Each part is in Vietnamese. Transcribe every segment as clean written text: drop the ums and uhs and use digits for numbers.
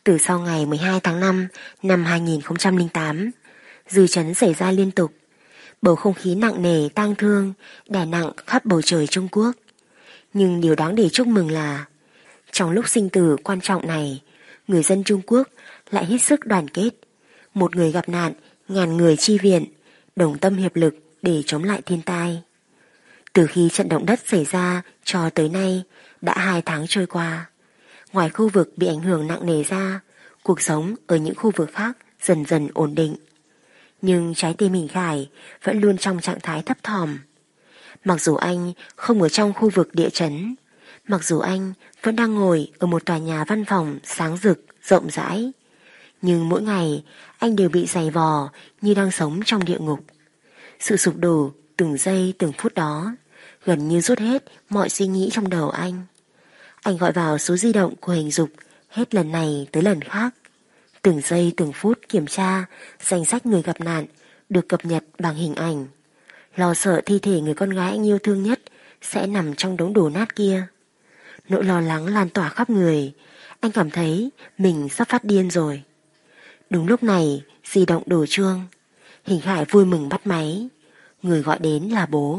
Từ sau ngày 12 tháng 5 năm 2008, dư chấn xảy ra liên tục. Bầu không khí nặng nề tang thương đè nặng khắp bầu trời Trung Quốc. Nhưng điều đáng để chúc mừng là trong lúc sinh tử quan trọng này, người dân Trung Quốc lại hết sức đoàn kết. Một người gặp nạn, ngàn người chi viện, đồng tâm hiệp lực để chống lại thiên tai. Từ khi trận động đất xảy ra cho tới nay đã 2 tháng trôi qua. Ngoài khu vực bị ảnh hưởng nặng nề ra, cuộc sống ở những khu vực khác dần dần ổn định. Nhưng trái tim Hình Khải vẫn luôn trong trạng thái thấp thỏm. Mặc dù anh không ở trong khu vực địa chấn, mặc dù anh vẫn đang ngồi ở một tòa nhà văn phòng sáng rực, rộng rãi, nhưng mỗi ngày anh đều bị giày vò như đang sống trong địa ngục. Sự sụp đổ từng giây từng phút đó gần như rút hết mọi suy nghĩ trong đầu anh. Anh gọi vào số di động của Hình Dục hết lần này tới lần khác. Từng giây từng phút kiểm tra danh sách người gặp nạn được cập nhật bằng hình ảnh. Lo sợ thi thể người con gái anh yêu thương nhất sẽ nằm trong đống đổ nát kia. Nỗi lo lắng lan tỏa khắp người. Anh cảm thấy mình sắp phát điên rồi. Đúng lúc này di động đổ chuông. Hình Khải vui mừng bắt máy. Người gọi đến là bố.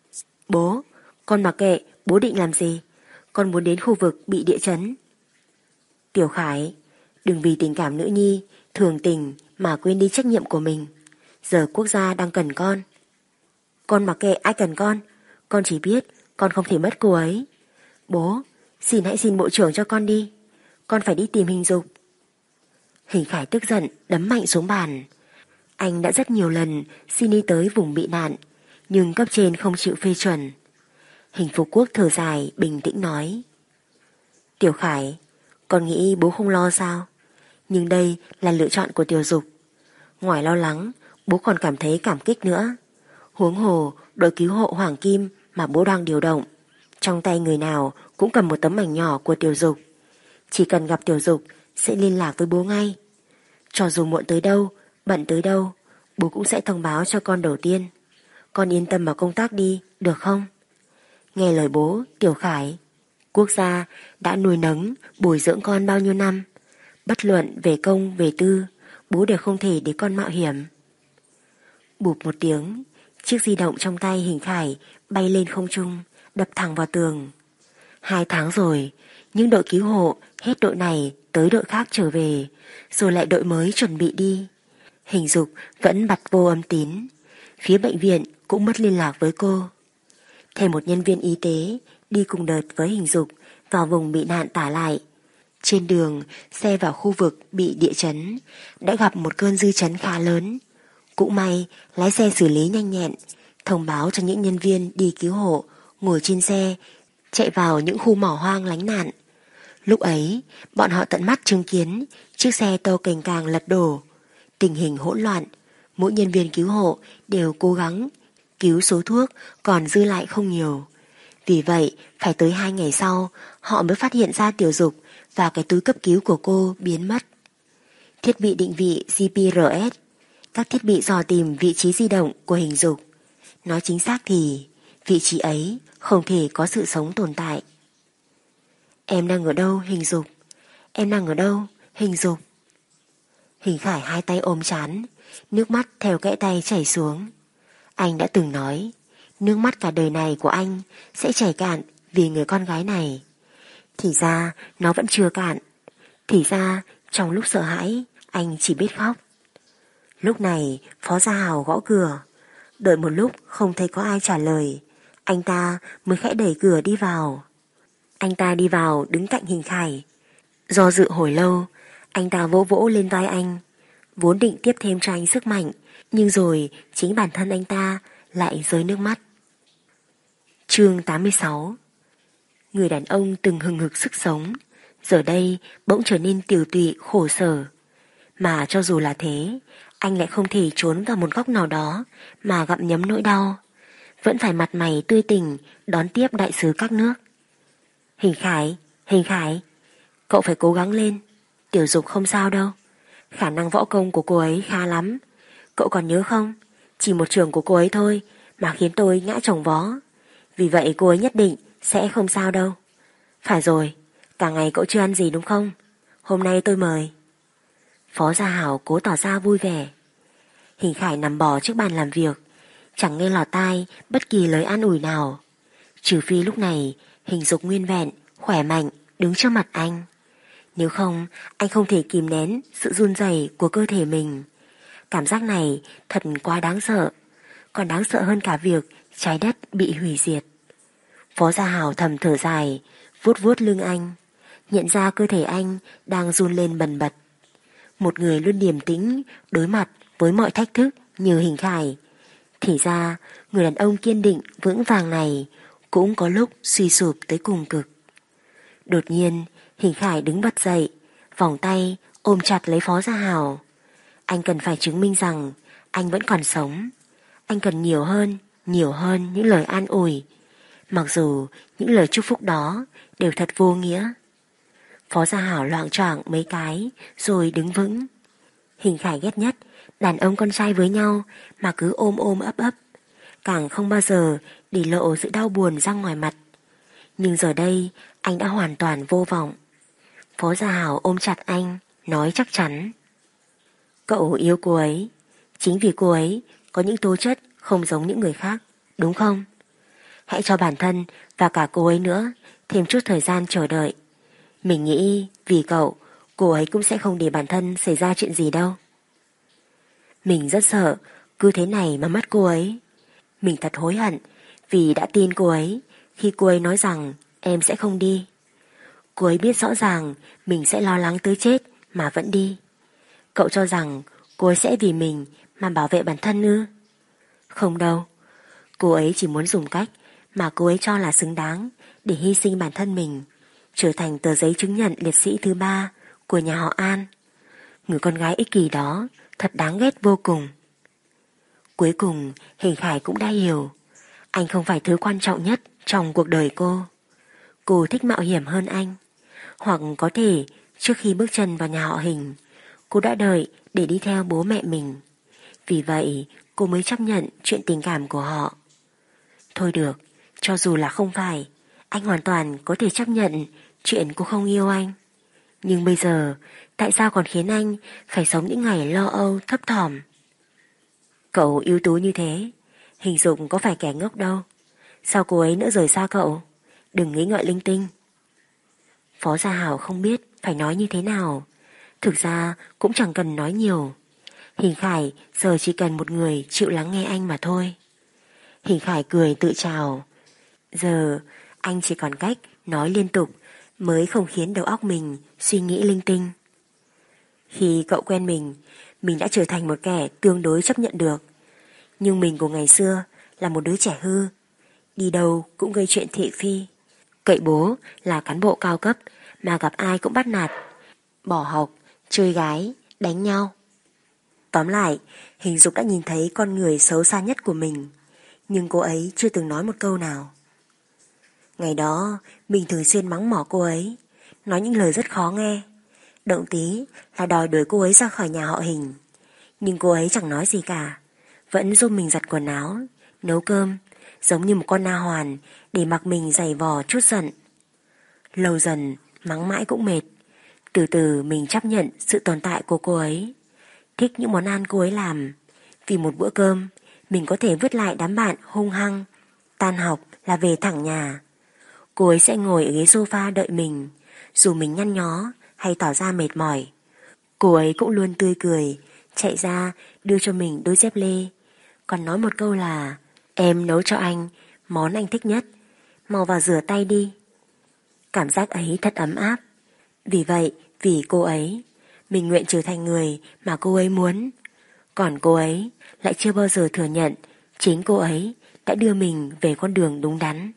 Bố, con mặc kệ bố định làm gì. Con muốn đến khu vực bị địa chấn. Tiểu Khải, đừng vì tình cảm nữ nhi thường tình mà quên đi trách nhiệm của mình. Giờ quốc gia đang cần con. Con mặc kệ ai cần con chỉ biết con không thể mất cô ấy. Bố, hãy xin bộ trưởng cho con đi. Con phải đi tìm Hình Dục. Hình Khải tức giận đấm mạnh xuống bàn. Anh đã rất nhiều lần xin đi tới vùng bị nạn, nhưng cấp trên không chịu phê chuẩn. Hình Phú Quốc thở dài bình tĩnh nói: Tiểu Khải, con nghĩ bố không lo sao? Nhưng đây là lựa chọn của Tiểu Dục. Ngoài lo lắng, bố còn cảm thấy cảm kích nữa. Huống hồ đội cứu hộ Hoàng Kim mà bố đang điều động, trong tay người nào cũng cầm một tấm ảnh nhỏ của Tiểu Dục. Chỉ cần gặp Tiểu Dục sẽ liên lạc với bố ngay. Cho dù muộn tới đâu, bận tới đâu, bố cũng sẽ thông báo cho con đầu tiên. Con yên tâm vào công tác đi, được không? Nghe lời bố, Tiểu Khải. Quốc gia đã nuôi nấng, bồi dưỡng con bao nhiêu năm. Bất luận về công, về tư, bố đều không thể để con mạo hiểm. Bụp một tiếng, chiếc di động trong tay Hình Khải bay lên không trung, đập thẳng vào tường. 2 tháng rồi, những đội cứu hộ hết đội này tới đội khác trở về, rồi lại đội mới chuẩn bị đi. Hình Dục vẫn bặt vô âm tín. Phía bệnh viện cũng mất liên lạc với cô. Thêm một nhân viên y tế đi cùng đợt với Hình Dục vào vùng bị nạn tả lại. Trên đường, xe vào khu vực bị địa chấn đã gặp một cơn dư chấn khá lớn. Cũng may lái xe xử lý nhanh nhẹn, thông báo cho những nhân viên đi cứu hộ ngồi trên xe chạy vào những khu mỏ hoang lánh nạn. Lúc ấy bọn họ tận mắt chứng kiến chiếc xe tâu cành càng lật đổ. Tình hình hỗn loạn, mỗi nhân viên cứu hộ đều cố gắng cứu số thuốc còn dư lại không nhiều. Vì vậy phải tới 2 ngày sau họ mới phát hiện ra Tiểu Dục và cái túi cấp cứu của cô biến mất. Thiết bị định vị GPRS, các thiết bị dò tìm vị trí di động của Hình Dục. Nói chính xác thì vị trí ấy không thể có sự sống tồn tại. Em đang ở đâu Hình Dục? Em đang ở đâu Hình Dục? Hình Khải hai tay ôm trán, nước mắt theo kẽ tay chảy xuống. Anh đã từng nói, nước mắt cả đời này của anh sẽ chảy cạn vì người con gái này. Thì ra nó vẫn chưa cạn. Thì ra trong lúc sợ hãi anh chỉ biết khóc. Lúc này Phó Gia Hào gõ cửa. Đợi một lúc không thấy có ai trả lời, anh ta mới khẽ đẩy cửa đi vào. Anh ta đi vào đứng cạnh Hình Khải. Do dự hồi lâu, anh ta vỗ vỗ lên vai anh, vốn định tiếp thêm cho anh sức mạnh, nhưng rồi chính bản thân anh ta lại rơi nước mắt. Chương 86. Người đàn ông từng hừng hực sức sống, giờ đây bỗng trở nên tiều tụy khổ sở. Mà cho dù là thế, anh lại không thể trốn vào một góc nào đó mà gặm nhấm nỗi đau, vẫn phải mặt mày tươi tỉnh đón tiếp đại sứ các nước. Hình Khải, cậu phải cố gắng lên. Tiểu Dục không sao đâu. Khả năng võ công của cô ấy khá lắm. Cậu còn nhớ không? Chỉ một trường của cô ấy thôi mà khiến tôi ngã chồng vó. Vì vậy cô ấy nhất định sẽ không sao đâu. Phải rồi, cả ngày cậu chưa ăn gì đúng không? hôm nay tôi mời. Phó Gia Hảo cố tỏ ra vui vẻ. Hình Khải nằm bò trước bàn làm việc, chẳng nghe lọt tai bất kỳ lời an ủi nào. Trừ phi lúc này Hình Dục nguyên vẹn, khỏe mạnh đứng trước mặt anh. Nếu không, anh không thể kìm nén sự run rẩy của cơ thể mình. Cảm giác này thật quá đáng sợ, còn đáng sợ hơn cả việc trái đất bị hủy diệt. Phó Gia Hảo thầm thở dài, vuốt vuốt lưng anh, nhận ra cơ thể anh đang run lên bần bật. Một người luôn điềm tĩnh đối mặt với mọi thách thức như Hình Khải, thì ra người đàn ông kiên định vững vàng này cũng có lúc suy sụp tới cùng cực. Đột nhiên Hình Khải đứng bật dậy, vòng tay ôm chặt lấy Phó Gia Hảo. Anh cần phải chứng minh rằng anh vẫn còn sống. Anh cần nhiều hơn những lời an ủi, mặc dù những lời chúc phúc đó đều thật vô nghĩa. Phó Gia Hảo loạng choạng mấy cái rồi đứng vững. Hình Khải ghét nhất đàn ông con trai với nhau mà cứ ôm ôm ấp ấp, càng không bao giờ để lộ sự đau buồn ra ngoài mặt. Nhưng giờ đây anh đã hoàn toàn vô vọng. Phó Gia Hảo ôm chặt anh, nói chắc chắn: cậu yêu cô ấy, chính vì cô ấy có những tố chất không giống những người khác, đúng không? Hãy cho bản thân và cả cô ấy nữa thêm chút thời gian chờ đợi. Mình nghĩ vì cậu, cô ấy cũng sẽ không để bản thân xảy ra chuyện gì đâu. Mình rất sợ cứ thế này mà mất cô ấy. Mình thật hối hận vì đã tin cô ấy khi cô ấy nói rằng em sẽ không đi. Cô ấy biết rõ ràng mình sẽ lo lắng tới chết mà vẫn đi. Cậu cho rằng cô ấy sẽ vì mình mà bảo vệ bản thân ư? Không đâu. Cô ấy chỉ muốn dùng cách mà cô ấy cho là xứng đáng để hy sinh bản thân mình, trở thành tờ giấy chứng nhận liệt sĩ thứ 3 của nhà họ An. Người con gái ích kỷ đó thật đáng ghét vô cùng. Cuối cùng Hình Khải cũng đã hiểu, anh không phải thứ quan trọng nhất trong cuộc đời cô. Cô thích mạo hiểm hơn anh. Hoặc có thể trước khi bước chân vào nhà họ Hình, cô đã đợi để đi theo bố mẹ mình. Vì vậy cô mới chấp nhận chuyện tình cảm của họ. Thôi được, cho dù là không phải, anh hoàn toàn có thể chấp nhận chuyện cô không yêu anh. Nhưng bây giờ tại sao còn khiến anh phải sống những ngày lo âu thấp thỏm? Cậu ưu tú như thế, Hình Dục có phải kẻ ngốc đâu. Sao cô ấy nỡ rời xa cậu? Đừng nghĩ ngợi linh tinh. Phó Gia Hảo không biết phải nói như thế nào. Thực ra cũng chẳng cần nói nhiều. Hình Khải giờ chỉ cần một người chịu lắng nghe anh mà thôi. Hình Khải cười tự chào. Giờ anh chỉ còn cách nói liên tục mới không khiến đầu óc mình suy nghĩ linh tinh. Khi cậu quen mình đã trở thành một kẻ tương đối chấp nhận được. Nhưng mình của ngày xưa là một đứa trẻ hư, đi đâu cũng gây chuyện thị phi. Cậy bố là cán bộ cao cấp mà gặp ai cũng bắt nạt, bỏ học, chơi gái, đánh nhau. Tóm lại, Hình Dục đã nhìn thấy con người xấu xa nhất của mình, nhưng cô ấy chưa từng nói một câu nào. Ngày đó mình thường xuyên mắng mỏ cô ấy, nói những lời rất khó nghe, động tí là đòi đuổi cô ấy ra khỏi nhà họ Hình. Nhưng cô ấy chẳng nói gì cả, vẫn giúp mình giặt quần áo, nấu cơm, giống như một con na hoàn để mặc mình giày vò chút giận. Lâu dần mắng mãi cũng mệt. Từ từ mình chấp nhận sự tồn tại của cô ấy, thích những món ăn cô ấy làm. Vì một bữa cơm mình có thể vứt lại đám bạn hung hăng, tan học là về thẳng nhà. Cô ấy sẽ ngồi ở ghế sofa đợi mình, dù mình nhăn nhó hay tỏ ra mệt mỏi. Cô ấy cũng luôn tươi cười, chạy ra đưa cho mình đôi dép lê, còn nói một câu là: em nấu cho anh món anh thích nhất, mau vào rửa tay đi. Cảm giác ấy thật ấm áp. Vì vậy, vì cô ấy, mình nguyện trở thành người mà cô ấy muốn. Còn cô ấy lại chưa bao giờ thừa nhận chính cô ấy đã đưa mình về con đường đúng đắn.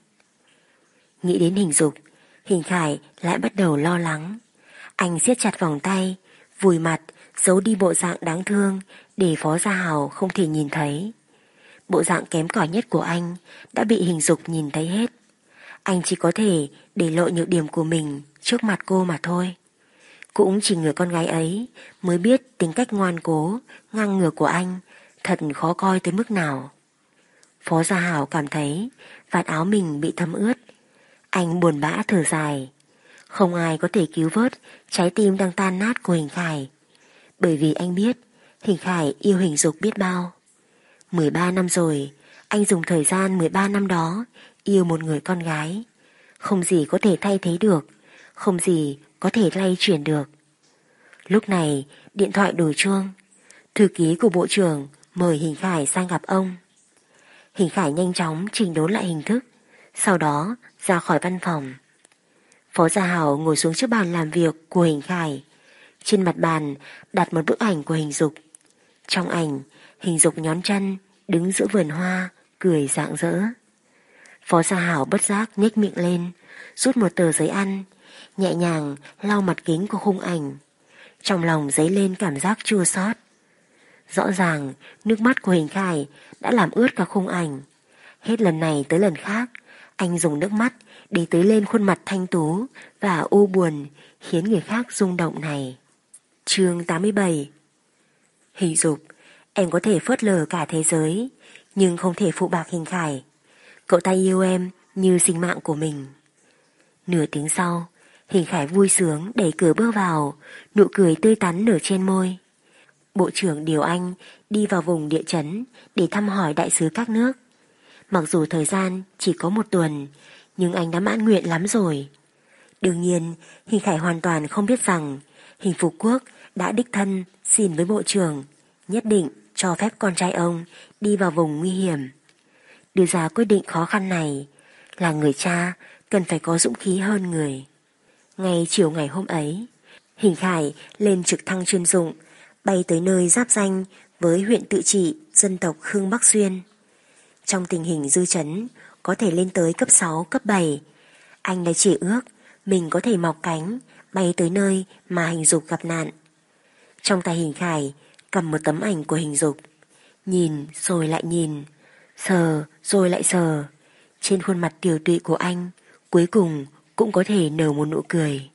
Nghĩ đến Hình Dục, Hình Khải lại bắt đầu lo lắng. Anh siết chặt vòng tay, vùi mặt, giấu đi bộ dạng đáng thương để Phó Gia Hảo không thể nhìn thấy. Bộ dạng kém cỏi nhất của anh đã bị Hình Dục nhìn thấy hết. Anh chỉ có thể để lộ nhược điểm của mình trước mặt cô mà thôi. Cũng chỉ người con gái ấy mới biết tính cách ngoan cố, ngang ngược của anh thật khó coi tới mức nào. Phó Gia Hảo cảm thấy vạt áo mình bị thấm ướt. Anh buồn bã thở dài. Không ai có thể cứu vớt trái tim đang tan nát của Hình Khải, bởi vì anh biết Hình Khải yêu Hình Dục biết bao. 13 năm rồi, anh dùng thời gian 13 năm đó yêu một người con gái. Không gì có thể thay thế được, không gì có thể lay chuyển được. Lúc này điện thoại đổ chuông. Thư ký của bộ trưởng mời Hình Khải sang gặp ông. Hình Khải nhanh chóng chỉnh đốn lại hình thức, sau đó ra khỏi văn phòng. Phó Gia Hảo ngồi xuống trước bàn làm việc của Hình Khải. Trên mặt bàn đặt một bức ảnh của Hình Dục. Trong ảnh, Hình Dục nhón chân đứng giữa vườn hoa, cười rạng rỡ. Phó Gia Hảo bất giác nhếch miệng lên, rút một tờ giấy ăn, nhẹ nhàng lau mặt kính của khung ảnh. Trong lòng dấy lên cảm giác chua xót. Rõ ràng nước mắt của Hình Khải đã làm ướt cả khung ảnh. Hết lần này tới lần khác, anh dùng nước mắt để tưới lên khuôn mặt thanh tú và u buồn khiến người khác rung động này. Chương 87. Hình Dục, em có thể phớt lờ cả thế giới, nhưng không thể phụ bạc Hình Khải. Cậu ta yêu em như sinh mạng của mình. Nửa tiếng sau, Hình Khải vui sướng đẩy cửa bước vào, nụ cười tươi tắn nở trên môi. Bộ trưởng điều anh đi vào vùng địa chấn để thăm hỏi đại sứ các nước. Mặc dù thời gian chỉ có 1 tuần, nhưng anh đã mãn nguyện lắm rồi. Đương nhiên, Hình Khải hoàn toàn không biết rằng Hình Phục Quốc đã đích thân xin với bộ trưởng nhất định cho phép con trai ông đi vào vùng nguy hiểm. Đưa ra quyết định khó khăn này, là người cha cần phải có dũng khí hơn người. Ngay chiều ngày hôm ấy, Hình Khải lên trực thăng chuyên dụng, bay tới nơi giáp ranh với huyện tự trị dân tộc Khương Bắc Xuyên. Trong tình hình dư chấn có thể lên tới cấp 6, cấp 7, anh đã chỉ ước mình có thể mọc cánh bay tới nơi mà Hình Dục gặp nạn. Trong tay Hình Khải cầm một tấm ảnh của Hình Dục, nhìn rồi lại nhìn, sờ rồi lại sờ. Trên khuôn mặt tiều tụy của anh cuối cùng cũng có thể nở một nụ cười.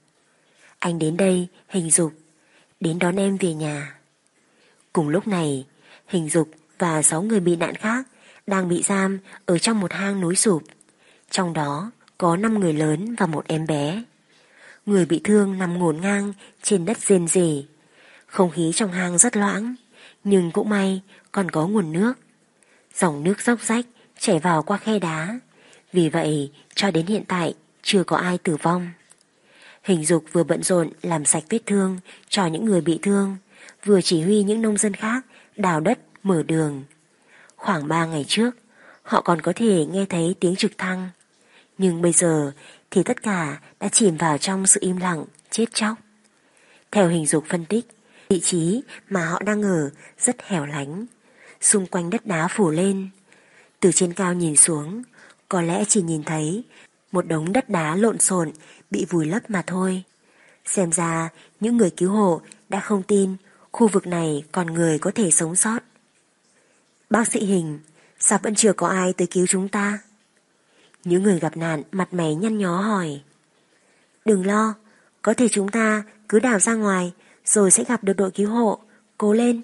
Anh đến đây, Hình Dục, đến đón em về nhà. Cùng lúc này, Hình Dục và 6 người bị nạn khác đang bị giam ở trong một hang núi sụp. Trong đó có 5 người lớn và một em bé. Người bị thương nằm ngổn ngang trên đất rên rỉ. Không khí trong hang rất loãng, nhưng cũng may còn có nguồn nước. Dòng nước róc rách chảy vào qua khe đá. Vì vậy cho đến hiện tại chưa có ai tử vong. Hình Dục vừa bận rộn làm sạch vết thương cho những người bị thương, vừa chỉ huy những nông dân khác đào đất mở đường. Khoảng 3 ngày trước, họ còn có thể nghe thấy tiếng trực thăng. Nhưng bây giờ thì tất cả đã chìm vào trong sự im lặng, chết chóc. Theo Hình Dục phân tích, vị trí mà họ đang ở rất hẻo lánh. Xung quanh đất đá phủ lên. Từ trên cao nhìn xuống, có lẽ chỉ nhìn thấy một đống đất đá lộn xộn bị vùi lấp mà thôi. Xem ra những người cứu hộ đã không tin khu vực này còn người có thể sống sót. Bác sĩ Hình, sao vẫn chưa có ai tới cứu chúng ta? Những người gặp nạn mặt mày nhăn nhó hỏi. Đừng lo, có thể chúng ta cứ đào ra ngoài rồi sẽ gặp được đội cứu hộ, cố lên.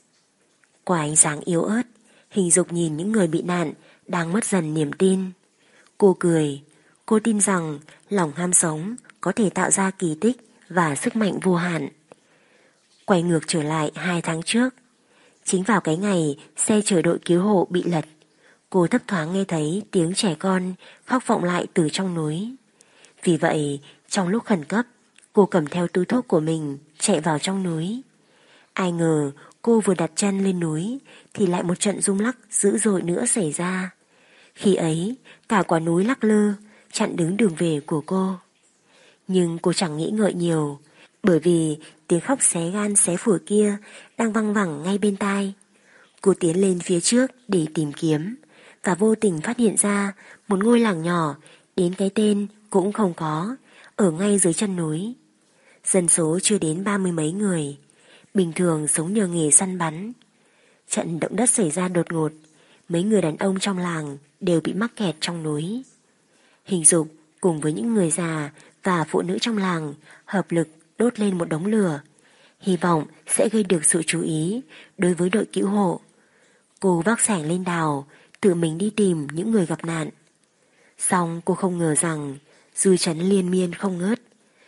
Qua ánh sáng yếu ớt, Hình Dục nhìn những người bị nạn đang mất dần niềm tin. Cô cười, cô tin rằng lòng ham sống có thể tạo ra kỳ tích và sức mạnh vô hạn. Quay ngược trở lại 2 tháng trước, chính vào cái ngày xe chở đội cứu hộ bị lật, cô thấp thoáng nghe thấy tiếng trẻ con khóc vọng lại từ trong núi. Vì vậy, trong lúc khẩn cấp, cô cầm theo túi thuốc của mình chạy vào trong núi. Ai ngờ cô vừa đặt chân lên núi thì lại một trận rung lắc dữ dội nữa xảy ra. Khi ấy, cả quả núi lắc lư, chặn đứng đường về của cô. Nhưng cô chẳng nghĩ ngợi nhiều, bởi vì tiếng khóc xé gan xé phổi kia đang văng vẳng ngay bên tai. Cô tiến lên phía trước để tìm kiếm, và vô tình phát hiện ra một ngôi làng nhỏ đến cái tên cũng không có, ở ngay dưới chân núi. Dân số chưa đến 30 mấy người, bình thường sống nhờ nghề săn bắn. Trận động đất xảy ra đột ngột, mấy người đàn ông trong làng đều bị mắc kẹt trong núi. Hình Dục cùng với những người già và phụ nữ trong làng hợp lực đốt lên một đống lửa, hy vọng sẽ gây được sự chú ý đối với đội cứu hộ. Cô vác xẻng lên đào, tự mình đi tìm những người gặp nạn. Xong cô không ngờ rằng dư chấn liên miên không ngớt.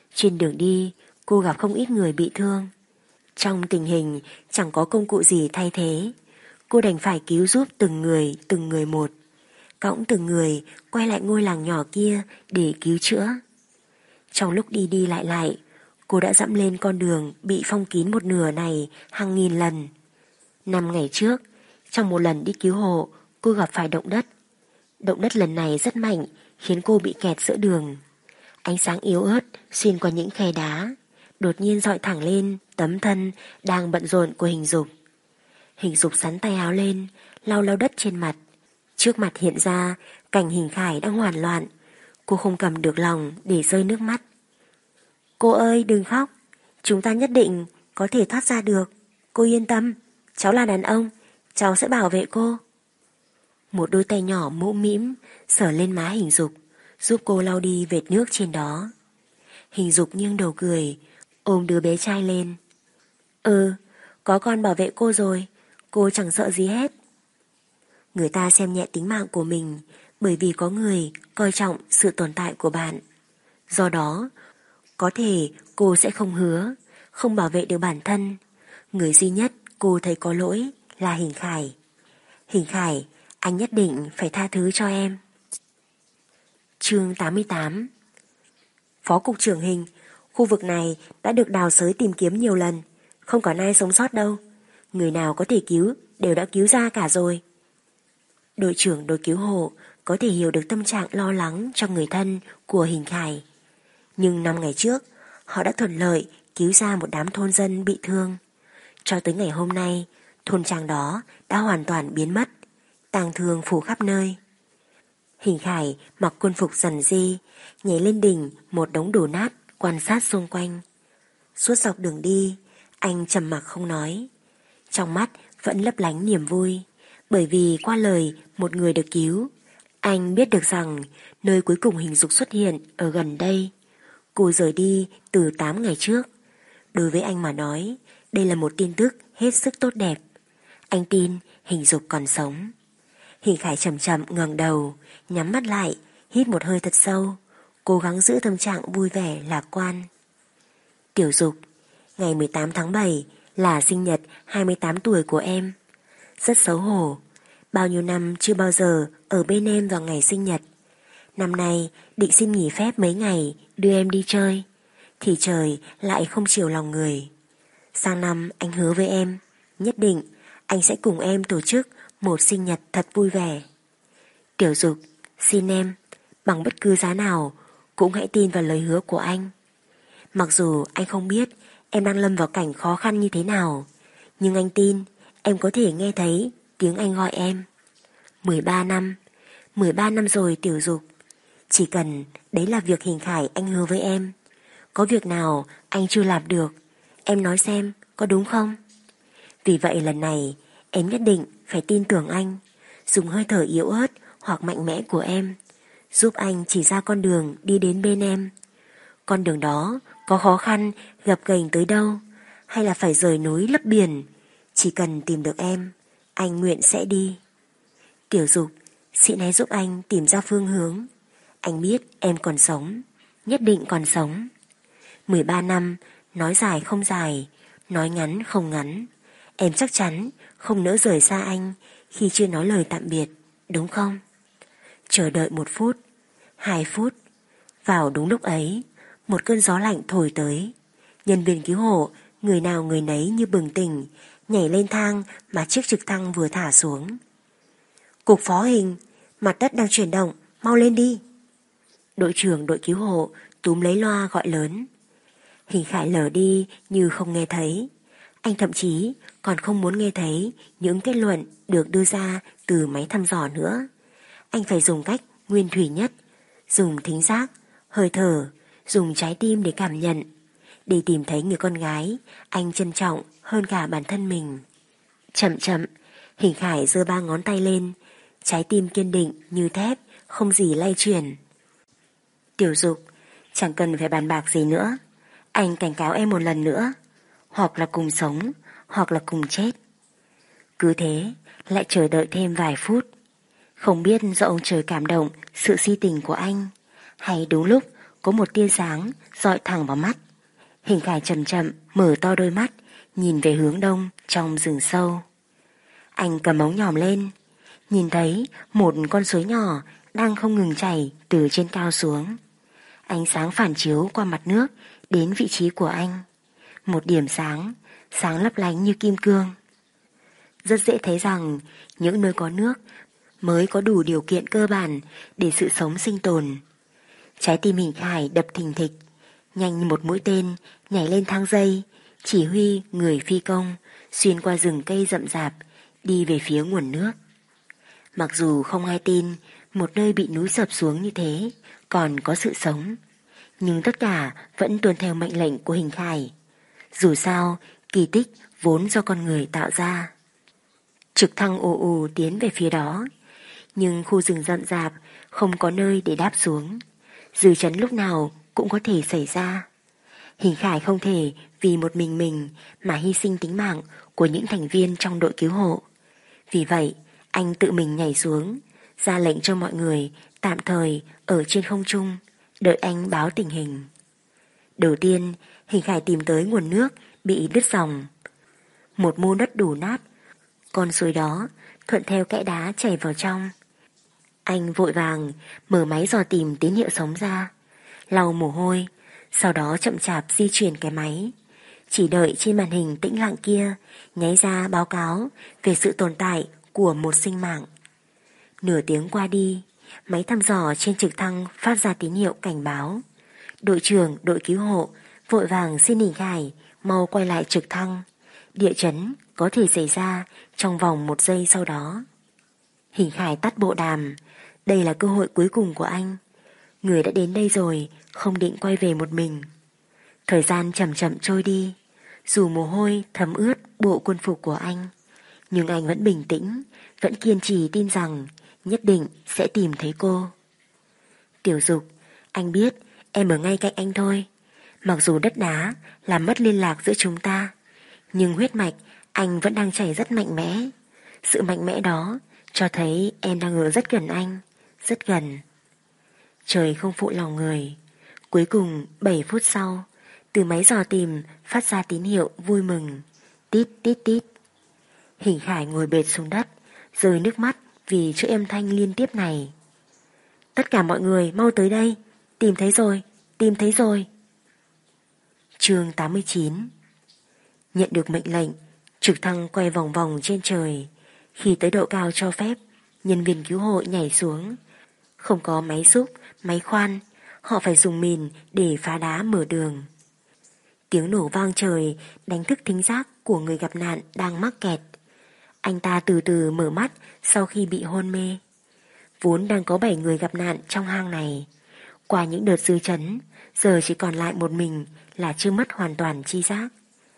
Trên đường đi, cô gặp không ít người bị thương. Trong tình hình chẳng có công cụ gì thay thế, cô đành phải cứu giúp từng người một, cõng từng người quay lại ngôi làng nhỏ kia để cứu chữa. Trong lúc đi đi lại, cô đã dẫm lên con đường bị phong kín một nửa này hàng nghìn lần. 5 ngày trước, trong một lần đi cứu hộ, cô gặp phải động đất. Động đất lần này rất mạnh, khiến cô bị kẹt giữa đường. Ánh sáng yếu ớt xuyên qua những khe đá, đột nhiên dọi thẳng lên tấm thân đang bận rộn của Hình Dục. Hình Dục xắn tay áo lên, lau đất trên mặt. Trước mặt hiện ra cảnh Hình Khải đang hoảng loạn. Cô không cầm được lòng để rơi nước mắt. Cô ơi, đừng khóc, chúng ta nhất định có thể thoát ra được. Cô yên tâm, cháu là đàn ông, cháu sẽ bảo vệ cô. Một đôi tay nhỏ mũm mĩm sờ lên má Hình Dục, giúp cô lau đi vệt nước trên đó. Hình Dục nghiêng đầu cười, ôm đứa bé trai lên. Có con bảo vệ cô rồi, cô chẳng sợ gì hết. Người ta xem nhẹ tính mạng của mình bởi vì có người coi trọng sự tồn tại của bạn. Do đó, có thể cô sẽ không hứa, không bảo vệ được bản thân. Người duy nhất cô thấy có lỗi là Hình Khải. Hình Khải, anh nhất định phải tha thứ cho em. Chương 88. Phó cục trưởng Hình, khu vực này đã được đào xới tìm kiếm nhiều lần, không còn ai sống sót đâu. Người nào có thể cứu đều đã cứu ra cả rồi. Đội trưởng đội cứu hộ có thể hiểu được tâm trạng lo lắng cho người thân của Hình Khải. Nhưng 5 ngày trước, họ đã thuận lợi cứu ra một đám thôn dân bị thương. Cho tới ngày hôm nay, thôn trang đó đã hoàn toàn biến mất, tang thương phủ khắp nơi. Hình Khải mặc quân phục rằn ri, nhảy lên đỉnh một đống đổ nát quan sát xung quanh. Suốt dọc đường đi, anh trầm mặc không nói. Trong mắt vẫn lấp lánh niềm vui, bởi vì qua lời một người được cứu, anh biết được rằng nơi cuối cùng Hình Dục xuất hiện ở gần đây. Cô rời đi từ 8 ngày trước. Đối với anh mà nói, đây là một tin tức hết sức tốt đẹp. Anh tin Hình Dục còn sống. Hình Khải chậm chậm ngẩng đầu, nhắm mắt lại, hít một hơi thật sâu, cố gắng giữ tâm trạng vui vẻ lạc quan. Tiểu Dục, ngày 18 tháng 7 là sinh nhật 28 tuổi của em. Rất xấu hổ, bao nhiêu năm chưa bao giờ ở bên em vào ngày sinh nhật. Năm nay định xin nghỉ phép mấy ngày đưa em đi chơi, thì trời lại không chiều lòng người. Sang năm anh hứa với em, nhất định anh sẽ cùng em tổ chức một sinh nhật thật vui vẻ. Tiểu Dục, xin em, bằng bất cứ giá nào cũng hãy tin vào lời hứa của anh. Mặc dù anh không biết em đang lâm vào cảnh khó khăn như thế nào, nhưng anh tin em có thể nghe thấy tiếng anh gọi em. 13 năm rồi Tiểu Dục. Chỉ cần đấy là việc Hình Khải anh hứa với em. Có việc nào anh chưa làm được, em nói xem có đúng không? Vì vậy lần này em nhất định phải tin tưởng anh, dùng hơi thở yếu ớt hoặc mạnh mẽ của em, giúp anh chỉ ra con đường đi đến bên em. Con đường đó có khó khăn, gập ghềnh tới đâu, hay là phải rời núi lấp biển, chỉ cần tìm được em, anh nguyện sẽ đi. Tiểu Dục, xin hãy giúp anh tìm ra phương hướng. Anh biết em còn sống, nhất định còn sống. 13 năm, nói dài không dài, nói ngắn không ngắn. Em chắc chắn không nỡ rời xa anh khi chưa nói lời tạm biệt, đúng không? Chờ đợi 1 phút, 2 phút. Vào đúng lúc ấy, một cơn gió lạnh thổi tới. Nhân viên cứu hộ, người nào người nấy như bừng tỉnh, nhảy lên thang mà chiếc trực thăng vừa thả xuống. Cục phó Hình, mặt đất đang chuyển động, mau lên đi. Đội trưởng đội cứu hộ túm lấy loa gọi lớn. Hình Khải lờ đi như không nghe thấy. Anh thậm chí còn không muốn nghe thấy những kết luận được đưa ra từ máy thăm dò nữa. Anh phải dùng cách nguyên thủy nhất, dùng thính giác, hơi thở, dùng trái tim để cảm nhận, để tìm thấy người con gái anh trân trọng hơn cả bản thân mình. Chậm chậm, Hình Khải giơ 3 ngón tay lên, trái tim kiên định như thép, không gì lay chuyển. Tiểu Dục, chẳng cần phải bàn bạc gì nữa. Anh cảnh cáo em một lần nữa, hoặc là cùng sống, hoặc là cùng chết. Cứ thế, lại chờ đợi thêm vài phút. Không biết do ông trời cảm động sự si tình của anh, hay đúng lúc có một tia sáng dọi thẳng vào mắt. Hình Khải chậm chậm mở to đôi mắt, nhìn về hướng đông trong rừng sâu. Anh cầm ống nhòm lên, nhìn thấy một con suối nhỏ đang không ngừng chảy từ trên cao xuống. Ánh sáng phản chiếu qua mặt nước đến vị trí của anh. Một điểm sáng, sáng lấp lánh như kim cương. Rất dễ thấy rằng những nơi có nước mới có đủ điều kiện cơ bản để sự sống sinh tồn. Trái tim Hình Khải đập thình thịch, nhanh như một mũi tên nhảy lên thang dây, chỉ huy người phi công xuyên qua rừng cây rậm rạp đi về phía nguồn nước. Mặc dù không ai tin một nơi bị núi sập xuống như thế còn có sự sống, nhưng tất cả vẫn tuân theo mệnh lệnh của Hình Khải. Dù sao, kỳ tích vốn do con người tạo ra. Trực thăng ù ù tiến về phía đó, nhưng khu rừng rậm rạp không có nơi để đáp xuống. Dư chấn lúc nào cũng có thể xảy ra. Hình Khải không thể vì một mình mà hy sinh tính mạng của những thành viên trong đội cứu hộ. Vì vậy, anh tự mình nhảy xuống, ra lệnh cho mọi người tạm thời ở trên không trung, đợi anh báo tình hình. Đầu tiên, Hình Khải tìm tới nguồn nước bị đứt dòng. Một mô đất đổ nát, con suối đó thuận theo kẽ đá chảy vào trong. Anh vội vàng mở máy dò tìm tín hiệu sống ra, lau mồ hôi, sau đó chậm chạp di chuyển cái máy. Chỉ đợi trên màn hình tĩnh lặng kia nháy ra báo cáo về sự tồn tại của một sinh mạng. Nửa tiếng qua đi, máy thăm dò trên trực thăng phát ra tín hiệu cảnh báo. Đội trưởng đội cứu hộ vội vàng xin Hình Khải mau quay lại trực thăng. Địa chấn có thể xảy ra trong vòng 1 giây sau đó. Hình Khải tắt bộ đàm. Đây là cơ hội cuối cùng của anh. Người đã đến đây rồi, không định quay về một mình. Thời gian chậm chậm trôi đi. Dù mồ hôi thấm ướt bộ quân phục của anh, nhưng anh vẫn bình tĩnh, vẫn kiên trì tin rằng nhất định sẽ tìm thấy cô. Tiểu Dục, anh biết em ở ngay cạnh anh thôi. Mặc dù đất đá làm mất liên lạc giữa chúng ta, nhưng huyết mạch anh vẫn đang chảy rất mạnh mẽ. Sự mạnh mẽ đó cho thấy em đang ở rất gần anh, rất gần. Trời không phụ lòng người. Cuối cùng 7 phút sau, từ máy dò tìm phát ra tín hiệu vui mừng. Tít tít tít. Hình Khải ngồi bệt xuống đất, rơi nước mắt vì chuỗi âm thanh liên tiếp này. Tất cả mọi người mau tới đây. Tìm thấy rồi, tìm thấy rồi. Chương 89. Nhận được mệnh lệnh, trực thăng quay vòng vòng trên trời. Khi tới độ cao cho phép, nhân viên cứu hộ nhảy xuống. Không có máy xúc, máy khoan, họ phải dùng mìn để phá đá mở đường. Tiếng nổ vang trời đánh thức thính giác của người gặp nạn đang mắc kẹt. Anh ta từ từ mở mắt sau khi bị hôn mê. Vốn đang có 7 người gặp nạn trong hang này. Qua những đợt dư chấn, giờ chỉ còn lại một mình là chưa mất hoàn toàn tri giác.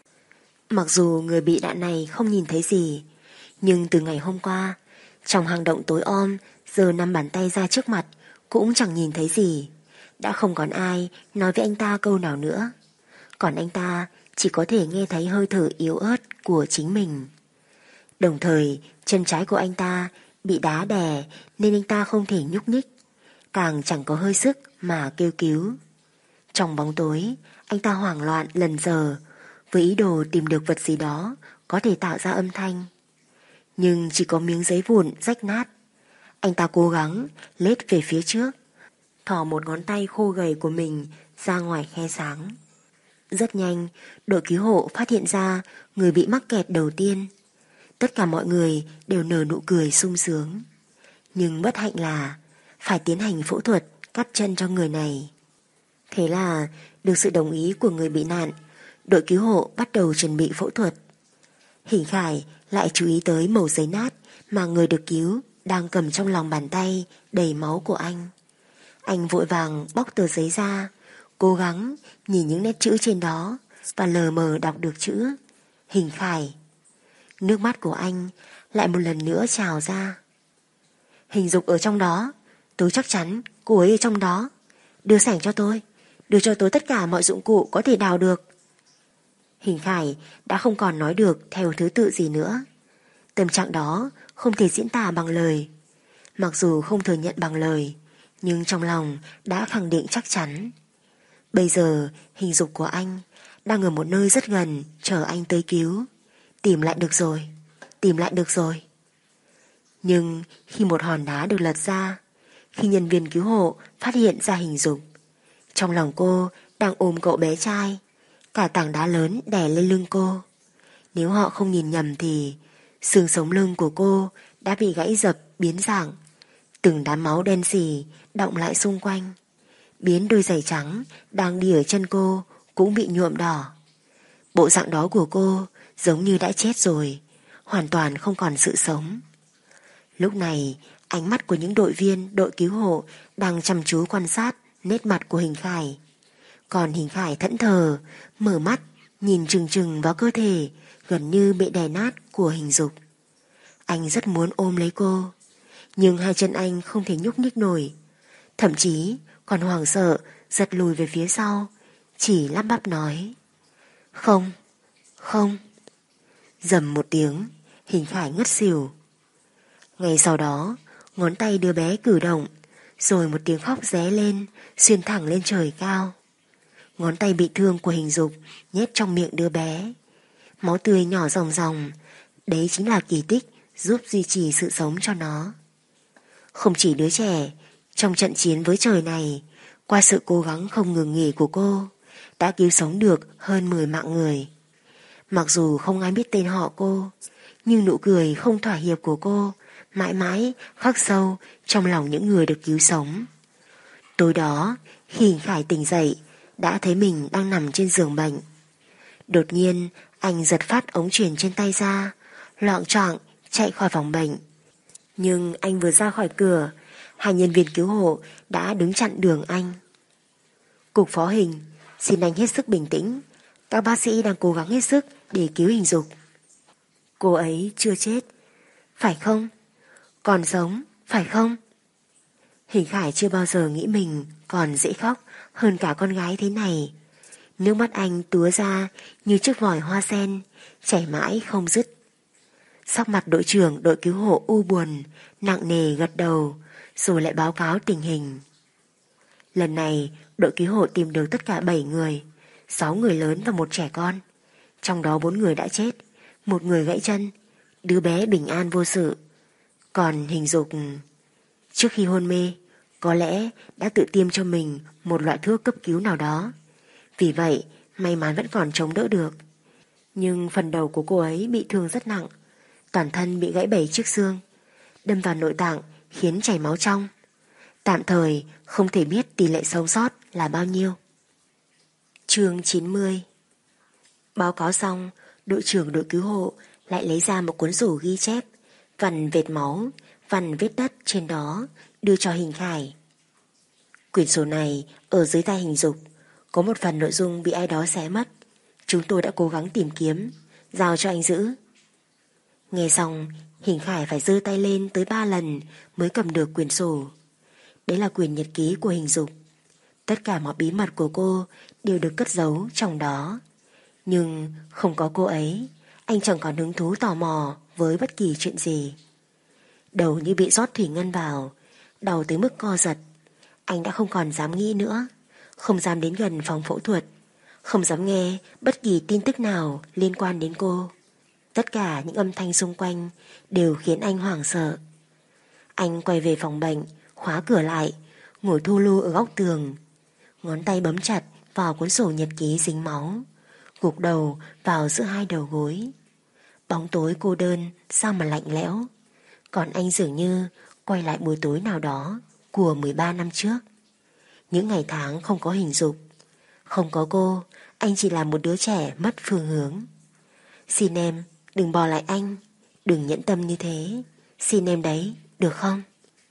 Mặc dù người bị nạn này không nhìn thấy gì, nhưng từ ngày hôm qua, trong hang động tối om, giờ nằm bàn tay ra trước mặt cũng chẳng nhìn thấy gì. Đã không còn ai nói với anh ta câu nào nữa. Còn anh ta chỉ có thể nghe thấy hơi thở yếu ớt của chính mình. Đồng thời, chân trái của anh ta bị đá đè nên anh ta không thể nhúc nhích, càng chẳng có hơi sức mà kêu cứu. Trong bóng tối, anh ta hoảng loạn lần giờ, với ý đồ tìm được vật gì đó có thể tạo ra âm thanh. Nhưng chỉ có miếng giấy vụn rách nát. Anh ta cố gắng lết về phía trước, thò một ngón tay khô gầy của mình ra ngoài khe sáng. Rất nhanh, đội cứu hộ phát hiện ra người bị mắc kẹt đầu tiên. Tất cả mọi người đều nở nụ cười sung sướng. Nhưng bất hạnh là phải tiến hành phẫu thuật cắt chân cho người này. Thế là được sự đồng ý của người bị nạn, đội cứu hộ bắt đầu chuẩn bị phẫu thuật. Hình Khải lại chú ý tới mẩu giấy nát mà người được cứu đang cầm trong lòng bàn tay đầy máu của anh. Anh vội vàng bóc tờ giấy ra, cố gắng nhìn những nét chữ trên đó và lờ mờ đọc được chữ Hình Khải. Nước mắt của anh lại một lần nữa trào ra. Hình Dục ở trong đó, tôi chắc chắn cô ấy ở trong đó. Đưa sảnh cho tôi, đưa cho tôi tất cả mọi dụng cụ có thể đào được. Hình Khải đã không còn nói được theo thứ tự gì nữa. Tâm trạng đó không thể diễn tả bằng lời. Mặc dù không thừa nhận bằng lời, nhưng trong lòng đã khẳng định chắc chắn. Bây giờ hình dục của anh đang ở một nơi rất gần, chờ anh tới cứu. Tìm lại được rồi, tìm lại được rồi. Nhưng khi một hòn đá được lật ra, khi nhân viên cứu hộ phát hiện ra hình dục, trong lòng cô đang ôm cậu bé trai, cả tảng đá lớn đè lên lưng cô. Nếu họ không nhìn nhầm thì xương sống lưng của cô đã bị gãy dập biến dạng, từng đám máu đen sì đọng lại xung quanh, biến đôi giày trắng đang đi ở chân cô cũng bị nhuộm đỏ. Bộ dạng đó của cô giống như đã chết rồi, hoàn toàn không còn sự sống. Lúc này, ánh mắt của những đội viên đội cứu hộ đang chăm chú quan sát nét mặt của Hình Khải. Còn Hình Khải thẫn thờ, mở mắt, nhìn chừng chừng vào cơ thể gần như bị đè nát của Hình Dục. Anh rất muốn ôm lấy cô, nhưng hai chân anh không thể nhúc nhích nổi, thậm chí còn hoảng sợ giật lùi về phía sau, chỉ lắp bắp nói: "Không, không." Dầm một tiếng, Hình Khải ngất xỉu. Ngay sau đó, ngón tay đứa bé cử động, rồi một tiếng khóc ré lên, xuyên thẳng lên trời cao. Ngón tay bị thương của Hình Dục nhét trong miệng đứa bé. Máu tươi nhỏ ròng ròng, đấy chính là kỳ tích giúp duy trì sự sống cho nó. Không chỉ đứa trẻ, trong trận chiến với trời này, qua sự cố gắng không ngừng nghỉ của cô, đã cứu sống được hơn 10 mạng người. Mặc dù không ai biết tên họ cô, nhưng nụ cười không thỏa hiệp của cô mãi mãi khắc sâu trong lòng những người được cứu sống. Tối đó, khi Hình Khải tỉnh dậy, đã thấy mình đang nằm trên giường bệnh. Đột nhiên, anh giật phát ống truyền trên tay ra, loạng choạng chạy khỏi phòng bệnh. Nhưng anh vừa ra khỏi cửa, hai nhân viên cứu hộ đã đứng chặn đường anh. "Cục phó Hình, xin anh hết sức bình tĩnh. Các bác sĩ đang cố gắng hết sức để cứu Hình Dục. Cô ấy chưa chết, phải không? Còn sống, phải không?" Hình Khải chưa bao giờ nghĩ mình còn dễ khóc hơn cả con gái thế này. Nước mắt anh túa ra như chiếc vòi hoa sen, chảy mãi không dứt. Sắc mặt đội trưởng đội cứu hộ u buồn, nặng nề gật đầu, rồi lại báo cáo tình hình. Lần này, đội cứu hộ tìm được tất cả 7 người, 6 người lớn và một trẻ con. Trong đó 4 người đã chết, một người gãy chân, đứa bé bình an vô sự. Còn Hình Dục, trước khi hôn mê, có lẽ đã tự tiêm cho mình một loại thuốc cấp cứu nào đó. Vì vậy, may mắn vẫn còn chống đỡ được. Nhưng phần đầu của cô ấy bị thương rất nặng, toàn thân bị gãy 7 chiếc xương, đâm vào nội tạng khiến chảy máu trong. Tạm thời không thể biết tỷ lệ sống sót là bao nhiêu. Chương 90. Báo cáo xong, đội trưởng đội cứu hộ lại lấy ra một cuốn sổ ghi chép, vằn vết máu, vằn vết đất trên đó, đưa cho Hình Khải. Quyển sổ này ở dưới tay Hình Dục, có một phần nội dung bị ai đó xé mất. Chúng tôi đã cố gắng tìm kiếm, giao cho anh giữ. Nghe xong, Hình Khải phải giơ tay lên tới 3 lần mới cầm được quyển sổ. Đấy là quyển nhật ký của Hình Dục. Tất cả mọi bí mật của cô đều được cất giấu trong đó. Nhưng không có cô ấy, anh chẳng còn hứng thú tò mò với bất kỳ chuyện gì. Đầu như bị rót thủy ngân vào, đau tới mức co giật. Anh đã không còn dám nghĩ nữa, không dám đến gần phòng phẫu thuật, không dám nghe bất kỳ tin tức nào liên quan đến cô. Tất cả những âm thanh xung quanh đều khiến anh hoảng sợ. Anh quay về phòng bệnh, khóa cửa lại, ngồi thu lu ở góc tường. Ngón tay bấm chặt vào cuốn sổ nhật ký dính máu, gục đầu vào giữa hai đầu gối. Bóng tối cô đơn sao mà lạnh lẽo. Còn anh dường như quay lại buổi tối nào đó của 13 năm trước. Những ngày tháng không có Hình Dục. Không có cô, anh chỉ là một đứa trẻ mất phương hướng. Xin em đừng bỏ lại anh, đừng nhẫn tâm như thế. Xin em đấy, được không?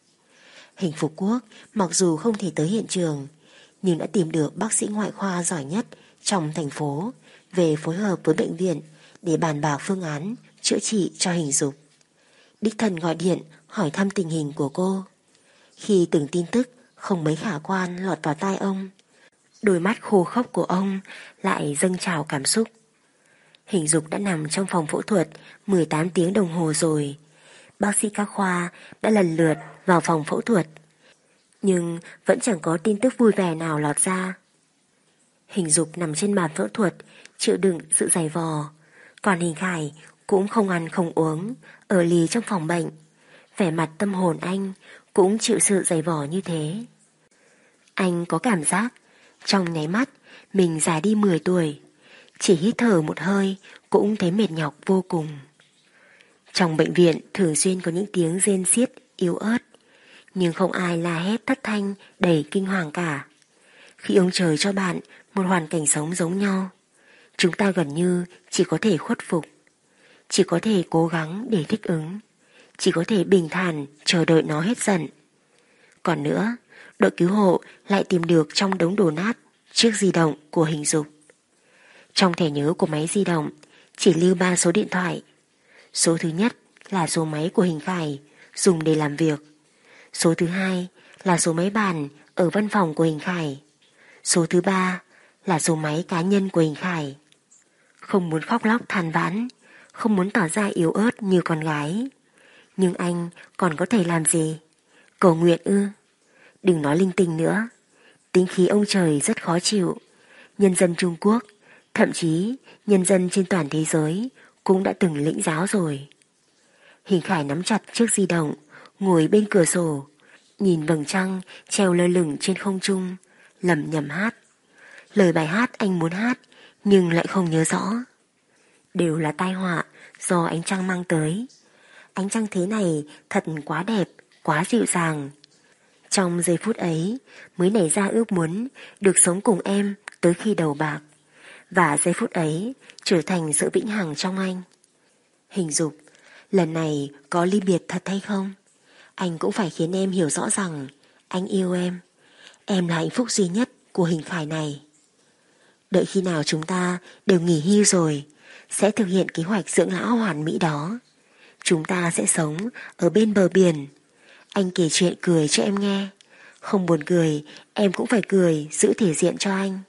Hình Phục Quốc mặc dù không thể tới hiện trường, nhưng đã tìm được bác sĩ ngoại khoa giỏi nhất trong thành phố về phối hợp với bệnh viện để bàn bạc phương án chữa trị cho Hình Dục. Đích thân gọi điện hỏi thăm tình hình của cô. Khi từng tin tức không mấy khả quan lọt vào tai ông, đôi mắt khô khốc của ông lại dâng trào cảm xúc. Hình Dục đã nằm trong phòng phẫu thuật 18 tiếng đồng hồ rồi. Bác sĩ các khoa đã lần lượt vào phòng phẫu thuật, nhưng vẫn chẳng có tin tức vui vẻ nào lọt ra. Hình Dục nằm trên bàn phẫu thuật, chịu đựng sự giày vò. Còn Hình Khải cũng không ăn không uống, ở lì trong phòng bệnh. Vẻ mặt tâm hồn anh cũng chịu sự giày vò như thế. Anh có cảm giác trong nháy mắt mình già đi 10 tuổi. Chỉ hít thở một hơi cũng thấy mệt nhọc vô cùng. Trong bệnh viện thường xuyên có những tiếng rên xiết yếu ớt, nhưng không ai la hét thất thanh đầy kinh hoàng cả. Khi ông trời cho bạn một hoàn cảnh sống giống nhau, chúng ta gần như chỉ có thể khuất phục, chỉ có thể cố gắng để thích ứng, chỉ có thể bình thản chờ đợi nó hết giận. Còn nữa, đội cứu hộ lại tìm được trong đống đổ nát chiếc di động của Hình Dục. Trong thẻ nhớ của máy di động chỉ lưu 3 số điện thoại. Số thứ nhất là số máy của Hình Khải dùng để làm việc. Số thứ hai là số máy bàn ở văn phòng của Hình Khải. Số thứ ba là số máy cá nhân của Hình Khải. Không muốn khóc lóc than vãn, không muốn tỏ ra yếu ớt như con gái. Nhưng anh còn có thể làm gì? Cầu nguyện ư? Đừng nói linh tinh nữa. Tính khí ông trời rất khó chịu. Nhân dân Trung Quốc, thậm chí nhân dân trên toàn thế giới cũng đã từng lĩnh giáo rồi. Hình Khải nắm chặt chiếc di động, ngồi bên cửa sổ, nhìn vầng trăng treo lơ lửng trên không trung, lẩm nhẩm hát. Lời bài hát anh muốn hát nhưng lại không nhớ rõ. Đều là tai họa do ánh trăng mang tới. Ánh trăng thế này thật quá đẹp, quá dịu dàng. Trong giây phút ấy mới nảy ra ước muốn được sống cùng em tới khi đầu bạc. Và giây phút ấy trở thành sự vĩnh hằng trong anh. Hình Dục, lần này có ly biệt thật hay không? Anh cũng phải khiến em hiểu rõ rằng anh yêu em. Em là hạnh phúc duy nhất của Hình Khải này. Đợi khi nào chúng ta đều nghỉ hưu rồi, sẽ thực hiện kế hoạch dưỡng lão hoàn mỹ đó. Chúng ta sẽ sống ở bên bờ biển. Anh kể chuyện cười cho em nghe. Không buồn cười, em cũng phải cười giữ thể diện cho anh.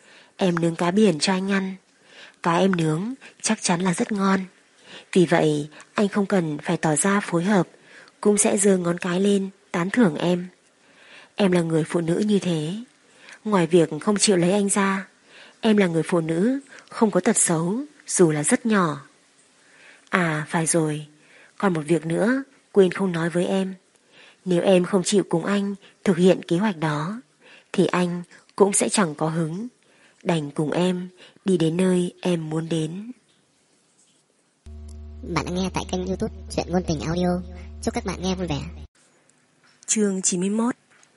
Em nướng cá biển cho anh ăn. Cá em nướng chắc chắn là rất ngon. Vì vậy anh không cần phải tỏ ra phối hợp, cũng sẽ giơ ngón cái lên tán thưởng em. Em là người phụ nữ như thế. Ngoài việc không chịu lấy anh ra, em là người phụ nữ không có tật xấu dù là rất nhỏ. À phải rồi, còn một việc nữa quên không nói với em. Nếu em không chịu cùng anh thực hiện kế hoạch đó, thì anh cũng sẽ chẳng có hứng, đành cùng em đi đến nơi em muốn đến. Bạn đã nghe tại kênh YouTube Chuyện Ngôn Tình Audio. Chúc các bạn nghe vui vẻ. Chương 91.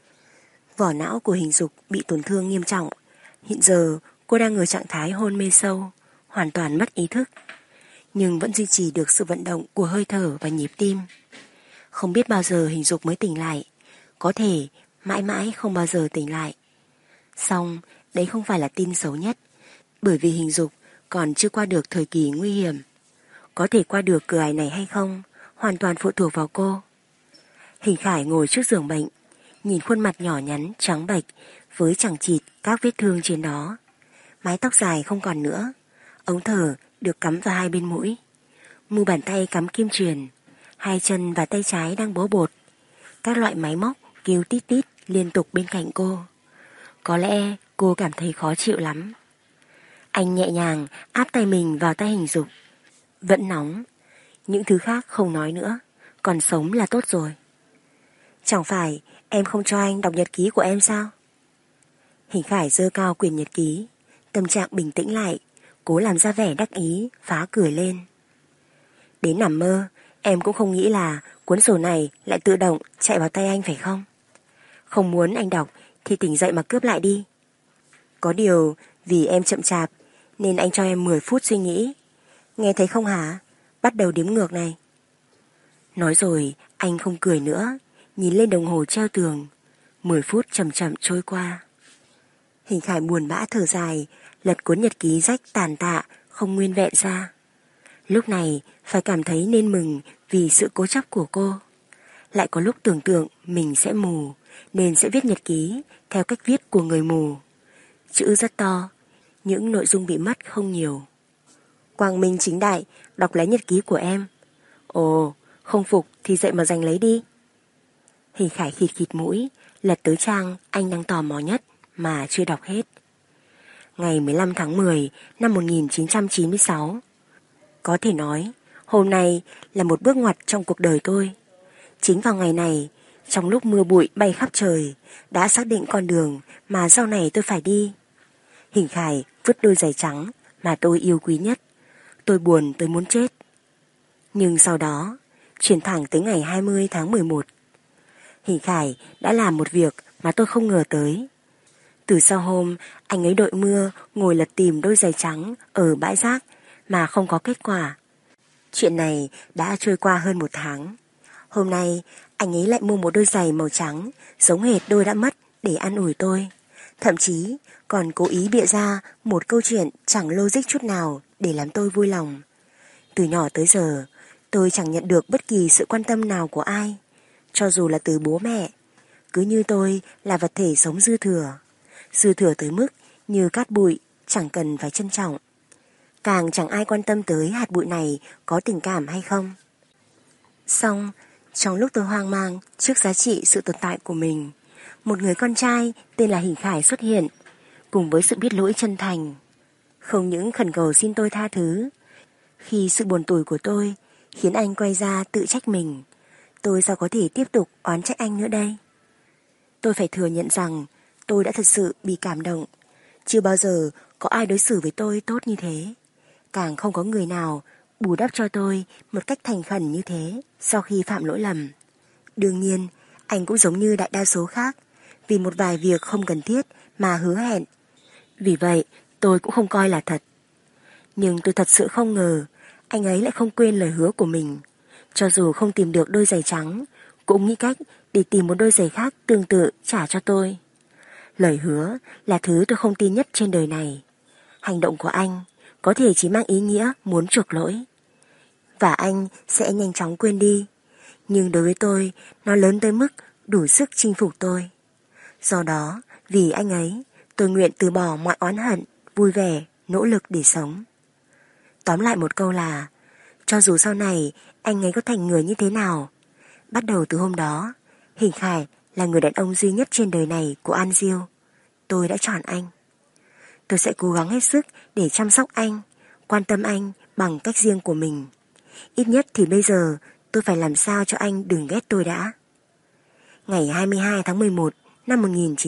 Vỏ não của Hình Dục bị tổn thương nghiêm trọng. Hiện giờ cô đang ở trạng thái hôn mê sâu, hoàn toàn mất ý thức, nhưng vẫn duy trì được sự vận động của hơi thở và nhịp tim. Không biết bao giờ Hình Dục mới tỉnh lại, có thể mãi mãi không bao giờ tỉnh lại. Song đấy không phải là tin xấu nhất, bởi vì Hình Dục còn chưa qua được thời kỳ nguy hiểm. Có thể qua được cửa ải này hay không hoàn toàn phụ thuộc vào cô. Hình Khải ngồi trước giường bệnh, nhìn khuôn mặt nhỏ nhắn trắng bệch với chằng chịt các vết thương trên đó. Mái tóc dài không còn nữa, ống thở được cắm vào hai bên mũi, mu bàn tay cắm kim truyền, hai chân và tay trái đang bó bột. Các loại máy móc kêu tít tít liên tục bên cạnh cô. Có lẽ cô cảm thấy khó chịu lắm. Anh nhẹ nhàng áp tay mình vào tay Hình Dục. Vẫn nóng. Những thứ khác không nói nữa, còn sống là tốt rồi. Chẳng phải em không cho anh đọc nhật ký của em sao? Hình Khải giơ cao quyển nhật ký, tâm trạng bình tĩnh lại, cố làm ra vẻ đắc ý, phá cười lên. Đến nằm mơ, em cũng không nghĩ là cuốn sổ này lại tự động chạy vào tay anh phải không? Không muốn anh đọc thì tỉnh dậy mà cướp lại đi. Có điều vì em chậm chạp nên anh cho em 10 phút suy nghĩ. Nghe thấy không hả? Bắt đầu đếm ngược này. Nói rồi anh không cười nữa, nhìn lên đồng hồ treo tường. 10 phút chậm chậm trôi qua. Hình Khải buồn bã thở dài, lật cuốn nhật ký rách tàn tạ không nguyên vẹn ra. Lúc này phải cảm thấy nên mừng vì sự cố chấp của cô. Lại có lúc tưởng tượng mình sẽ mù, nên sẽ viết nhật ký theo cách viết của người mù. Chữ rất to, những nội dung bị mất không nhiều. Quang minh chính đại đọc lấy nhật ký của em. Ồ, không phục thì dậy mà giành lấy đi. Hình Khải khịt khịt mũi, lật tới trang anh đang tò mò nhất mà chưa đọc hết. ngày 15 tháng 10 năm 1996. Có thể nói, hôm nay là một bước ngoặt trong cuộc đời tôi. Chính vào ngày này, trong lúc mưa bụi bay khắp trời, đã xác định con đường mà sau này tôi phải đi. Hình Khải vứt đôi giày trắng mà tôi yêu quý nhất. Tôi buồn tới muốn chết. Nhưng sau đó, chuyển thẳng tới ngày 20 tháng 11. Hình Khải đã làm một việc mà tôi không ngờ tới. Từ sau hôm anh ấy đội mưa ngồi lật tìm đôi giày trắng ở bãi rác mà không có kết quả. Chuyện này đã trôi qua hơn 1 tháng. Hôm nay anh ấy lại mua một đôi giày màu trắng giống hệt đôi đã mất để an ủi tôi. Thậm chí còn cố ý bịa ra một câu chuyện chẳng logic chút nào để làm tôi vui lòng. Từ nhỏ tới giờ, tôi chẳng nhận được bất kỳ sự quan tâm nào của ai, cho dù là từ bố mẹ. Cứ như tôi là vật thể sống dư thừa tới mức như cát bụi, chẳng cần phải trân trọng. Càng chẳng ai quan tâm tới hạt bụi này có tình cảm hay không. Xong, trong lúc tôi hoang mang trước giá trị sự tồn tại của mình, một người con trai tên là Hình Khải xuất hiện, cùng với sự biết lỗi chân thành. Không những khẩn cầu xin tôi tha thứ, khi sự buồn tủi của tôi khiến anh quay ra tự trách mình, tôi sao có thể tiếp tục oán trách anh nữa đây? Tôi phải thừa nhận rằng tôi đã thật sự bị cảm động. Chưa bao giờ có ai đối xử với tôi tốt như thế. Càng không có người nào bù đắp cho tôi một cách thành khẩn như thế sau khi phạm lỗi lầm. Đương nhiên, anh cũng giống như đại đa số khác, vì một vài việc không cần thiết mà hứa hẹn. Vì vậy, tôi cũng không coi là thật. Nhưng tôi thật sự không ngờ anh ấy lại không quên lời hứa của mình. Cho dù không tìm được đôi giày trắng, cũng nghĩ cách để tìm một đôi giày khác tương tự trả cho tôi. Lời hứa là thứ tôi không tin nhất trên đời này. Hành động của anh có thể chỉ mang ý nghĩa muốn chuộc lỗi, và anh sẽ nhanh chóng quên đi. Nhưng đối với tôi, nó lớn tới mức đủ sức chinh phục tôi. Do đó, vì anh ấy, tôi nguyện từ bỏ mọi oán hận, vui vẻ, nỗ lực để sống. Tóm lại một câu là, cho dù sau này anh ấy có thành người như thế nào, bắt đầu từ hôm đó, Hình Khải là người đàn ông duy nhất trên đời này của An Diêu. Tôi đã chọn anh. Tôi sẽ cố gắng hết sức để chăm sóc anh, quan tâm anh bằng cách riêng của mình. Ít nhất thì bây giờ tôi phải làm sao cho anh đừng ghét tôi đã. Ngày 22 tháng 11 năm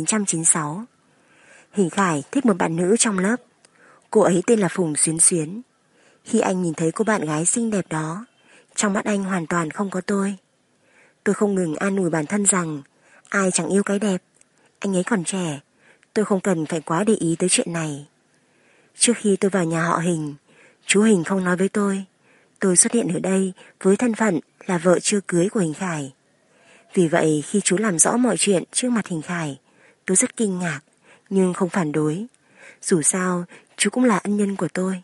1996, Hình Khải thích một bạn nữ trong lớp. Cô ấy tên là Phùng Xuyến Xuyến. Khi anh nhìn thấy cô bạn gái xinh đẹp đó, trong mắt anh hoàn toàn không có tôi. Tôi không ngừng an ủi bản thân rằng ai chẳng yêu cái đẹp, anh ấy còn trẻ, tôi không cần phải quá để ý tới chuyện này. Trước khi tôi vào nhà họ Hình, chú Hình không nói với tôi xuất hiện ở đây với thân phận là vợ chưa cưới của Hình Khải. Vì vậy khi chú làm rõ mọi chuyện trước mặt Hình Khải, tôi rất kinh ngạc nhưng không phản đối. Dù sao chú cũng là ân nhân của tôi.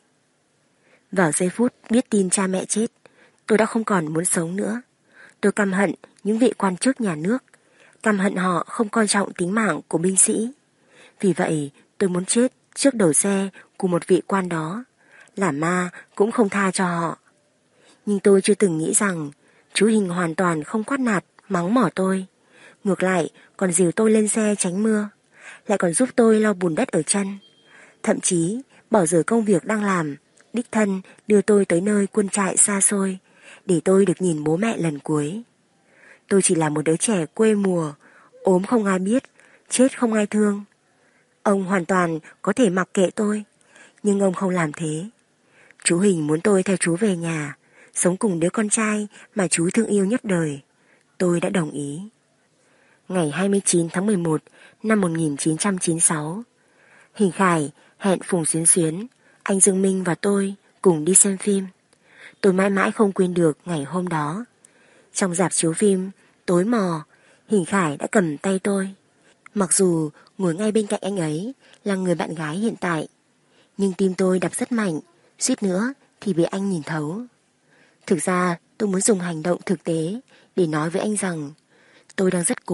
Vào giây phút biết tin cha mẹ chết, tôi đã không còn muốn sống nữa. Tôi căm hận những vị quan chức nhà nước, căm hận họ không coi trọng tính mạng của binh sĩ. Vì vậy tôi muốn chết trước đầu xe của một vị quan đó, làm ma cũng không tha cho họ. Nhưng tôi chưa từng nghĩ rằng chú Hình hoàn toàn không quát nạt, mắng mỏ tôi. Ngược lại còn dìu tôi lên xe tránh mưa, lại còn giúp tôi lau bùn đất ở chân. Thậm chí bỏ dở công việc đang làm, đích thân đưa tôi tới nơi quân trại xa xôi để tôi được nhìn bố mẹ lần cuối. Tôi chỉ là một đứa trẻ quê mùa, ốm không ai biết, chết không ai thương. Ông hoàn toàn có thể mặc kệ tôi, nhưng ông không làm thế. Chú Hình muốn tôi theo chú về nhà, sống cùng đứa con trai mà chú thương yêu nhất đời. Tôi đã đồng ý. Ngày 29 tháng 11 năm 1996, Hình Khải hẹn Phùng Xuyến Xuyến, anh Dương Minh và tôi cùng đi xem phim. Tôi mãi mãi không quên được ngày hôm đó. Trong rạp chiếu phim, tối mò, Hình Khải đã cầm tay tôi. Mặc dù ngồi ngay bên cạnh anh ấy là người bạn gái hiện tại, nhưng tim tôi đập rất mạnh, suýt nữa thì bị anh nhìn thấu. Thực ra tôi muốn dùng hành động thực tế để nói với anh rằng tôi đang rất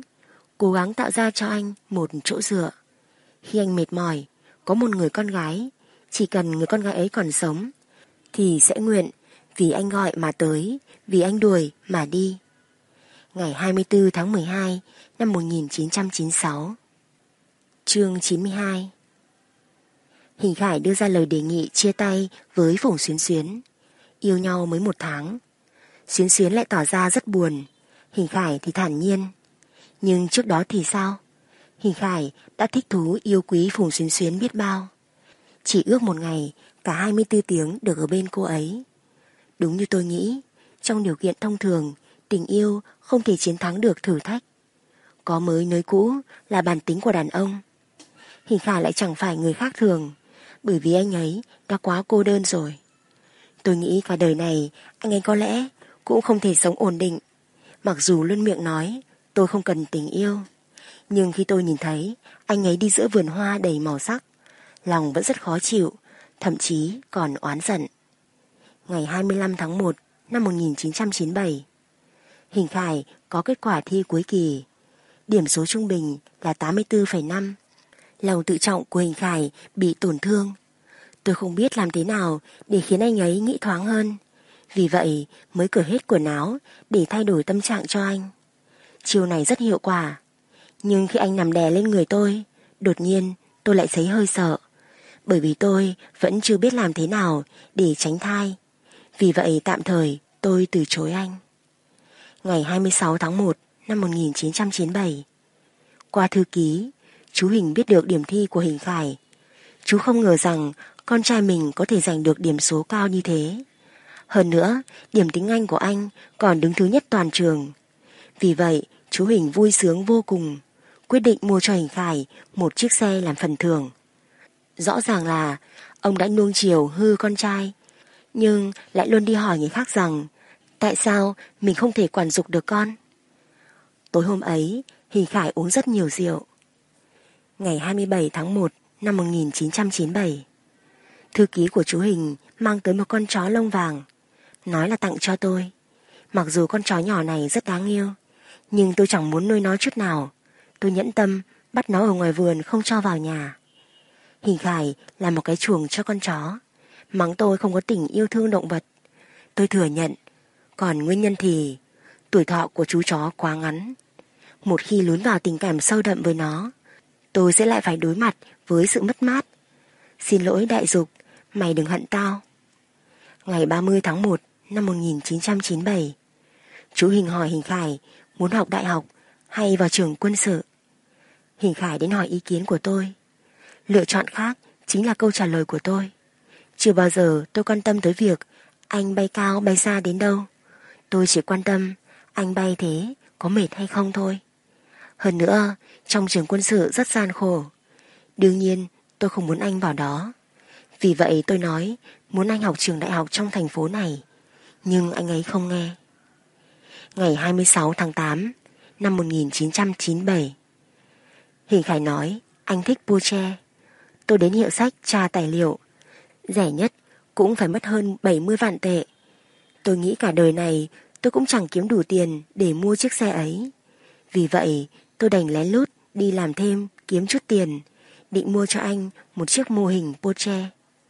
cố gắng tạo ra cho anh một chỗ dựa. Khi anh mệt mỏi, có một người con gái, chỉ cần người con gái ấy còn sống, thì sẽ nguyện vì anh gọi mà tới, vì anh đuổi mà đi. Ngày 24 tháng 12 năm 1996. Chương 92. Hình Khải đưa ra lời đề nghị chia tay với Phùng Xuyến Xuyến. Yêu nhau mới 1 tháng. Xuyến Xuyến lại tỏ ra rất buồn, Hình Khải thì thản nhiên. Nhưng trước đó thì sao? Hình Khải đã thích thú yêu quý Phùng Xuyến Xuyến biết bao. Chỉ ước một ngày cả 24 tiếng được ở bên cô ấy. Đúng như tôi nghĩ, trong điều kiện thông thường, tình yêu không thể chiến thắng được thử thách. Có mới nới cũ là bản tính của đàn ông. Hình Khải lại chẳng phải người khác thường, bởi vì anh ấy đã quá cô đơn rồi. Tôi nghĩ cả đời này anh ấy có lẽ cũng không thể sống ổn định. Mặc dù luôn miệng nói tôi không cần tình yêu, nhưng khi tôi nhìn thấy anh ấy đi giữa vườn hoa đầy màu sắc, lòng vẫn rất khó chịu, thậm chí còn oán giận. Ngày 25 tháng 1 năm 1997, Hình Khải có kết quả thi cuối kỳ. Điểm số trung bình là 84,5. Lòng tự trọng của Hình Khải bị tổn thương. Tôi không biết làm thế nào để khiến anh ấy nghĩ thoáng hơn. Vì vậy mới cởi hết quần áo để thay đổi tâm trạng cho anh. Chiêu này rất hiệu quả. Nhưng khi anh nằm đè lên người tôi, đột nhiên tôi lại thấy hơi sợ. Bởi vì tôi vẫn chưa biết làm thế nào để tránh thai. Vì vậy tạm thời tôi từ chối anh. Ngày 26 tháng 1 năm 1997, qua thư ký, chú Hình biết được điểm thi của Hình Khải. Chú không ngờ rằng con trai mình có thể giành được điểm số cao như thế. Hơn nữa, điểm tiếng Anh của anh còn đứng thứ nhất toàn trường. Vì vậy, chú Hình vui sướng vô cùng, quyết định mua cho Hình Khải một chiếc xe làm phần thưởng. Rõ ràng là ông đã nuông chiều hư con trai, nhưng lại luôn đi hỏi người khác rằng tại sao mình không thể quản dục được con. Tối hôm ấy, Hình Khải uống rất nhiều rượu. Ngày 27 tháng 1 năm 1997, thư ký của chú Hình mang tới một con chó lông vàng, nói là tặng cho tôi. Mặc dù con chó nhỏ này rất đáng yêu, nhưng tôi chẳng muốn nuôi nó chút nào. Tôi nhẫn tâm bắt nó ở ngoài vườn không cho vào nhà. Hình Khải là một cái chuồng cho con chó, mắng tôi không có tình yêu thương động vật. Tôi thừa nhận, còn nguyên nhân thì tuổi thọ của chú chó quá ngắn. Một khi lún vào tình cảm sâu đậm với nó, tôi sẽ lại phải đối mặt với sự mất mát. Xin lỗi đại dục, mày đừng hận tao. Ngày 30 tháng 1 năm 1997, chú Hình hỏi Hình Khải muốn học đại học hay vào trường quân sự. Hình Khải đến hỏi ý kiến của tôi. Lựa chọn khác chính là câu trả lời của tôi. Chưa bao giờ tôi quan tâm tới việc anh bay cao bay xa đến đâu. Tôi chỉ quan tâm anh bay thế có mệt hay không thôi. Hơn nữa, trong trường quân sự rất gian khổ. Đương nhiên tôi không muốn anh vào đó. Vì vậy tôi nói muốn anh học trường đại học trong thành phố này. Nhưng anh ấy không nghe. Ngày 26 tháng 8 năm 1997, Hình Khải nói anh thích Porsche. Tôi đến hiệu sách tra tài liệu. Rẻ nhất cũng phải mất hơn 70 vạn tệ. Tôi nghĩ cả đời này tôi cũng chẳng kiếm đủ tiền để mua chiếc xe ấy. Vì vậy tôi đành lén lút đi làm thêm kiếm chút tiền, định mua cho anh một chiếc mô hình Porsche.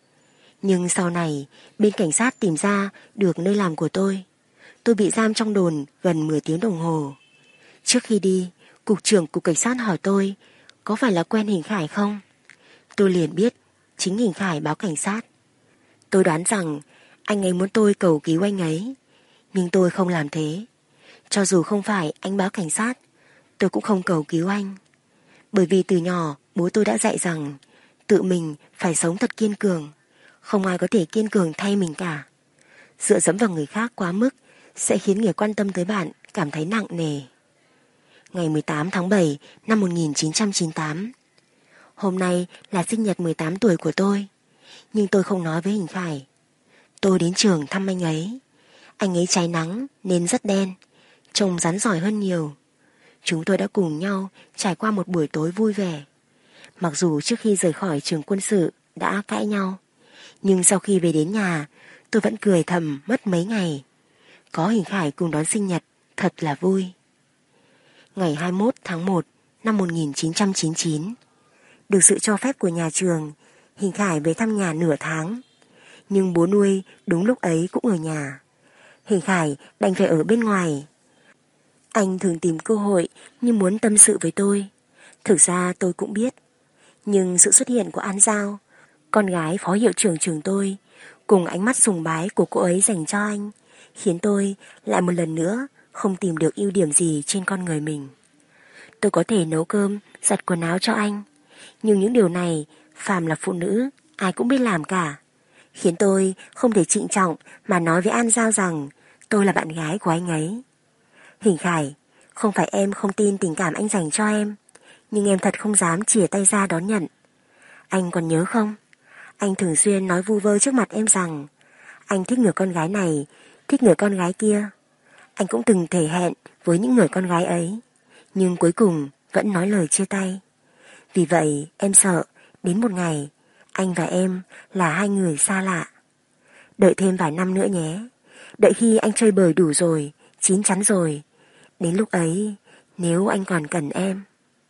Nhưng sau này bên cảnh sát tìm ra được nơi làm của tôi. Tôi bị giam trong đồn gần 10 tiếng đồng hồ. Trước khi đi, cục trưởng cục cảnh sát hỏi tôi có phải là quen Hình Khải không. Tôi liền biết chính Hình Khải báo cảnh sát. Tôi đoán rằng anh ấy muốn tôi cầu cứu anh ấy, nhưng tôi không làm thế. Cho dù không phải anh báo cảnh sát, tôi cũng không cầu cứu anh. Bởi vì từ nhỏ bố tôi đã dạy rằng tự mình phải sống thật kiên cường. Không ai có thể kiên cường thay mình cả. Dựa dẫm vào người khác quá mức sẽ khiến người quan tâm tới bạn cảm thấy nặng nề. Ngày 18 tháng 7 năm 1998, hôm nay là sinh nhật 18 tuổi của tôi. Nhưng tôi không nói với Hình Khải. Tôi đến trường thăm anh ấy. Anh ấy cháy nắng nên rất đen, trông rắn giỏi hơn nhiều. Chúng tôi đã cùng nhau trải qua một buổi tối vui vẻ. Mặc dù trước khi rời khỏi trường quân sự đã cãi nhau, nhưng sau khi về đến nhà tôi vẫn cười thầm mất mấy ngày. Có Hình Khải cùng đón sinh nhật thật là vui. Ngày 21 tháng 1 năm 1999, được sự cho phép của nhà trường, Hình Khải về thăm nhà nửa tháng. Nhưng bố nuôi đúng lúc ấy cũng ở nhà. Hình Khải đành phải ở bên ngoài. Anh thường tìm cơ hội như muốn tâm sự với tôi. Thực ra tôi cũng biết. Nhưng sự xuất hiện của An Giao con gái phó hiệu trưởng trường tôi, cùng ánh mắt sùng bái của cô ấy dành cho anh, khiến tôi lại một lần nữa không tìm được ưu điểm gì trên con người mình. Tôi có thể nấu cơm, giặt quần áo cho anh, nhưng những điều này phàm là phụ nữ ai cũng biết làm cả, khiến tôi không thể trịnh trọng mà nói với An Giao rằng tôi là bạn gái của anh ấy. Hình Khải, không phải em không tin tình cảm anh dành cho em, nhưng em thật không dám chìa tay ra đón nhận. Anh còn nhớ không? Anh thường xuyên nói vu vơ trước mặt em rằng anh thích người con gái này, thích người con gái kia. Anh cũng từng thề hẹn với những người con gái ấy, nhưng cuối cùng vẫn nói lời chia tay. Vì vậy em sợ đến một ngày anh và em là hai người xa lạ. Đợi thêm vài năm nữa nhé. Đợi khi anh chơi bời đủ rồi, chín chắn rồi, đến lúc ấy nếu anh còn cần em.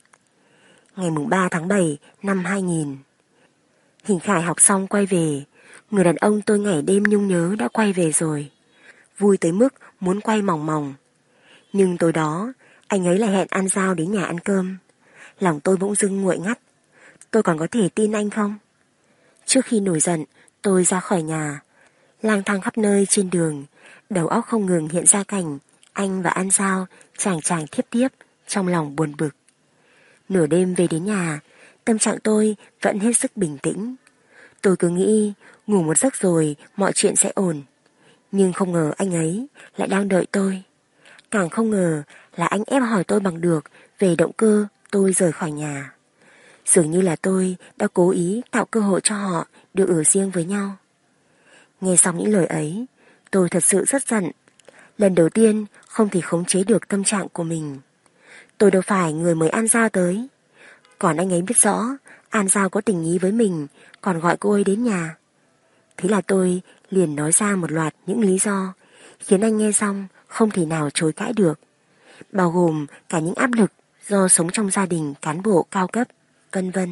Ngày 3 tháng 7 năm 2000. Hình Khải học xong quay về. Người đàn ông tôi ngày đêm nhung nhớ đã quay về rồi. Vui tới mức muốn quay mòng mòng. Nhưng tối đó anh ấy lại hẹn An Giao đến nhà ăn cơm. Lòng tôi bỗng dưng nguội ngắt. Tôi còn có thể tin anh không? Trước khi nổi giận, tôi ra khỏi nhà, lang thang khắp nơi trên đường, đầu óc không ngừng hiện ra cảnh anh và An Giao chàng chàng thiếp tiếp, trong lòng buồn bực. Nửa đêm về đến nhà, tâm trạng tôi vẫn hết sức bình tĩnh. Tôi cứ nghĩ ngủ một giấc rồi mọi chuyện sẽ ổn. Nhưng không ngờ anh ấy lại đang đợi tôi. Càng không ngờ là anh ép hỏi tôi bằng được về động cơ tôi rời khỏi nhà. Dường như là tôi đã cố ý tạo cơ hội cho họ được ở riêng với nhau. Nghe xong những lời ấy, tôi thật sự rất giận. Lần đầu tiên không thể khống chế được tâm trạng của mình. Tôi đâu phải người mời An Giao tới. Còn anh ấy biết rõ An Giao có tình ý với mình, còn gọi cô ấy đến nhà. Thế là tôi liền nói ra một loạt những lý do khiến anh nghe xong không thể nào chối cãi được, bao gồm cả những áp lực do sống trong gia đình cán bộ cao cấp, vân vân.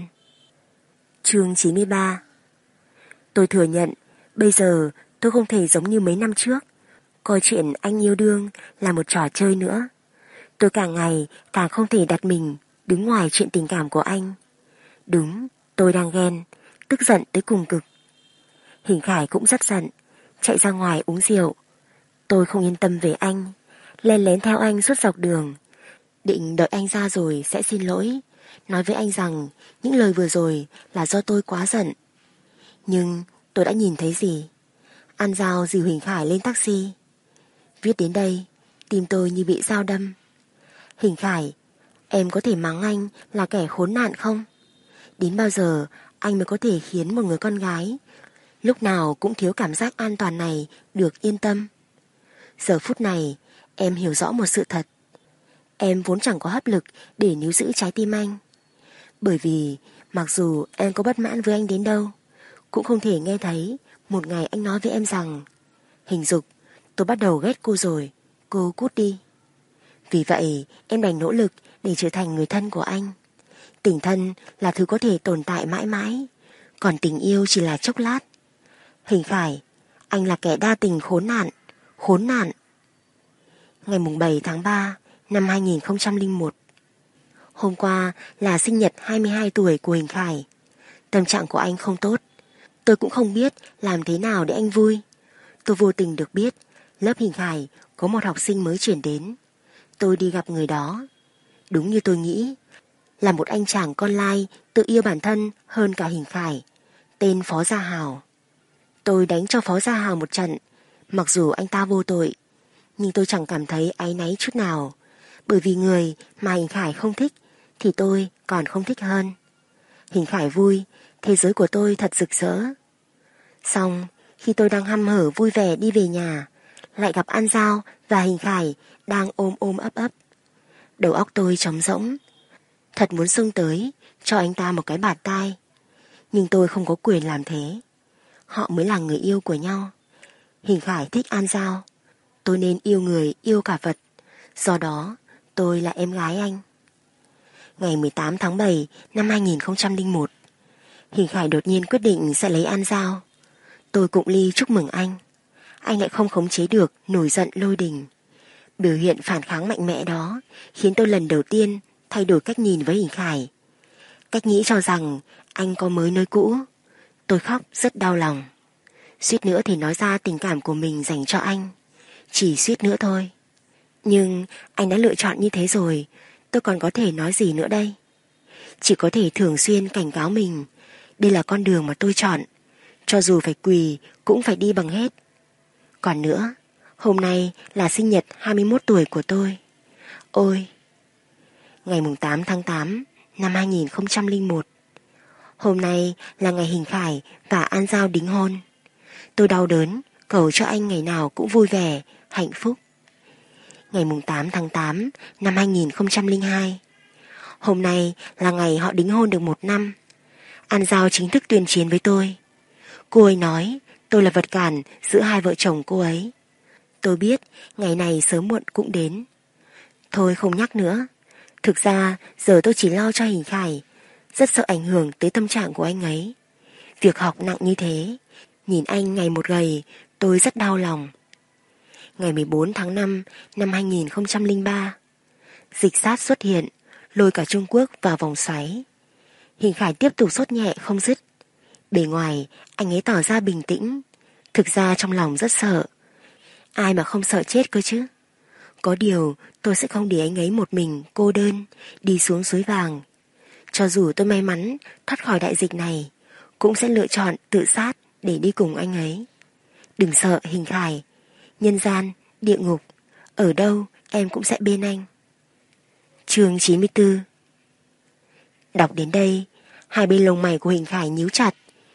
Chương 93. Tôi thừa nhận bây giờ tôi không thể giống như mấy năm trước, coi chuyện anh yêu đương là một trò chơi nữa. Tôi càng ngày càng không thể đặt mình đứng ngoài chuyện tình cảm của anh. Đúng, tôi đang ghen, tức giận tới cùng cực. Hình Khải cũng rất giận, chạy ra ngoài uống rượu. Tôi không yên tâm về anh, len lén theo anh suốt dọc đường, định đợi anh ra rồi sẽ xin lỗi, nói với anh rằng những lời vừa rồi là do tôi quá giận. Nhưng tôi đã nhìn thấy gì? An Giao dìu Hình Khải lên taxi. Viết đến đây, tim tôi như bị dao đâm. Hình Khải, em có thể mắng anh là kẻ khốn nạn không? Đến bao giờ anh mới có thể khiến một người con gái lúc nào cũng thiếu cảm giác an toàn này được yên tâm? Giờ phút này em hiểu rõ một sự thật. Em vốn chẳng có hấp lực để níu giữ trái tim anh. Bởi vì mặc dù em có bất mãn với anh đến đâu, cũng không thể nghe thấy một ngày anh nói với em rằng Hình Dục, tôi bắt đầu ghét cô rồi, cô cút đi. Vì vậy em đành nỗ lực để trở thành người thân của anh. Tình thân là thứ có thể tồn tại mãi mãi, còn tình yêu chỉ là chốc lát. Hình Khải, anh là kẻ đa tình khốn nạn, khốn nạn. Ngày 7 tháng 3 năm 2001. Hôm qua là sinh nhật 22 tuổi của Hình Khải. Tâm trạng của anh không tốt. Tôi cũng không biết làm thế nào để anh vui. Tôi vô tình được biết lớp Hình Khải có một học sinh mới chuyển đến. Tôi đi gặp người đó. Đúng như tôi nghĩ, là một anh chàng con lai tự yêu bản thân hơn cả Hình Khải, tên Phó Gia Hào. Tôi đánh cho Phó Gia Hào một trận, mặc dù anh ta vô tội, nhưng tôi chẳng cảm thấy áy náy chút nào, bởi vì người mà Hình Khải không thích thì tôi còn không thích hơn. Hình Khải vui, thế giới của tôi thật rực rỡ. Xong, khi tôi đang hăm hở vui vẻ đi về nhà, lại gặp An Giao và Hình Khải đang ôm ôm ấp ấp. Đầu óc tôi trống rỗng, thật muốn xông tới cho anh ta một cái bạt tai. Nhưng tôi không có quyền làm thế. Họ mới là người yêu của nhau. Hình Khải thích An Giao, tôi nên yêu người yêu cả vật. Do đó tôi là em gái anh. Ngày 18 tháng 7 năm 2001, Hình Khải đột nhiên quyết định sẽ lấy An Giao. Tôi cũng ly chúc mừng anh. Anh lại không khống chế được nổi giận lôi đình. Biểu hiện phản kháng mạnh mẽ đó khiến tôi lần đầu tiên thay đổi cách nhìn với Hình Khải. Cách nghĩ cho rằng anh có mới nơi cũ. Tôi khóc rất đau lòng. Suýt nữa thì nói ra tình cảm của mình dành cho anh. Chỉ suýt nữa thôi. Nhưng anh đã lựa chọn như thế rồi, tôi còn có thể nói gì nữa đây? Chỉ có thể thường xuyên cảnh cáo mình. Đây là con đường mà tôi chọn. Cho dù phải quỳ cũng phải đi bằng hết. Còn nữa, hôm nay là sinh nhật 21 tuổi của tôi. Ôi! Ngày 8 tháng 8 năm 2001. Hôm nay là ngày Hình Khải và An Giao đính hôn. Tôi đau đớn, cầu cho anh ngày nào cũng vui vẻ, hạnh phúc. Ngày 8 tháng 8 năm 2002. Hôm nay là ngày họ đính hôn được 1 năm. An Giao chính thức tuyên chiến với tôi. Cô ấy nói tôi là vật cản giữa hai vợ chồng cô ấy. Tôi biết ngày này sớm muộn cũng đến. Thôi không nhắc nữa. Thực ra giờ tôi chỉ lo cho Hình Khải. Rất sợ ảnh hưởng tới tâm trạng của anh ấy. Việc học nặng như thế, nhìn anh ngày một gầy, tôi rất đau lòng. Ngày 14 tháng 5 năm 2003, dịch SARS xuất hiện, lôi cả Trung Quốc vào vòng xoáy. Hình Khải tiếp tục sốt nhẹ không dứt. Bề ngoài, anh ấy tỏ ra bình tĩnh. Thực ra trong lòng rất sợ. Ai mà không sợ chết cơ chứ. Có điều, tôi sẽ không để anh ấy một mình, cô đơn, đi xuống suối vàng. Cho dù tôi may mắn thoát khỏi đại dịch này, cũng sẽ lựa chọn tự sát để đi cùng anh ấy. Đừng sợ Hình Khải. Nhân gian, địa ngục, ở đâu em cũng sẽ bên anh. Chương 94. Đọc đến đây, hai bên lông mày của Hình Khải nhíu chặt.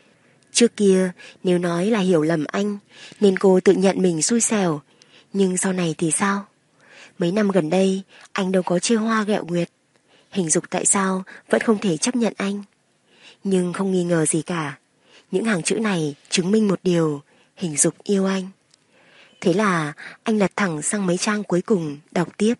Trước kia, nếu nói là hiểu lầm anh, nên cô tự nhận mình xui xẻo. Nhưng sau này thì sao? Mấy năm gần đây, anh đâu có chia hoa ghẹo nguyệt. Hình Dục tại sao vẫn không thể chấp nhận anh? Nhưng không nghi ngờ gì cả. Những hàng chữ này chứng minh một điều, Hình Dục yêu anh. Thế là anh lật thẳng sang mấy trang cuối cùng đọc tiếp.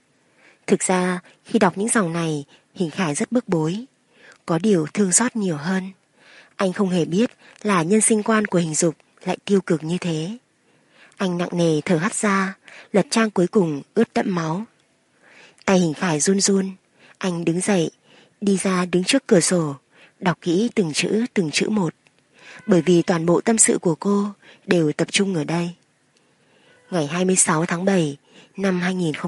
Thực ra khi đọc những dòng này, Hình Khải rất bức bối. Có điều thương xót nhiều hơn. Anh không hề biết là nhân sinh quan của Hình Dục lại tiêu cực như thế. Anh nặng nề thở hắt ra, lật trang cuối cùng ướt đẫm máu. Tay Hình Khải run run. Anh đứng dậy, đi ra đứng trước cửa sổ, đọc kỹ từng chữ một. Bởi vì toàn bộ tâm sự của cô đều tập trung ở đây. Ngày 26 tháng 7 năm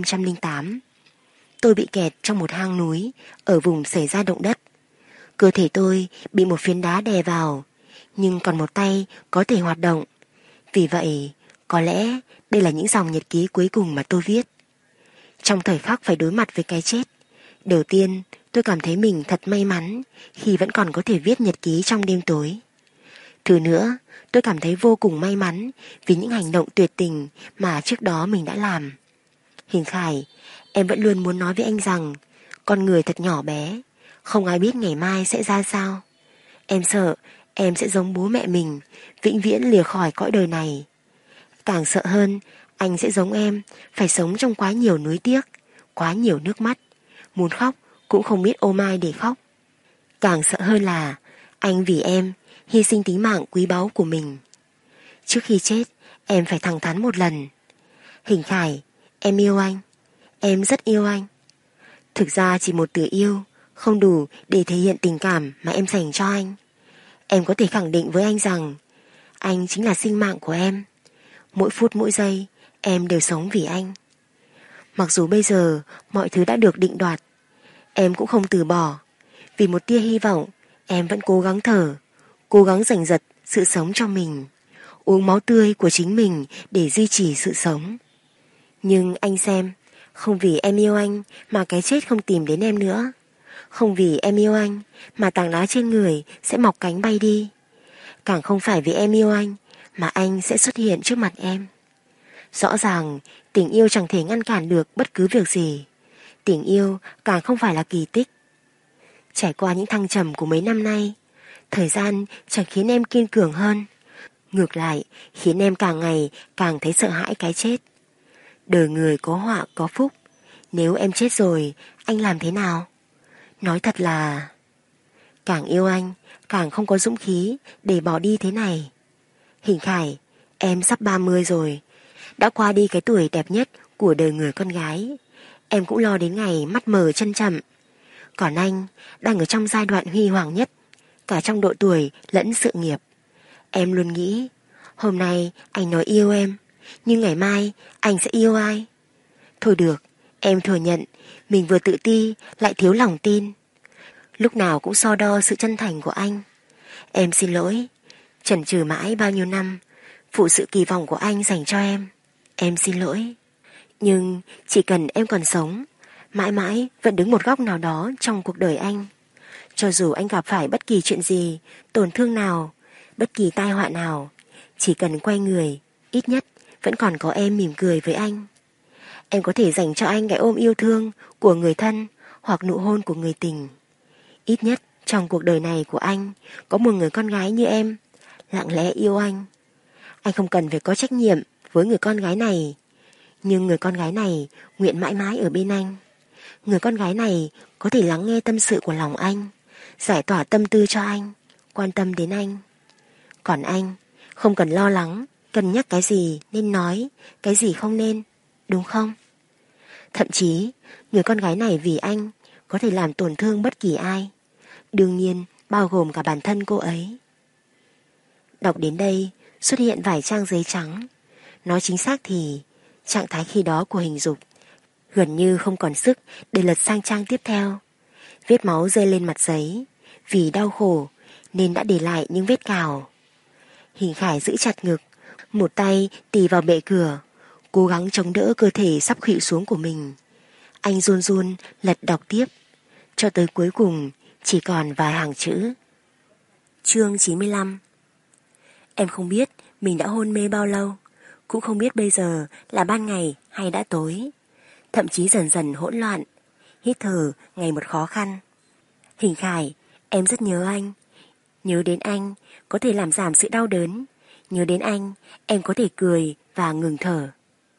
2008, tôi bị kẹt trong một hang núi ở vùng xảy ra động đất. Cơ thể tôi bị một phiến đá đè vào, nhưng còn một tay có thể hoạt động. Vì vậy, có lẽ đây là những dòng nhật ký cuối cùng mà tôi viết. Trong thời khắc phải đối mặt với cái chết, đầu tiên tôi cảm thấy mình thật may mắn khi vẫn còn có thể viết nhật ký trong đêm tối. Thứ nữa, tôi cảm thấy vô cùng may mắn vì những hành động tuyệt tình mà trước đó mình đã làm. Hình Khải, em vẫn luôn muốn nói với anh rằng con người thật nhỏ bé, không ai biết ngày mai sẽ ra sao. Em sợ em sẽ giống bố mẹ mình, vĩnh viễn lìa khỏi cõi đời này. Càng sợ hơn, anh sẽ giống em, phải sống trong quá nhiều nuối tiếc, quá nhiều nước mắt, muốn khóc cũng không biết ôm ai để khóc. Càng sợ hơn là anh vì em hy sinh tính mạng quý báu của mình. Trước khi chết, em phải thẳng thắn một lần. Hình Khải, em yêu anh. Em rất yêu anh. Thực ra chỉ một từ yêu không đủ để thể hiện tình cảm mà em dành cho anh. Em có thể khẳng định với anh rằng anh chính là sinh mạng của em. Mỗi phút mỗi giây em đều sống vì anh. Mặc dù bây giờ mọi thứ đã được định đoạt, em cũng không từ bỏ. Vì một tia hy vọng, em vẫn cố gắng thở, cố gắng giành giật sự sống cho mình, uống máu tươi của chính mình để duy trì sự sống. Nhưng anh xem, không vì em yêu anh mà cái chết không tìm đến em nữa. Không vì em yêu anh mà tảng đá trên người sẽ mọc cánh bay đi. Càng không phải vì em yêu anh mà anh sẽ xuất hiện trước mặt em. Rõ ràng tình yêu chẳng thể ngăn cản được bất cứ việc gì. Tình yêu càng không phải là kỳ tích. Trải qua những thăng trầm của mấy năm nay, thời gian chẳng khiến em kiên cường hơn. Ngược lại khiến em càng ngày càng thấy sợ hãi cái chết. Đời người có họa có phúc. Nếu em chết rồi, anh làm thế nào? Nói thật là càng yêu anh, càng không có dũng khí để bỏ đi thế này. Hình Khải, em sắp 30 rồi, đã qua đi cái tuổi đẹp nhất của đời người con gái. Em cũng lo đến ngày mắt mờ chân chậm. Còn anh đang ở trong giai đoạn huy hoàng nhất, cả trong độ tuổi lẫn sự nghiệp. Em luôn nghĩ, hôm nay anh nói yêu em, nhưng ngày mai anh sẽ yêu ai? Thôi được, em thừa nhận mình vừa tự ti lại thiếu lòng tin. Lúc nào cũng so đo sự chân thành của anh. Em xin lỗi, chần chừ mãi bao nhiêu năm, phụ sự kỳ vọng của anh dành cho em. Em xin lỗi. Nhưng chỉ cần em còn sống, mãi mãi vẫn đứng một góc nào đó trong cuộc đời anh. Cho dù anh gặp phải bất kỳ chuyện gì, tổn thương nào, bất kỳ tai họa nào, chỉ cần quay người, ít nhất vẫn còn có em mỉm cười với anh. Em có thể dành cho anh cái ôm yêu thương của người thân hoặc nụ hôn của người tình. Ít nhất trong cuộc đời này của anh có một người con gái như em, lặng lẽ yêu anh. Anh không cần phải có trách nhiệm với người con gái này, nhưng người con gái này nguyện mãi mãi ở bên anh. Người con gái này có thể lắng nghe tâm sự của lòng anh, giải tỏa tâm tư cho anh, quan tâm đến anh. Còn anh không cần lo lắng, cân nhắc cái gì nên nói, cái gì không nên, đúng không? Thậm chí, người con gái này vì anh có thể làm tổn thương bất kỳ ai, đương nhiên bao gồm cả bản thân cô ấy. Đọc đến đây, xuất hiện vài trang giấy trắng. Nói chính xác thì, trạng thái khi đó của Hình Dục gần như không còn sức để lật sang trang tiếp theo. Vết máu rơi lên mặt giấy, vì đau khổ nên đã để lại những vết cào. Hình Khải giữ chặt ngực, một tay tì vào bệ cửa, cố gắng chống đỡ cơ thể sắp khuỵu xuống của mình. Anh run run lật đọc tiếp, cho tới cuối cùng chỉ còn vài hàng chữ. Chương 95. Em không biết mình đã hôn mê bao lâu, cũng không biết bây giờ là ban ngày hay đã tối. Thậm chí dần dần hỗn loạn, hít thở ngày một khó khăn. Hình Khải, em rất nhớ anh. Nhớ đến anh có thể làm giảm sự đau đớn. Nhớ đến anh, em có thể cười và ngừng thở.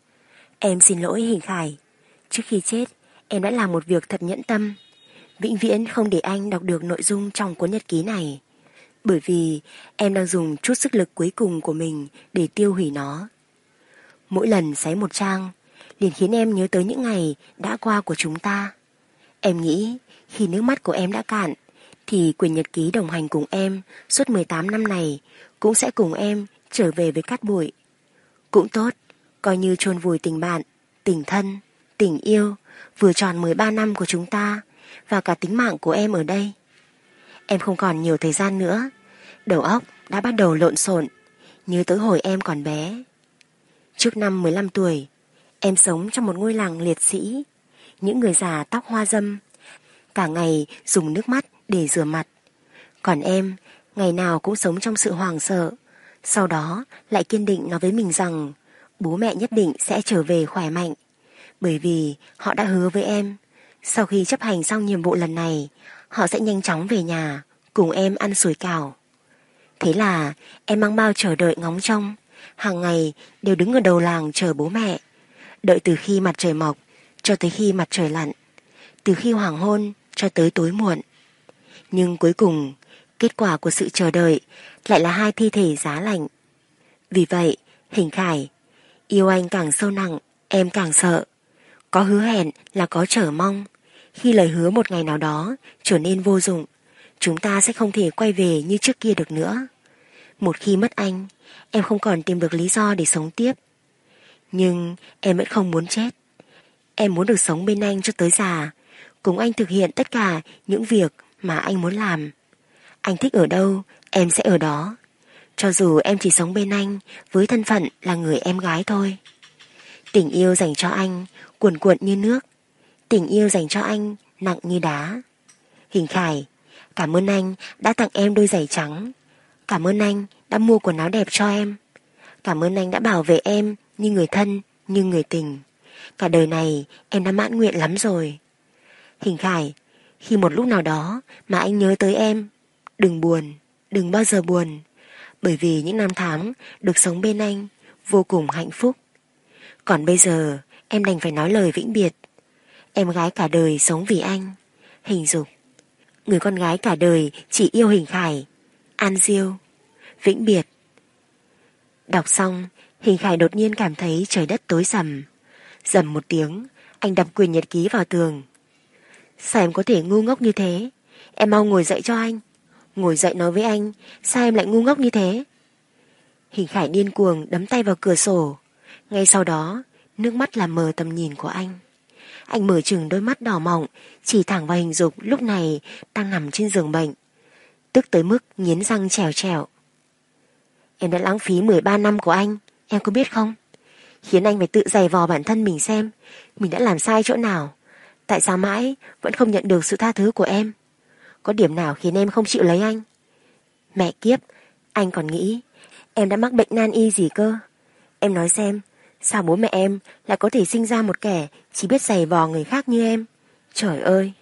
Em xin lỗi Hình Khải. Trước khi chết, em đã làm một việc thật nhẫn tâm. Vĩnh viễn không để anh đọc được nội dung trong cuốn nhật ký này. Bởi vì em đang dùng chút sức lực cuối cùng của mình để tiêu hủy nó. Mỗi lần xé một trang liền khiến em nhớ tới những ngày đã qua của chúng ta. Em nghĩ khi nước mắt của em đã cạn thì quyển nhật ký đồng hành cùng em suốt 18 năm này cũng sẽ cùng em trở về với cát bụi. Cũng tốt, coi như chôn vùi tình bạn, tình thân, tình yêu vừa tròn 13 năm của chúng ta và cả tính mạng của em ở đây. Em không còn nhiều thời gian nữa, đầu óc đã bắt đầu lộn xộn, nhớ tới hồi em còn bé. Trước năm 15 tuổi, em sống trong một ngôi làng liệt sĩ, những người già tóc hoa râm, cả ngày dùng nước mắt để rửa mặt. Còn em, ngày nào cũng sống trong sự hoảng sợ, sau đó lại kiên định nói với mình rằng bố mẹ nhất định sẽ trở về khỏe mạnh, bởi vì họ đã hứa với em, sau khi chấp hành xong nhiệm vụ lần này, họ sẽ nhanh chóng về nhà, cùng em ăn sủi cảo. Thế là em mang bao chờ đợi ngóng trông, hàng ngày đều đứng ở đầu làng chờ bố mẹ, đợi từ khi mặt trời mọc cho tới khi mặt trời lặn, từ khi hoàng hôn cho tới tối muộn. Nhưng cuối cùng, kết quả của sự chờ đợi lại là hai thi thể giá lạnh. Vì vậy, Hình Khải, yêu anh càng sâu nặng, em càng sợ. Có hứa hẹn là có chờ mong. Khi lời hứa một ngày nào đó trở nên vô dụng, chúng ta sẽ không thể quay về như trước kia được nữa. Một khi mất anh, em không còn tìm được lý do để sống tiếp. Nhưng em vẫn không muốn chết. Em muốn được sống bên anh cho tới già, cùng anh thực hiện tất cả những việc mà anh muốn làm. Anh thích ở đâu, em sẽ ở đó. Cho dù em chỉ sống bên anh với thân phận là người em gái thôi. Tình yêu dành cho anh cuồn cuộn như nước. Tình yêu dành cho anh nặng như đá. Hình Khải, cảm ơn anh đã tặng em đôi giày trắng. Cảm ơn anh đã mua quần áo đẹp cho em. Cảm ơn anh đã bảo vệ em như người thân, như người tình. Cả đời này em đã mãn nguyện lắm rồi. Hình Khải, khi một lúc nào đó mà anh nhớ tới em, đừng buồn, đừng bao giờ buồn. Bởi vì những năm tháng được sống bên anh vô cùng hạnh phúc. Còn bây giờ em đành phải nói lời vĩnh biệt. Em gái cả đời sống vì anh. Hình Dục. Người con gái cả đời chỉ yêu Hình Khải. An Diêu. Vĩnh biệt. Đọc xong, Hình Khải đột nhiên cảm thấy trời đất tối sầm. Rầm một tiếng, anh đập quyển nhật ký vào tường. Sao em có thể ngu ngốc như thế? Em mau ngồi dậy cho anh. ngồi dậy nói với anh, sao em lại ngu ngốc như thế? Hình Khải điên cuồng đấm tay vào cửa sổ. Ngay sau đó, nước mắt làm mờ tầm nhìn của anh. Anh mở trừng đôi mắt đỏ mọng, chỉ thẳng vào Hình Dục lúc này đang nằm trên giường bệnh, tức tới mức nghiến răng trèo trèo. Em đã lãng phí 13 năm của anh, em có biết không? Khiến anh phải tự giày vò bản thân mình xem mình đã làm sai chỗ nào. Tại sao mãi vẫn không nhận được sự tha thứ của em? Có điểm nào khiến em không chịu lấy anh? Mẹ kiếp, anh còn nghĩ em đã mắc bệnh nan y gì cơ? Em nói xem, sao bố mẹ em lại có thể sinh ra một kẻ chỉ biết giày vò người khác như em? Trời ơi!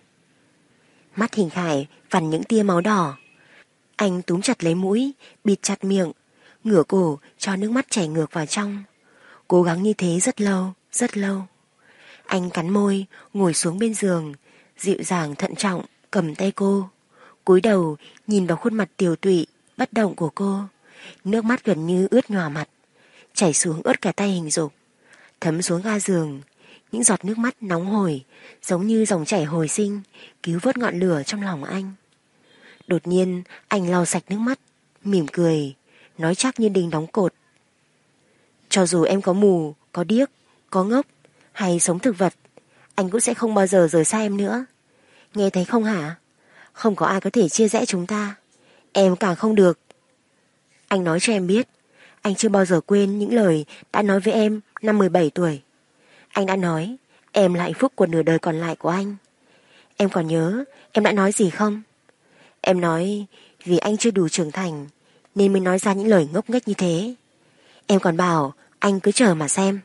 Mắt Hình Khải vằn những tia máu đỏ. Anh túm chặt lấy mũi, bịt chặt miệng, ngửa cổ cho nước mắt chảy ngược vào trong. Cố gắng như thế rất lâu, rất lâu. Anh cắn môi, ngồi xuống bên giường, dịu dàng thận trọng cầm tay cô, cúi đầu nhìn vào khuôn mặt tiều tụy bất động của cô. Nước mắt gần như ướt nhòa mặt, chảy xuống ướt cả tay Hình Dục, thấm xuống ga giường. Những giọt nước mắt nóng hổi giống như dòng chảy hồi sinh, cứu vớt ngọn lửa trong lòng anh. Đột nhiên anh lau sạch nước mắt, mỉm cười, nói chắc như đinh đóng cột. Cho dù em có mù, có điếc, có ngốc hay sống thực vật, anh cũng sẽ không bao giờ rời xa em nữa. Nghe thấy không hả? Không có ai có thể chia rẽ chúng ta, em càng không được. Anh nói cho em biết, anh chưa bao giờ quên những lời đã nói với em năm 17 tuổi. Anh đã nói em là hạnh phúc của nửa đời còn lại của anh. Em còn nhớ em đã nói gì không? Em nói vì anh chưa đủ trưởng thành nên mới nói ra những lời ngốc nghếch như thế. Em còn bảo anh cứ chờ mà xem.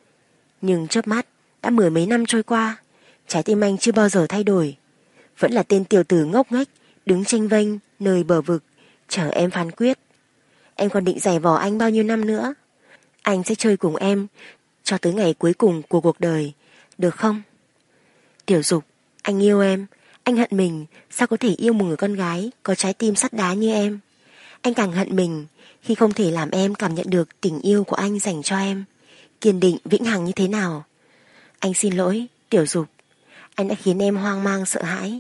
Nhưng chớp mắt đã 10 mấy năm trôi qua, trái tim anh chưa bao giờ thay đổi. Vẫn là tên tiểu tử ngốc nghếch đứng chênh vênh nơi bờ vực chờ em phán quyết. Em còn định giày vò anh bao nhiêu năm nữa? Anh sẽ chơi cùng em cho tới ngày cuối cùng của cuộc đời, được không? Tiểu Dục, anh yêu em. Anh hận mình sao có thể yêu một người con gái có trái tim sắt đá như em. Anh càng hận mình khi không thể làm em cảm nhận được tình yêu của anh dành cho em, kiên định vĩnh hằng như thế nào. Anh xin lỗi, Tiểu Dục. Anh đã khiến em hoang mang sợ hãi.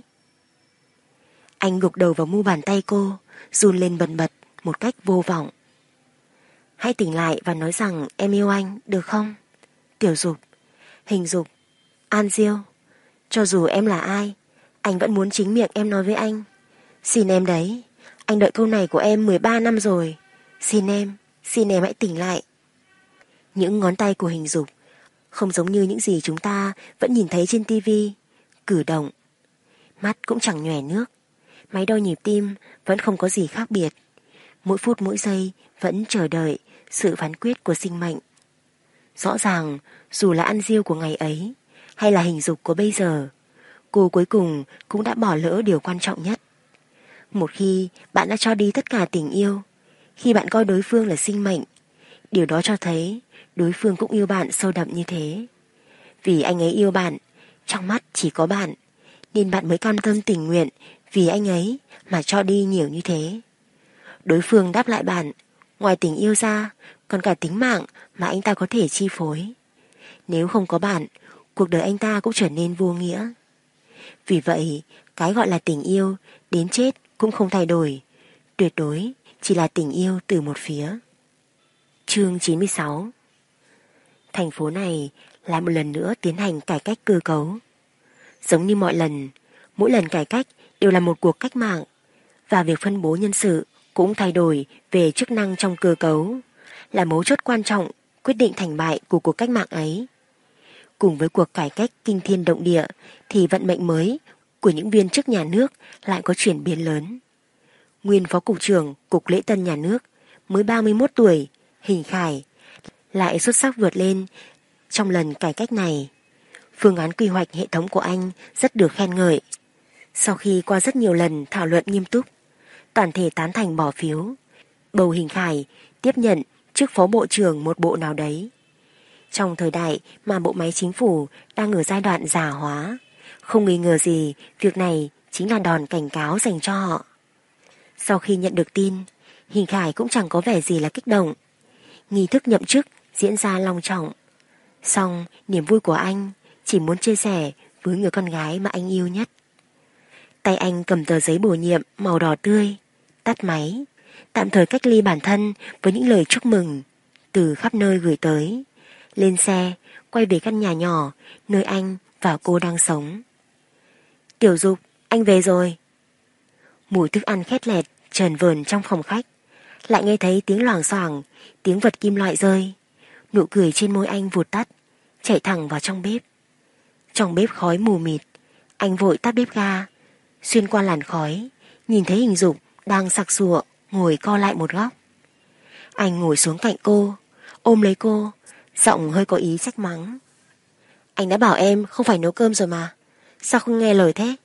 Anh gục đầu vào mu bàn tay cô, run lên bần bật một cách vô vọng. Hãy tỉnh lại và nói rằng em yêu anh, được không? Tiểu Dục, Hình Dục, An Diêu. Cho dù em là ai, anh vẫn muốn chính miệng em nói với anh. Xin em đấy, anh đợi câu này của em 13 năm rồi. Xin em hãy tỉnh lại. Những ngón tay của Hình Dục không giống như những gì chúng ta vẫn nhìn thấy trên tivi. Cử động, mắt cũng chẳng nhòe nước. Máy đo nhịp tim vẫn không có gì khác biệt. Mỗi phút mỗi giây vẫn chờ đợi sự phán quyết của sinh mệnh. Rõ ràng, dù là An Diêu của ngày ấy hay là Hình Dục của bây giờ, cô cuối cùng cũng đã bỏ lỡ điều quan trọng nhất. Một khi bạn đã cho đi tất cả tình yêu, khi bạn coi đối phương là sinh mệnh, điều đó cho thấy đối phương cũng yêu bạn sâu đậm như thế. Vì anh ấy yêu bạn, trong mắt chỉ có bạn, nên bạn mới cam tâm tình nguyện vì anh ấy mà cho đi nhiều như thế. Đối phương đáp lại bạn, ngoài tình yêu ra, còn cả tính mạng mà anh ta có thể chi phối. Nếu không có bạn, cuộc đời anh ta cũng trở nên vô nghĩa. Vì vậy, cái gọi là tình yêu đến chết cũng không thay đổi, tuyệt đối chỉ là tình yêu từ một phía. Chương 96. Thành phố này lại một lần nữa tiến hành cải cách cơ cấu. Giống như mọi lần, mỗi lần cải cách đều là một cuộc cách mạng, và việc phân bố nhân sự cũng thay đổi về chức năng trong cơ cấu, là mấu chốt quan trọng quyết định thành bại của cuộc cách mạng ấy. Cùng với cuộc cải cách kinh thiên động địa thì vận mệnh mới của những viên chức nhà nước lại có chuyển biến lớn. Nguyên Phó Cục trưởng Cục Lễ tân Nhà nước mới 31 tuổi, Hình Khải, lại xuất sắc vượt lên trong lần cải cách này. Phương án quy hoạch hệ thống của anh rất được khen ngợi. Sau khi qua rất nhiều lần thảo luận nghiêm túc, toàn thể tán thành bỏ phiếu, bầu Hình Khải tiếp nhận chức Phó Bộ trưởng một bộ nào đấy. Trong thời đại mà bộ máy chính phủ đang ở giai đoạn già hóa, không nghi ngờ gì việc này chính là đòn cảnh cáo dành cho họ. Sau khi nhận được tin, Hình Khải cũng chẳng có vẻ gì là kích động. Nghi thức nhậm chức diễn ra long trọng. Song niềm vui của anh chỉ muốn chia sẻ với người con gái mà anh yêu nhất. Tay anh cầm tờ giấy bổ nhiệm màu đỏ tươi, tắt máy, tạm thời cách ly bản thân với những lời chúc mừng từ khắp nơi gửi tới. Lên xe, quay về căn nhà nhỏ nơi anh và cô đang sống. Tiểu Dục, anh về rồi. Mùi thức ăn khét lẹt trờn vờn trong phòng khách. Lại nghe thấy tiếng loảng xoảng, tiếng vật kim loại rơi. Nụ cười trên môi anh vụt tắt, chạy thẳng vào trong bếp. Trong bếp khói mù mịt, anh vội tắt bếp ga, xuyên qua làn khói, nhìn thấy Hình Dục đang sặc sụa ngồi co lại một góc. Anh ngồi xuống cạnh cô, ôm lấy cô, giọng hơi có ý trách mắng. Anh đã bảo em không phải nấu cơm rồi mà, sao không nghe lời thế?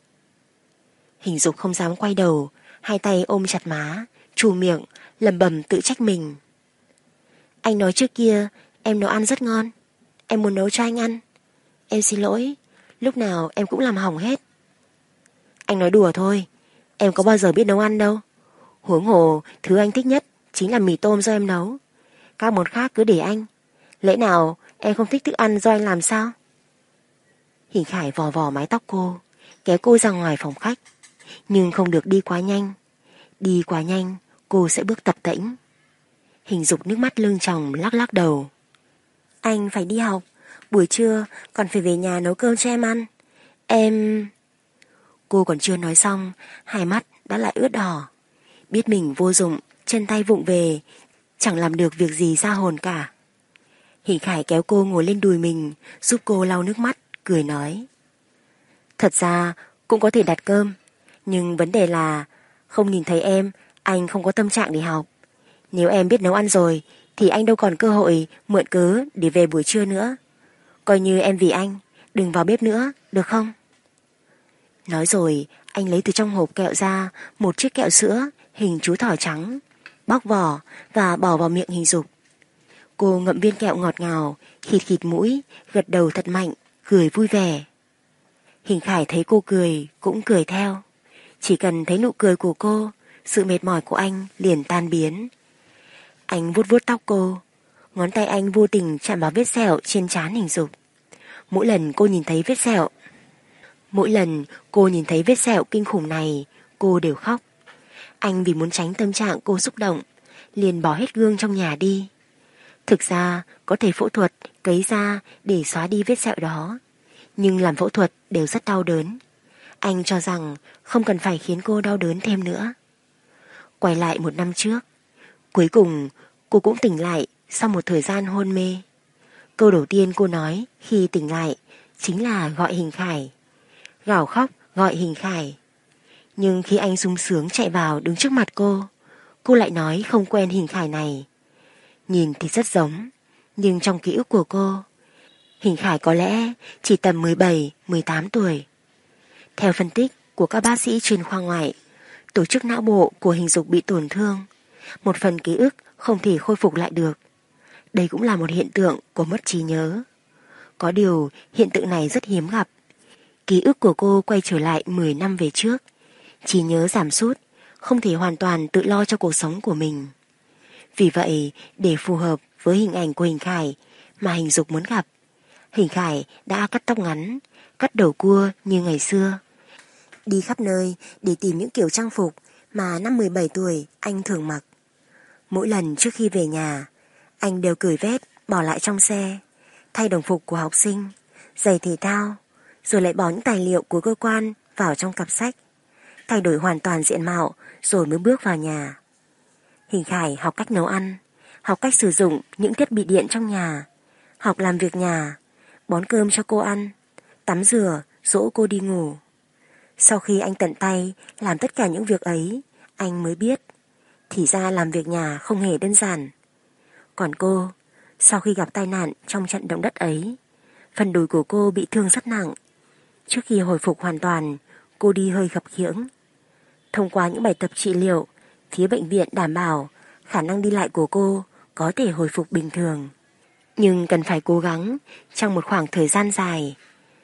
Hình Dục không dám quay đầu, hai tay ôm chặt má, trù miệng, lẩm bẩm tự trách mình. Anh nói trước kia em nấu ăn rất ngon, em muốn nấu cho anh ăn. Em xin lỗi, lúc nào em cũng làm hỏng hết. Anh nói đùa thôi, em có bao giờ biết nấu ăn đâu. Huống hồ thứ anh thích nhất chính là mì tôm do em nấu. Các món khác cứ để anh. Lẽ nào em không thích thức ăn do anh làm sao? Hình Khải vò vò mái tóc cô, kéo cô ra ngoài phòng khách. Nhưng không được đi quá nhanh. Đi quá nhanh cô sẽ bước tập tễnh. Hình Dục nước mắt lưng tròng lắc lắc đầu. Anh phải đi học, buổi trưa còn phải về nhà nấu cơm cho em ăn. Em... Cô còn chưa nói xong, hai mắt đã lại ướt đỏ. Biết mình vô dụng, chân tay vụng về, chẳng làm được việc gì ra hồn cả. Hình Khải kéo cô ngồi lên đùi mình, giúp cô lau nước mắt, cười nói. Thật ra cũng có thể đặt cơm, nhưng vấn đề là không nhìn thấy em, anh không có tâm trạng để học. Nếu em biết nấu ăn rồi thì anh đâu còn cơ hội mượn cớ để về buổi trưa nữa. Coi như em vì anh, đừng vào bếp nữa, được không? Nói rồi, anh lấy từ trong hộp kẹo ra một chiếc kẹo sữa hình chú thỏ trắng, bóc vỏ và bỏ vào miệng Hình Dục. Cô ngậm viên kẹo ngọt ngào, khịt khịt mũi, gật đầu thật mạnh, cười vui vẻ. Hình Khải thấy cô cười, cũng cười theo. Chỉ cần thấy nụ cười của cô, sự mệt mỏi của anh liền tan biến. Anh vuốt vuốt tóc cô, ngón tay anh vô tình chạm vào vết sẹo trên trán Hình Dục. Mỗi lần cô nhìn thấy vết sẹo kinh khủng này, cô đều khóc. Anh vì muốn tránh tâm trạng cô xúc động, liền bỏ hết gương trong nhà đi. Thực ra có thể phẫu thuật cấy ra để xóa đi vết sẹo đó, nhưng làm phẫu thuật đều rất đau đớn. Anh cho rằng không cần phải khiến cô đau đớn thêm nữa. Quay lại một năm trước, cuối cùng cô cũng tỉnh lại sau một thời gian hôn mê. Câu đầu tiên cô nói khi tỉnh lại chính là gọi Hình Khải. Gào khóc gọi Hình Khải. Nhưng khi anh sung sướng chạy vào đứng trước mặt cô lại nói không quen Hình Khải này. Nhìn thì rất giống, nhưng trong ký ức của cô, Hình Khải có lẽ chỉ tầm 17-18 tuổi. Theo phân tích của các bác sĩ chuyên khoa ngoại, tổ chức não bộ của Hình Dục bị tổn thương, một phần ký ức không thể khôi phục lại được. Đây cũng là một hiện tượng của mất trí nhớ. Có điều hiện tượng này rất hiếm gặp. Ký ức của cô quay trở lại 10 năm về trước. Trí nhớ giảm sút, không thể hoàn toàn tự lo cho cuộc sống của mình. Vì vậy, để phù hợp với hình ảnh của Hình Khải mà Hình Dục muốn gặp, Hình Khải đã cắt tóc ngắn, cắt đầu cua như ngày xưa. Đi khắp nơi để tìm những kiểu trang phục mà năm 17 tuổi anh thường mặc. Mỗi lần trước khi về nhà, anh đều cởi vét bỏ lại trong xe, thay đồng phục của học sinh, giày thể thao, rồi lại bỏ những tài liệu của cơ quan vào trong cặp sách, thay đổi hoàn toàn diện mạo rồi mới bước vào nhà. Hình Khải học cách nấu ăn, học cách sử dụng những thiết bị điện trong nhà, học làm việc nhà, bón cơm cho cô ăn, tắm rửa, dỗ cô đi ngủ. Sau khi anh tận tay làm tất cả những việc ấy, anh mới biết thì ra làm việc nhà không hề đơn giản. Còn cô, sau khi gặp tai nạn trong trận động đất ấy, phần đùi của cô bị thương rất nặng. Trước khi hồi phục hoàn toàn, cô đi hơi khập khiễng. Thông qua những bài tập trị liệu, phía bệnh viện đảm bảo khả năng đi lại của cô có thể hồi phục bình thường. Nhưng cần phải cố gắng trong một khoảng thời gian dài.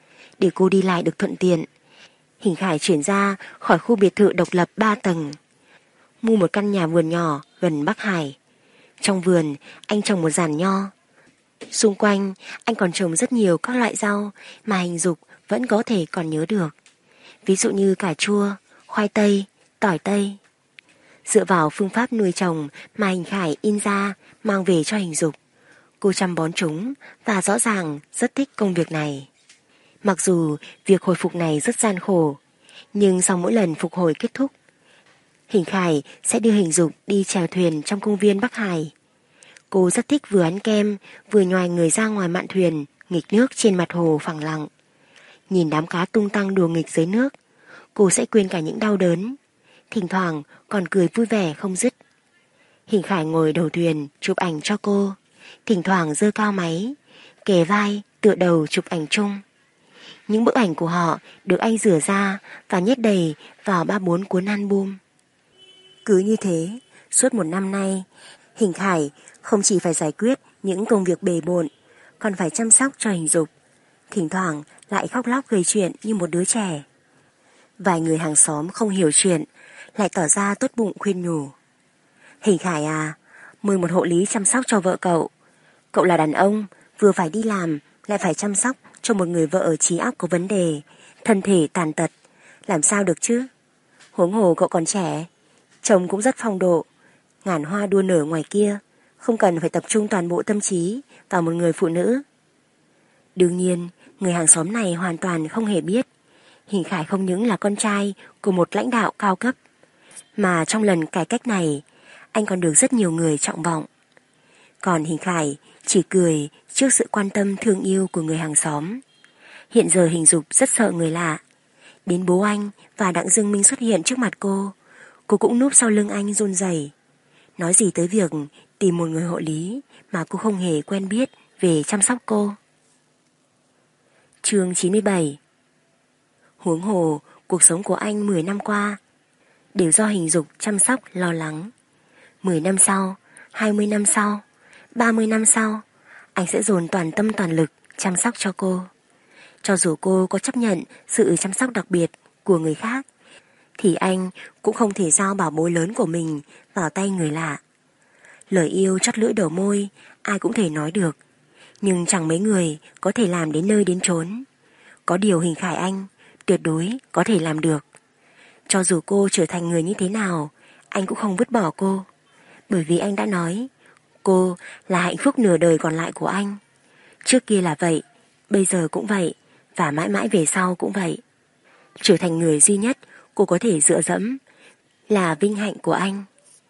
Để cô đi lại được thuận tiện, Hình Khải chuyển ra khỏi khu biệt thự độc lập 3 tầng, mua một căn nhà vườn nhỏ gần Bắc Hải. Trong vườn, anh trồng một giàn nho. Xung quanh, anh còn trồng rất nhiều các loại rau mà Hình Dục vẫn có thể còn nhớ được. Ví dụ như cà chua, khoai tây, tỏi tây. Dựa vào phương pháp nuôi trồng mà Hình Khải in ra mang về cho Hình Dục, cô chăm bón chúng và rõ ràng rất thích công việc này. Mặc dù việc hồi phục này rất gian khổ, nhưng sau mỗi lần phục hồi kết thúc, Hình Khải sẽ đưa Hình Dục đi chèo thuyền trong công viên Bắc Hải. Cô rất thích vừa ăn kem vừa nhoài người ra ngoài mạn thuyền nghịch nước trên mặt hồ phẳng lặng. Nhìn đám cá tung tăng đùa nghịch dưới nước, cô sẽ quên cả những đau đớn, thỉnh thoảng còn cười vui vẻ không dứt. Hình Khải ngồi đầu thuyền chụp ảnh cho cô, thỉnh thoảng giơ cao máy, kề vai tựa đầu chụp ảnh chung. Những bức ảnh của họ được anh rửa ra và nhét đầy vào 3-4 cuốn album. Cứ như thế, suốt 1 năm nay, Hình Khải không chỉ phải giải quyết những công việc bề bộn, còn phải chăm sóc cho Hình Dục, thỉnh thoảng lại khóc lóc gây chuyện như một đứa trẻ. Vài người hàng xóm không hiểu chuyện, lại tỏ ra tốt bụng khuyên nhủ. Hình Khải à, mời một hộ lý chăm sóc cho vợ cậu. Cậu là đàn ông, vừa phải đi làm, lại phải chăm sóc cho một người vợ trí óc có vấn đề, thân thể tàn tật, làm sao được chứ? Huống hồ cậu còn trẻ, chồng cũng rất phong độ, ngàn hoa đua nở ngoài kia, không cần phải tập trung toàn bộ tâm trí vào một người phụ nữ. Đương nhiên, người hàng xóm này hoàn toàn không hề biết Hình Khải không những là con trai của một lãnh đạo cao cấp, mà trong lần cải cách này, anh còn được rất nhiều người trọng vọng. Còn Hình Khải chỉ cười trước sự quan tâm thương yêu của người hàng xóm. Hiện giờ Hình Dục rất sợ người lạ. Đến bố anh và Đặng Dương Minh xuất hiện trước mặt cô cũng núp sau lưng anh run rẩy. Nói gì tới việc tìm một người hộ lý mà cô không hề quen biết về chăm sóc cô. Chương 97. Huống hồ, cuộc sống của anh 10 năm qua đều do Hình Dục chăm sóc lo lắng. 10 năm sau, 20 năm sau, 30 năm sau, anh sẽ dồn toàn tâm toàn lực chăm sóc cho cô. Cho dù cô có chấp nhận sự chăm sóc đặc biệt của người khác, thì anh cũng không thể giao bảo bối lớn của mình vào tay người lạ. Lời yêu chót lưỡi đầu môi, ai cũng thể nói được, nhưng chẳng mấy người có thể làm đến nơi đến chốn. Có điều Hình Khải anh tuyệt đối có thể làm được. Cho dù cô trở thành người như thế nào, anh cũng không vứt bỏ cô. Bởi vì anh đã nói, cô là hạnh phúc nửa đời còn lại của anh. Trước kia là vậy, bây giờ cũng vậy, và mãi mãi về sau cũng vậy. Trở thành người duy nhất cô có thể dựa dẫm là vinh hạnh của anh.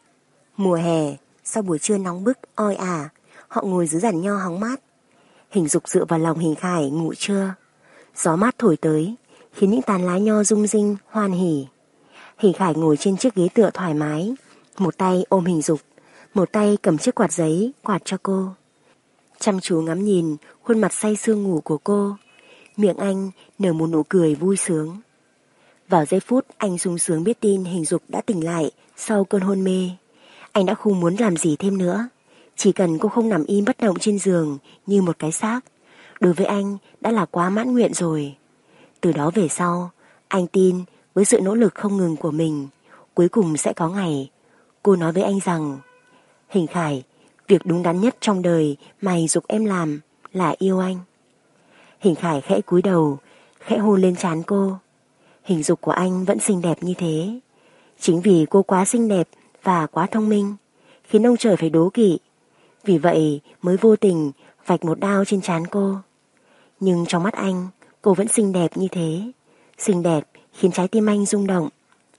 Mùa hè, sau buổi trưa nóng bức oi ả, họ ngồi dưới giàn nho hóng mát. Hình Dục dựa vào lòng Hình Khải ngủ trưa. Gió mát thổi tới, khiến những tàn lá nho rung rinh hoan hỉ. Hình Khải ngồi trên chiếc ghế tựa thoải mái, một tay ôm Hình Dục, một tay cầm chiếc quạt giấy quạt cho cô. Chăm chú ngắm nhìn khuôn mặt say sưa ngủ của cô, miệng anh nở một nụ cười vui sướng. Vào giây phút anh sung sướng biết tin Hình Dục đã tỉnh lại sau cơn hôn mê, anh đã không muốn làm gì thêm nữa. Chỉ cần cô không nằm im bất động trên giường như một cái xác, đối với anh đã là quá mãn nguyện rồi. Từ đó về sau, anh tin với sự nỗ lực không ngừng của mình, cuối cùng sẽ có ngày cô nói với anh rằng: Hình Khải, việc đúng đắn nhất trong đời mà Hình Dục em làm là yêu anh. Hình Khải khẽ cúi đầu, khẽ hôn lên trán cô. Hình Dục của anh vẫn xinh đẹp như thế. Chính vì cô quá xinh đẹp và quá thông minh, khiến ông trời phải đố kỵ. Vì vậy mới vô tình vạch một đao trên trán cô. Nhưng trong mắt anh, cô vẫn xinh đẹp như thế. Xinh đẹp khiến trái tim anh rung động.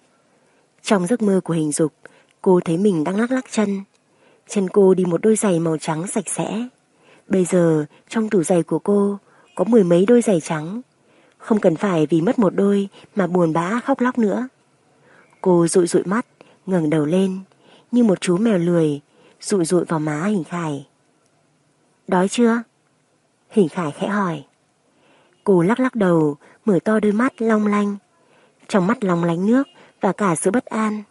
Trong giấc mơ của Hình Dục, cô thấy mình đang lắc lắc chân. Chân cô đi một đôi giày màu trắng sạch sẽ. Bây giờ trong tủ giày của cô có 10 mấy đôi giày trắng. Không cần phải vì mất một đôi mà buồn bã khóc lóc nữa. Cô dụi dụi mắt, ngẩng đầu lên như một chú mèo lười, dụi dụi vào má Hình Khải. Đói chưa? Hình Khải khẽ hỏi. Cô lắc lắc đầu, mở to đôi mắt long lanh. Trong mắt long lánh nước và cả sự bất an.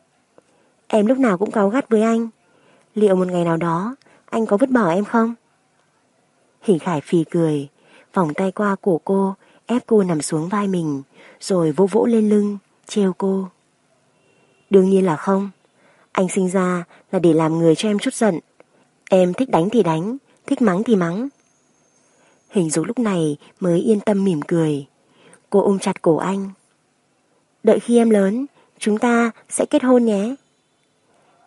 Em lúc nào cũng cáu gắt với anh. Liệu một ngày nào đó anh có vứt bỏ em không? Hình Khải phì cười, vòng tay qua cổ cô, ép cô nằm xuống vai mình, rồi vỗ vỗ lên lưng, trêu cô. Đương nhiên là không. Anh sinh ra là để làm người cho em chút giận. Em thích đánh thì đánh, thích mắng thì mắng. Hình Dục lúc này mới yên tâm mỉm cười. Cô ôm chặt cổ anh. Đợi khi em lớn, chúng ta sẽ kết hôn nhé.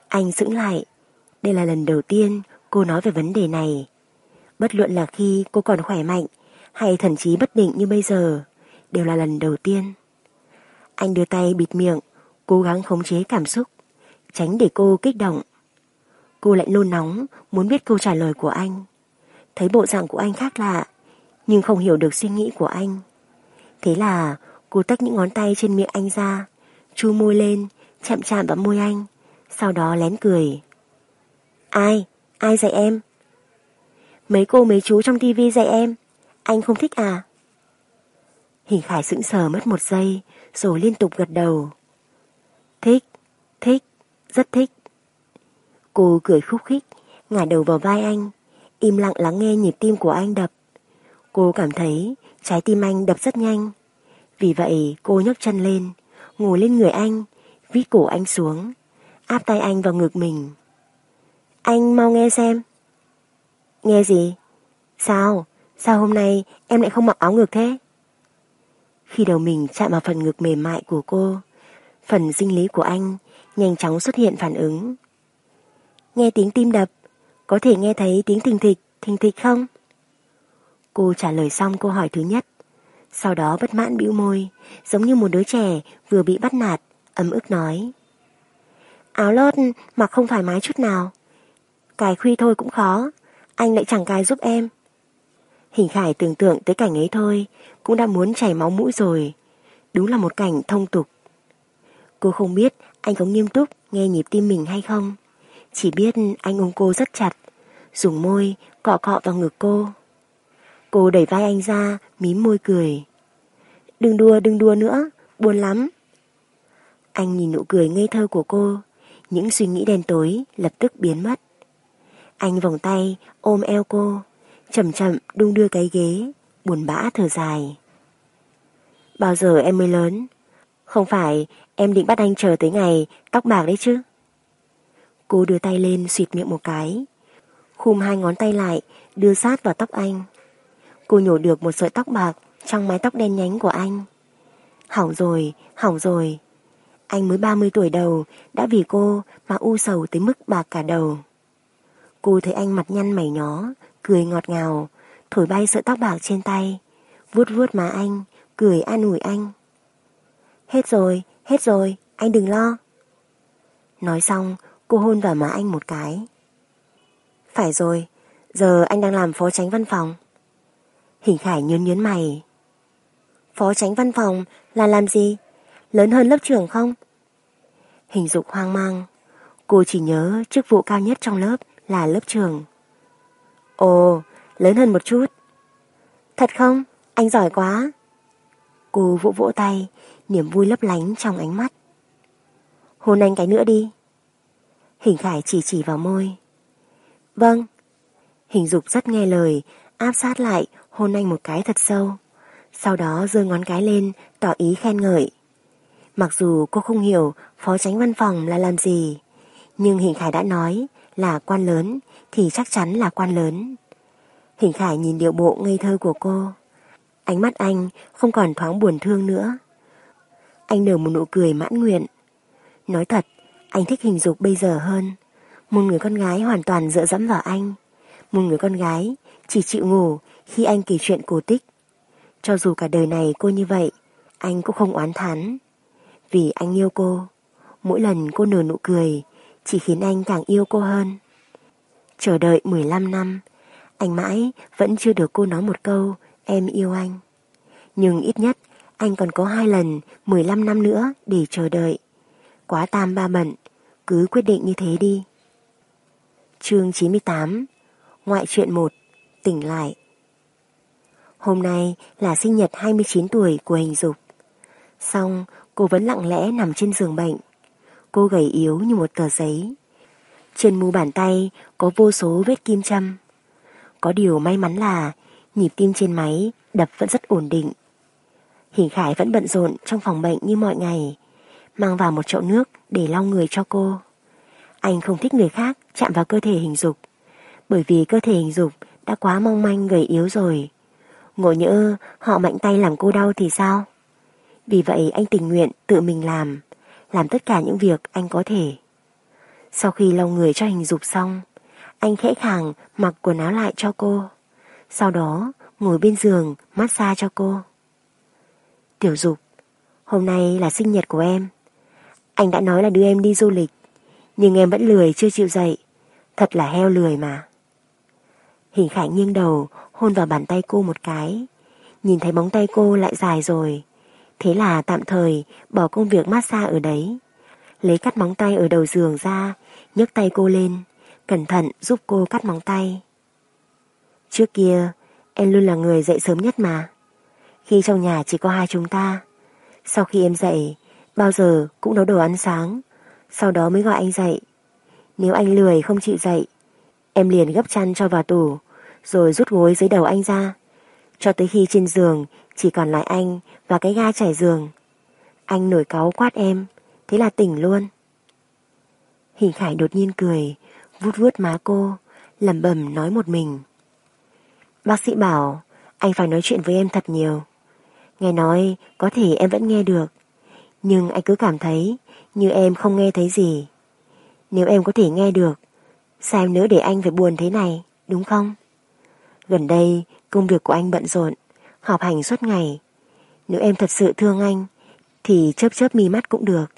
Anh sững lại. Đây là lần đầu tiên cô nói về vấn đề này. Bất luận là khi cô còn khỏe mạnh hay thần trí bất định như bây giờ, đều là lần đầu tiên. Anh đưa tay bịt miệng, cố gắng khống chế cảm xúc, tránh để cô kích động. Cô lại nôn nóng muốn biết câu trả lời của anh. Thấy bộ dạng của anh khác lạ, nhưng không hiểu được suy nghĩ của anh. Thế là cô tách những ngón tay trên miệng anh ra, chu môi lên, chạm chạm vào môi anh, sau đó lén cười. Ai? Ai dạy em? Mấy cô mấy chú trong tivi dạy em. Anh không thích à? Hình Khải sững sờ mất một giây, rồi liên tục gật đầu. Thích, thích, rất thích. Cô cười khúc khích, ngả đầu vào vai anh, im lặng lắng nghe nhịp tim của anh đập. Cô cảm thấy trái tim anh đập rất nhanh. Vì vậy cô nhấc chân lên, ngồi lên người anh, vít cổ anh xuống, áp tay anh vào ngực mình. Anh mau nghe xem. Nghe gì? Sao? Sao hôm nay em lại không mặc áo ngực thế? Khi đầu mình chạm vào phần ngực mềm mại của cô, phần sinh lý của anh nhanh chóng xuất hiện phản ứng. Nghe tiếng tim đập, có thể nghe thấy tiếng thình thịch không? Cô trả lời xong câu hỏi thứ nhất, sau đó bất mãn bĩu môi, giống như một đứa trẻ vừa bị bắt nạt, ấm ức nói. Áo lót mặc không thoải mái chút nào. Cài khuy thôi cũng khó, anh lại chẳng cài giúp em. Hình Khải tưởng tượng tới cảnh ấy thôi, cũng đã muốn chảy máu mũi rồi. Đúng là một cảnh thông tục. Cô không biết anh có nghiêm túc nghe nhịp tim mình hay không. Chỉ biết anh ôm cô rất chặt, dùng môi cọ cọ vào ngực cô. Cô đẩy vai anh ra, mím môi cười. Đừng đùa nữa, buồn lắm. Anh nhìn nụ cười ngây thơ của cô, những suy nghĩ đen tối lập tức biến mất. Anh vòng tay ôm eo cô, chậm chậm đung đưa cái ghế, buồn bã thở dài. Bao giờ em mới lớn? Không phải em định bắt anh chờ tới ngày tóc bạc đấy chứ? Cô đưa tay lên xịt miệng một cái, khum hai ngón tay lại đưa sát vào tóc anh. Cô nhổ được một sợi tóc bạc trong mái tóc đen nhánh của anh. Hỏng rồi, hỏng rồi. Anh mới 30 tuổi đầu đã vì cô mà u sầu tới mức bạc cả đầu. Cô thấy anh mặt nhăn mày nhó, cười ngọt ngào, thổi bay sợi tóc bạc trên tay, vuốt vuốt má anh, cười an ủi anh. Hết rồi, anh đừng lo. Nói xong, cô hôn vào má anh một cái. Phải rồi, giờ anh đang làm phó chánh văn phòng. Hình Khải nhớn mày. Phó chánh văn phòng là làm gì? Lớn hơn lớp trưởng không? Hình Dục hoang mang. Cô chỉ nhớ chức vụ cao nhất trong lớp là lớp trưởng. Ồ, lớn hơn một chút. Thật không? Anh giỏi quá. Cô vỗ vỗ tay, niềm vui lấp lánh trong ánh mắt. Hôn anh cái nữa đi. Hình Khải chỉ vào môi. Vâng. Hình Dục rất nghe lời, áp sát lại hôn anh một cái thật sâu. Sau đó giơ ngón cái lên tỏ ý khen ngợi. Mặc dù cô không hiểu phó chánh văn phòng là làm gì, nhưng Hình Khải đã nói là quan lớn thì chắc chắn là quan lớn. Hình Khải nhìn điệu bộ ngây thơ của cô. Ánh mắt anh không còn thoáng buồn thương nữa. Anh nở một nụ cười mãn nguyện. Nói thật, anh thích Hình Dục bây giờ hơn. Một người con gái hoàn toàn dựa dẫm vào anh. Một người con gái chỉ chịu ngủ khi anh kể chuyện cổ tích. Cho dù cả đời này cô như vậy, anh cũng không oán thán. Vì anh yêu cô. Mỗi lần cô nở nụ cười chỉ khiến anh càng yêu cô hơn. Chờ đợi 15 năm, anh mãi vẫn chưa được cô nói một câu em yêu anh. Nhưng ít nhất anh còn có 2 lần 15 năm nữa để chờ đợi. Quá tam ba bận, cứ quyết định như thế đi. Chương 98. Ngoại truyện 1. Tỉnh lại. Hôm nay là sinh nhật 29 tuổi của Hình Dục. Xong cô vẫn lặng lẽ nằm trên giường bệnh. Cô gầy yếu như một tờ giấy. Trên mu bàn tay có vô số vết kim châm. Có điều may mắn là nhịp tim trên máy đập vẫn rất ổn định. Hình Khải vẫn bận rộn trong phòng bệnh như mọi ngày, mang vào một chậu nước để lau người cho cô. Anh không thích người khác chạm vào cơ thể Hình Dục, bởi vì cơ thể Hình Dục đã quá mong manh gầy yếu rồi. Ngộ nhỡ họ mạnh tay làm cô đau thì sao? Vì vậy anh tình nguyện tự mình làm tất cả những việc anh có thể. Sau khi lau người cho Hình Dục xong, anh khẽ khàng mặc quần áo lại cho cô. Sau đó ngồi bên giường massage cho cô. Tiểu Dục, hôm nay là sinh nhật của em. Anh đã nói là đưa em đi du lịch, nhưng em vẫn lười chưa chịu dậy. Thật là heo lười mà. Hình Khải nghiêng đầu hôn vào bàn tay cô một cái. Nhìn thấy móng tay cô lại dài rồi, thế là tạm thời bỏ công việc massage ở đấy, lấy cắt móng tay ở đầu giường ra, nhấc tay cô lên, cẩn thận giúp cô cắt móng tay. Trước kia em luôn là người dậy sớm nhất mà. Khi trong nhà chỉ có hai chúng ta, sau khi em dậy bao giờ cũng nấu đồ ăn sáng, sau đó mới gọi anh dậy. Nếu anh lười không chịu dậy, em liền gấp chăn cho vào tủ, rồi rút gối dưới đầu anh ra, cho tới khi trên giường chỉ còn lại anh và cái ga trải giường. Anh nổi cáu quát em, thế là tỉnh luôn. Hình Khải đột nhiên cười, vuốt vuốt má cô, lẩm bẩm nói một mình. Bác sĩ bảo anh phải nói chuyện với em thật nhiều. Nghe nói có thể em vẫn nghe được, nhưng anh cứ cảm thấy như em không nghe thấy gì. Nếu em có thể nghe được, sao em nỡ để anh phải buồn thế này, đúng không? Gần đây công việc của anh bận rộn, họp hành suốt ngày. Nếu em thật sự thương anh thì chớp chớp mi mắt cũng được.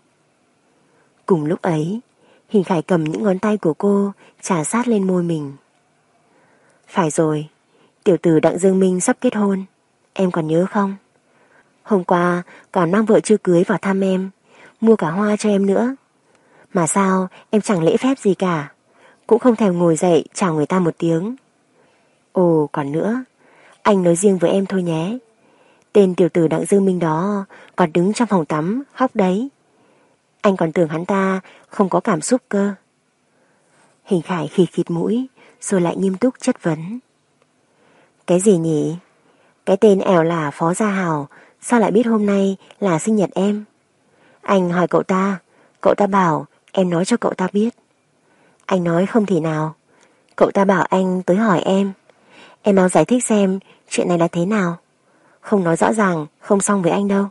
Cùng lúc ấy, Hình Khải cầm những ngón tay của cô chà sát lên môi mình. Phải rồi, tiểu tử Đặng Dương Minh sắp kết hôn, em còn nhớ không? Hôm qua còn mang vợ chưa cưới vào thăm em, mua cả hoa cho em nữa. Mà sao em chẳng lễ phép gì cả, cũng không thèm ngồi dậy chào người ta một tiếng. Ồ, còn nữa, anh nói riêng với em thôi nhé. Tên tiểu tử Đặng Dương Minh đó còn đứng trong phòng tắm khóc đấy. Anh còn tưởng hắn ta không có cảm xúc cơ. Hình Khải khịt khịt mũi, rồi lại nghiêm túc chất vấn. Cái gì nhỉ? Cái tên ẻo là Phó Gia Hào sao lại biết hôm nay là sinh nhật em? Anh hỏi cậu ta bảo em nói cho cậu ta biết. Anh nói không thể nào, cậu ta bảo anh tới hỏi em. Em mau giải thích xem chuyện này là thế nào. Không nói rõ ràng không xong với anh đâu.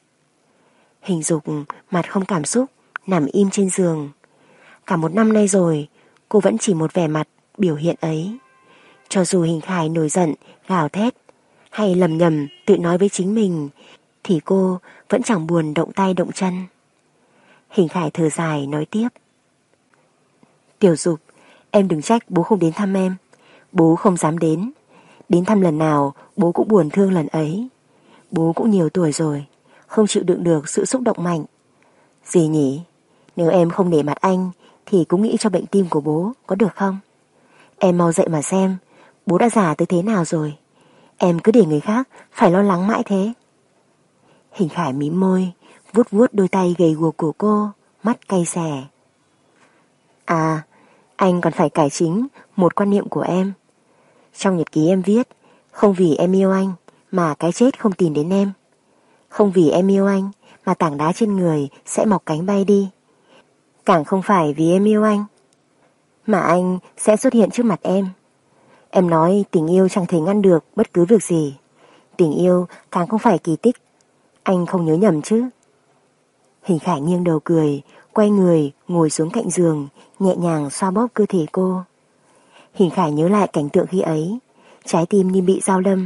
Hình Dục mặt không cảm xúc, nằm im trên giường. Cả một năm nay rồi, cô vẫn chỉ một vẻ mặt biểu hiện ấy. Cho dù Hình Khải nổi giận, gào thét, hay lầm nhầm tự nói với chính mình, thì cô vẫn chẳng buồn động tay động chân. Hình Khải thở dài nói tiếp. Tiểu Dục, em đừng trách bố không đến thăm em. Bố không dám đến. Đến thăm lần nào bố cũng buồn thương lần ấy. Bố cũng nhiều tuổi rồi, không chịu đựng được sự xúc động mạnh. Gì nhỉ? Nếu em không nể mặt anh thì cũng nghĩ cho bệnh tim của bố, có được không? Em mau dậy mà xem, bố đã già tới thế nào rồi. Em cứ để người khác phải lo lắng mãi thế. Hình Khải mím môi, vuốt vuốt đôi tay gầy guộc của cô, mắt cay xè. À, anh còn phải cải chính một quan niệm của em. Trong nhật ký em viết, không vì em yêu anh mà cái chết không tìm đến em. Không vì em yêu anh mà tảng đá trên người sẽ mọc cánh bay đi. Càng không phải vì em yêu anh mà anh sẽ xuất hiện trước mặt em. Em nói tình yêu chẳng thể ngăn được bất cứ việc gì. Tình yêu càng không phải kỳ tích. Anh không nhớ nhầm chứ? Hình Khải nghiêng đầu cười, quay người ngồi xuống cạnh giường, nhẹ nhàng xoa bóp cơ thể cô. Hình Khải nhớ lại cảnh tượng khi ấy, trái tim như bị dao đâm.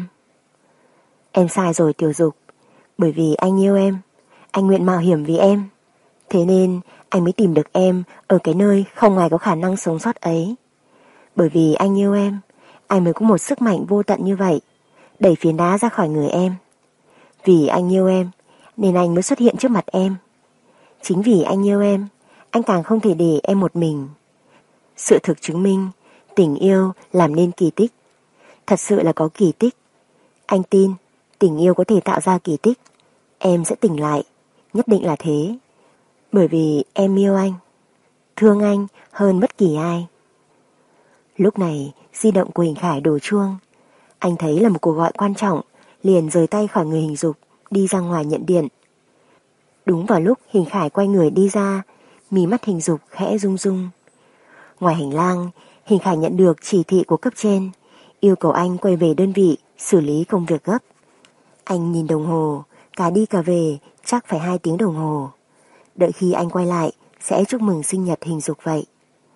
Em sai rồi Tiểu Dục, bởi vì anh yêu em, anh nguyện mạo hiểm vì em. Thế nên anh mới tìm được em ở cái nơi không ai có khả năng sống sót ấy. Bởi vì anh yêu em, anh mới có một sức mạnh vô tận như vậy, đẩy phiến đá ra khỏi người em. Vì anh yêu em, nên anh mới xuất hiện trước mặt em. Chính vì anh yêu em, anh càng không thể để em một mình. Sự thực chứng minh, tình yêu làm nên kỳ tích. Thật sự là có kỳ tích. Anh tin, tình yêu có thể tạo ra kỳ tích. Em sẽ tỉnh lại, nhất định là thế. Bởi vì em yêu anh, thương anh hơn bất kỳ ai. Lúc này, di động của Hình Khải đổ chuông. Anh thấy là một cuộc gọi quan trọng, liền rời tay khỏi người Hình Dục, đi ra ngoài nhận điện. Đúng vào lúc Hình Khải quay người đi ra, mí mắt Hình Dục khẽ rung rung. Ngoài hành lang, Hình Khải nhận được chỉ thị của cấp trên, yêu cầu anh quay về đơn vị xử lý công việc gấp. Anh nhìn đồng hồ, cả đi cả về chắc phải 2 tiếng đồng hồ. Đợi khi anh quay lại sẽ chúc mừng sinh nhật Hình Dục vậy.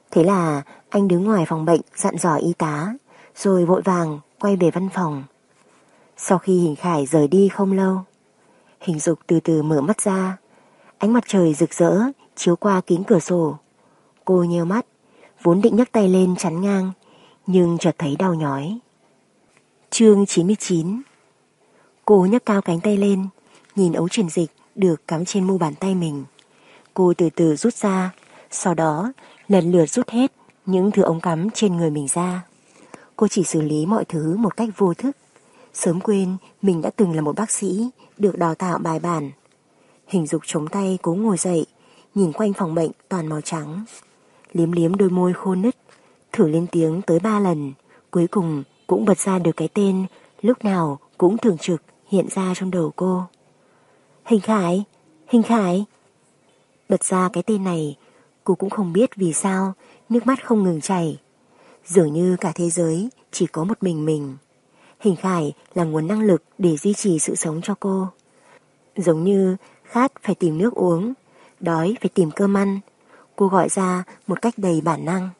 Thế là anh đứng ngoài phòng bệnh dặn dò y tá, rồi vội vàng quay về văn phòng. Sau khi Hình Khải rời đi không lâu, Hình Dục từ từ mở mắt ra. Ánh mặt trời rực rỡ chiếu qua kính cửa sổ. Cô nheo mắt, vốn định nhấc tay lên chắn ngang, nhưng chợt thấy đau nhói. Chương 99. Cô nhấc cao cánh tay lên, nhìn ống truyền dịch được cắm trên mu bàn tay mình. Cô từ từ rút ra, sau đó lần lượt rút hết những thứ ống cắm trên người mình ra. Cô chỉ xử lý mọi thứ một cách vô thức, sớm quên mình đã từng là một bác sĩ được đào tạo bài bản. Hình Dục chống tay cố ngồi dậy, nhìn quanh phòng bệnh toàn màu trắng. Liếm liếm đôi môi khô nứt, thử lên tiếng tới 3 lần, cuối cùng cũng bật ra được cái tên lúc nào cũng thường trực hiện ra trong đầu cô. Hình Khải, Hình Khải. Bật ra cái tên này, cô cũng không biết vì sao nước mắt không ngừng chảy. Dường như cả thế giới chỉ có một mình. Hình Khải là nguồn năng lực để duy trì sự sống cho cô. Giống như khát phải tìm nước uống, đói phải tìm cơm ăn, cô gọi ra một cách đầy bản năng.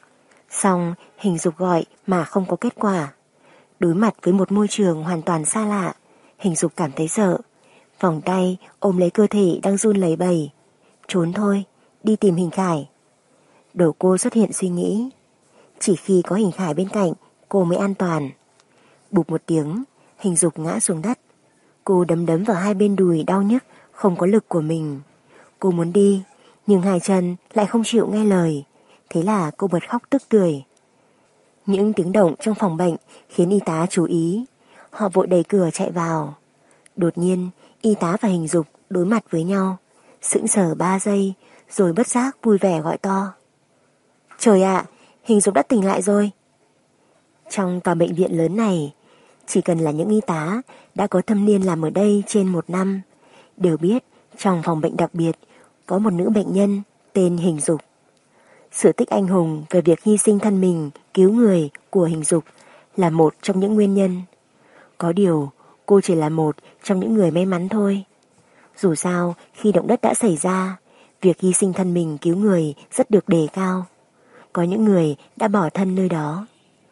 Xong Hình Dục gọi mà không có kết quả. Đối mặt với một môi trường hoàn toàn xa lạ, Hình Dục cảm thấy sợ, vòng tay ôm lấy cơ thể đang run lẩy bẩy. Trốn thôi, đi tìm Hình Khải. Đầu cô xuất hiện suy nghĩ, chỉ khi có Hình Khải bên cạnh cô mới an toàn. Bụp một tiếng, Hình Dục ngã xuống đất. Cô đấm đấm vào hai bên đùi đau nhức không có lực của mình. Cô muốn đi, nhưng hai chân lại không chịu nghe lời. Thế là cô bật khóc tức tưởi. Những tiếng động trong phòng bệnh khiến y tá chú ý. Họ vội đẩy cửa chạy vào. Đột nhiên, y tá và Hình Dục đối mặt với nhau, sững sờ 3 giây, rồi bất giác vui vẻ gọi to. Trời ạ, Hình Dục đã tỉnh lại rồi. Trong tòa bệnh viện lớn này, chỉ cần là những y tá đã có thâm niên làm ở đây trên 1 năm, đều biết trong phòng bệnh đặc biệt có một nữ bệnh nhân tên Hình Dục. Sự tích anh hùng về việc hy sinh thân mình cứu người của Hình Dục là một trong những nguyên nhân. Có điều cô chỉ là một trong những người may mắn thôi. Dù sao khi động đất đã xảy ra, việc hy sinh thân mình cứu người rất được đề cao. Có những người đã bỏ thân nơi đó.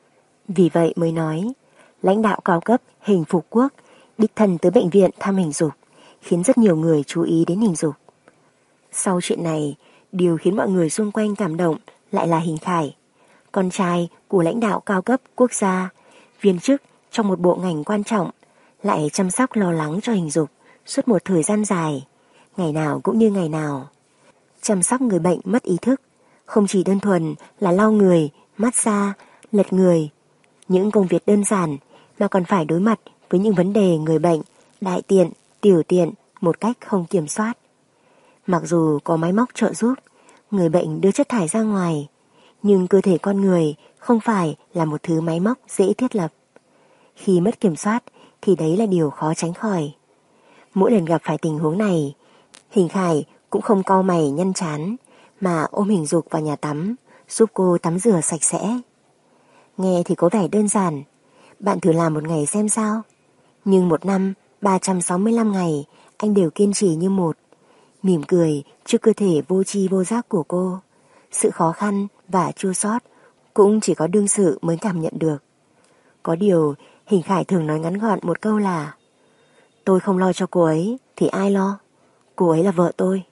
Vì vậy mới nói, lãnh đạo cao cấp Hình Phục Quốc đích thân tới bệnh viện thăm Hình Dục, khiến rất nhiều người chú ý đến Hình Dục. Sau chuyện này, điều khiến mọi người xung quanh cảm động lại là Hình Khải, con trai của lãnh đạo cao cấp quốc gia, viên chức trong một bộ ngành quan trọng, lại chăm sóc lo lắng cho Hình Dục suốt một thời gian dài, ngày nào cũng như ngày nào. Chăm sóc người bệnh mất ý thức, không chỉ đơn thuần là lau người, massage, lật người, những công việc đơn giản mà còn phải đối mặt với những vấn đề người bệnh đại tiện, tiểu tiện một cách không kiểm soát. Mặc dù có máy móc trợ giúp, người bệnh đưa chất thải ra ngoài, nhưng cơ thể con người không phải là một thứ máy móc dễ thiết lập. Khi mất kiểm soát thì đấy là điều khó tránh khỏi. Mỗi lần gặp phải tình huống này, Hình Khải cũng không cau mày nhăn trán, mà ôm Hình Dục vào nhà tắm, giúp cô tắm rửa sạch sẽ. Nghe thì có vẻ đơn giản, bạn thử làm một ngày xem sao. Nhưng 1 năm 365 ngày anh đều kiên trì như một, mỉm cười trước cơ thể vô tri vô giác của cô. Sự khó khăn và chua xót cũng chỉ có đương sự mới cảm nhận được. Có điều Hình Khải thường nói ngắn gọn một câu là: tôi không lo cho cô ấy thì ai lo, cô ấy là vợ tôi.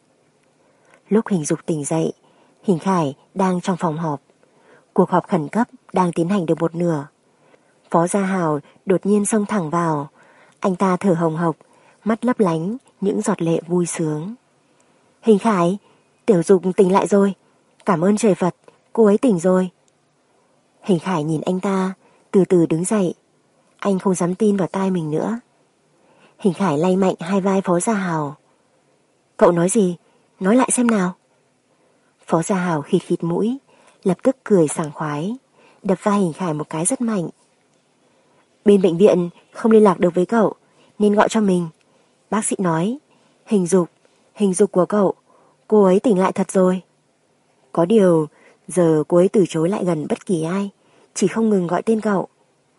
Lúc Hình Dục tỉnh dậy, Hình Khải đang trong phòng họp. Cuộc họp khẩn cấp đang tiến hành được một nửa. Phó Gia Hào đột nhiên xông thẳng vào. Anh ta thở hồng hộc, mắt lấp lánh những giọt lệ vui sướng. Hình Khải, Tiểu Dục tỉnh lại rồi. Cảm ơn trời Phật, cô ấy tỉnh rồi. Hình Khải nhìn anh ta, từ từ đứng dậy. Anh không dám tin vào tai mình nữa. Hình Khải lay mạnh hai vai Phó Gia Hào. Cậu nói gì? Nói lại xem nào. Phó Gia Hào khịt khịt mũi, lập tức cười sảng khoái, đập vai Hình Khải một cái rất mạnh. Bên bệnh viện không liên lạc được với cậu nên gọi cho mình. Bác sĩ nói Hình Dục của cậu, cô ấy tỉnh lại thật rồi. Có điều giờ cô ấy từ chối lại gần bất kỳ ai, chỉ không ngừng gọi tên cậu.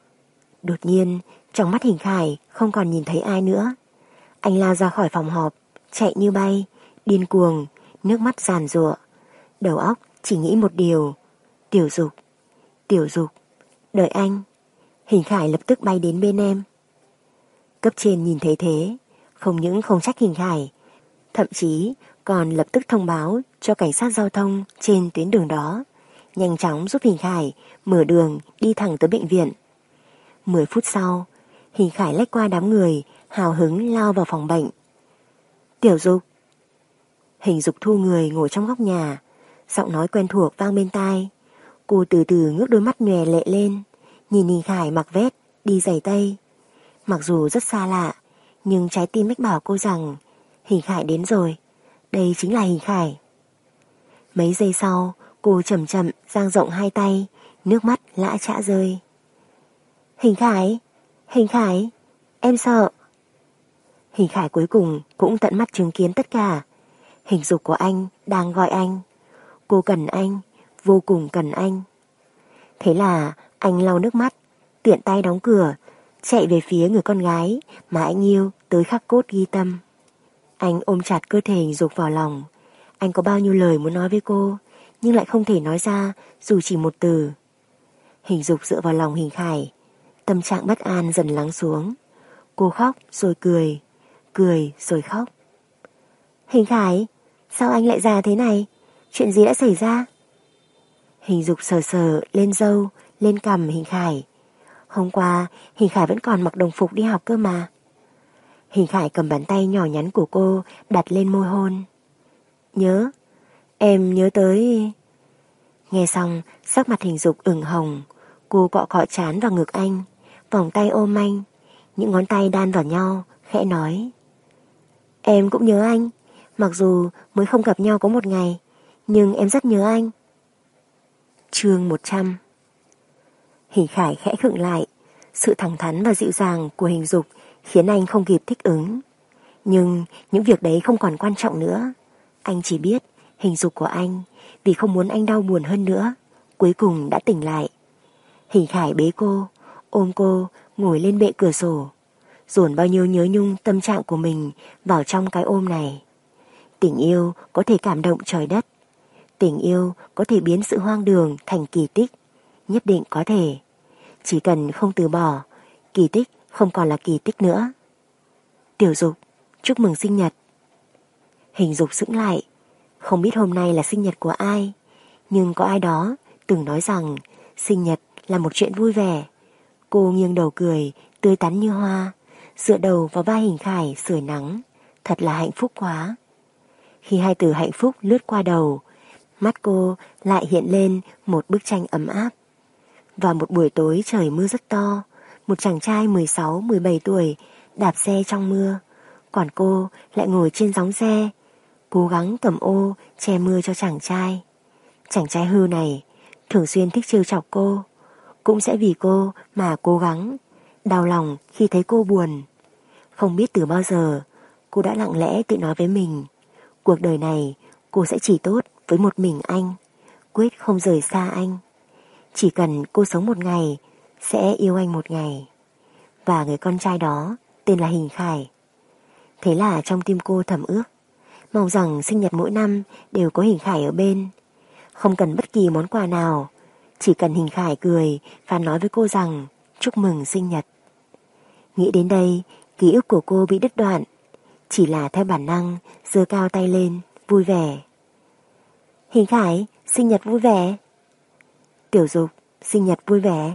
Đột nhiên trong mắt Hình Khải không còn nhìn thấy ai nữa. Anh lao ra khỏi phòng họp, chạy như bay, điên cuồng, nước mắt giàn giụa. Đầu óc chỉ nghĩ một điều, Tiểu Dục, Tiểu Dục, đợi anh. Hình Khải lập tức bay đến bên em. Cấp trên nhìn thấy thế, không những không trách Hình Khải, thậm chí còn lập tức thông báo cho cảnh sát giao thông trên tuyến đường đó, nhanh chóng giúp Hình Khải mở đường đi thẳng tới bệnh viện. 10 phút sau, Hình Khải lách qua đám người, hào hứng lao vào phòng bệnh. Tiểu Dục. Hình Dục thu người ngồi trong góc nhà, giọng nói quen thuộc vang bên tai. Cô từ từ ngước đôi mắt nhòe lệ lên, nhìn Hình Khải mặc vest, đi giày tây. Mặc dù rất xa lạ, nhưng trái tim mách bảo cô rằng Hình Khải đến rồi, đây chính là Hình Khải. Mấy giây sau, cô chậm chậm dang rộng hai tay, nước mắt lã chã rơi. Hình Khải, Hình Khải, em sợ. Hình Khải cuối cùng cũng tận mắt chứng kiến tất cả. Hình Dục của anh đang gọi anh. Cô cần anh, vô cùng cần anh. Thế là anh lau nước mắt, tiện tay đóng cửa, chạy về phía người con gái mà anh yêu tới khắc cốt ghi tâm. Anh ôm chặt cơ thể Hình Dục vào lòng. Anh có bao nhiêu lời muốn nói với cô, nhưng lại không thể nói ra dù chỉ một từ. Hình Dục dựa vào lòng Hình Khải, tâm trạng bất an dần lắng xuống. Cô khóc rồi cười, cười rồi khóc. Hình Khải, sao anh lại già thế này? Chuyện gì đã xảy ra? Hình Dục sờ sờ lên râu, lên cằm Hình Khải. Hôm qua Hình Khải vẫn còn mặc đồng phục đi học cơ mà. Hình Khải cầm bàn tay nhỏ nhắn của cô đặt lên môi hôn. Nhớ, em nhớ tới... Nghe xong, sắc mặt Hình Dục ửng hồng. Cô cọ cọ trán vào ngực anh, vòng tay ôm anh, những ngón tay đan vào nhau, khẽ nói. Em cũng nhớ anh, mặc dù mới không gặp nhau có một ngày, nhưng em rất nhớ anh. Chương 100. Hình Khải khẽ khựng lại, sự thẳng thắn và dịu dàng của Hình Dục khiến anh không kịp thích ứng. Nhưng những việc đấy không còn quan trọng nữa. Anh chỉ biết Hình Dục của anh, vì không muốn anh đau buồn hơn nữa, cuối cùng đã tỉnh lại. Hình Khải bế cô, ôm cô, ngồi lên bệ cửa sổ, dồn bao nhiêu nhớ nhung tâm trạng của mình vào trong cái ôm này. Tình yêu có thể cảm động trời đất. Tình yêu có thể biến sự hoang đường thành kỳ tích. Nhất định có thể. Chỉ cần không từ bỏ, kỳ tích không còn là kỳ tích nữa. Tiểu Dục, chúc mừng sinh nhật. Hình Dục sững lại, không biết hôm nay là sinh nhật của ai, nhưng có ai đó từng nói rằng sinh nhật là một chuyện vui vẻ. Cô nghiêng đầu cười, tươi tắn như hoa, dựa đầu vào vai Hình Khải sưởi nắng. Thật là hạnh phúc quá. Khi hai từ hạnh phúc lướt qua đầu, mắt cô lại hiện lên một bức tranh ấm áp. Vào một buổi tối trời mưa rất to, một chàng trai 16-17 tuổi đạp xe trong mưa, còn cô lại ngồi trên gióng xe, cố gắng cầm ô che mưa cho chàng trai. Chàng trai hư này thường xuyên thích trêu chọc cô, cũng sẽ vì cô mà cố gắng, đau lòng khi thấy cô buồn. Không biết từ bao giờ cô đã lặng lẽ tự nói với mình, cuộc đời này cô sẽ chỉ tốt với một mình anh, quyết không rời xa anh. Chỉ cần cô sống một ngày, sẽ yêu anh một ngày. Và người con trai đó tên là Hình Khải. Thế là trong tim cô thầm ước, mong rằng sinh nhật mỗi năm đều có Hình Khải ở bên. Không cần bất kỳ món quà nào, chỉ cần Hình Khải cười và nói với cô rằng chúc mừng sinh nhật. Nghĩ đến đây, ký ức của cô bị đứt đoạn. Chỉ là theo bản năng giơ cao tay lên, vui vẻ. Hình Khải, sinh nhật vui vẻ. Tiểu Dục, sinh nhật vui vẻ.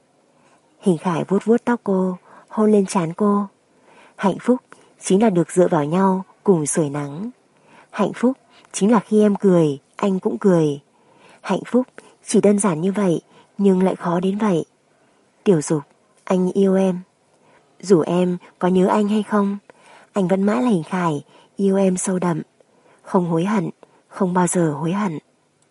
Hình Khải vuốt vuốt tóc cô, hôn lên trán cô. Hạnh phúc chính là được dựa vào nhau cùng sưởi nắng. Hạnh phúc chính là khi em cười, anh cũng cười. Hạnh phúc chỉ đơn giản như vậy, nhưng lại khó đến vậy. Tiểu Dục, anh yêu em. Dù em có nhớ anh hay không, anh vẫn mãi là Hình Khải, yêu em sâu đậm. Không hối hận, không bao giờ hối hận.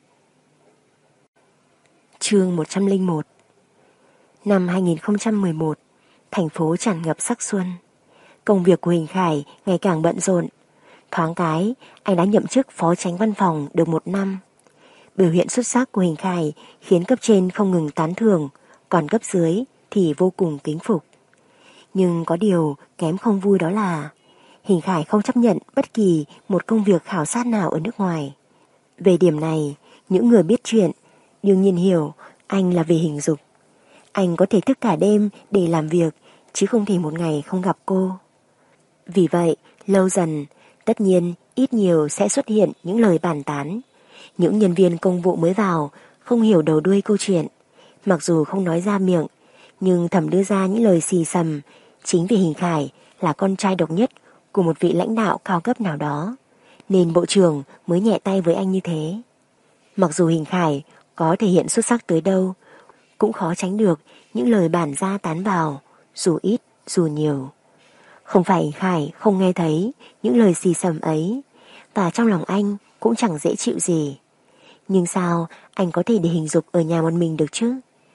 Chương 101. Năm 2011, thành phố tràn ngập sắc xuân. Công việc của Hình Khải ngày càng bận rộn. Thoáng cái, anh đã nhậm chức phó chánh văn phòng được 1 năm. Biểu hiện xuất sắc của Hình Khải khiến cấp trên không ngừng tán thưởng, còn cấp dưới thì vô cùng kính phục. Nhưng có điều kém không vui, đó là Hình Khải không chấp nhận bất kỳ một công việc khảo sát nào ở nước ngoài. Về điểm này, những người biết chuyện đương nhiên hiểu anh là vì Hình Dục. Anh có thể thức cả đêm để làm việc, chứ không thể một ngày không gặp cô. Vì vậy, lâu dần, tất nhiên ít nhiều sẽ xuất hiện những lời bàn tán. Những nhân viên công vụ mới vào không hiểu đầu đuôi câu chuyện, mặc dù không nói ra miệng, nhưng thầm đưa ra những lời xì xầm, chính vì Hình Khải là con trai độc nhất của một vị lãnh đạo cao cấp nào đó, nên bộ trưởng mới nhẹ tay với anh như thế. Mặc dù Hình Khải có thể hiện xuất sắc tới đâu, cũng khó tránh được những lời bản ra tán vào, dù ít dù nhiều. Không phải Hình Khải không nghe thấy những lời xì xầm ấy, và trong lòng anh cũng chẳng dễ chịu gì. Nhưng sao anh có thể để Hình Dục ở nhà một mình được chứ?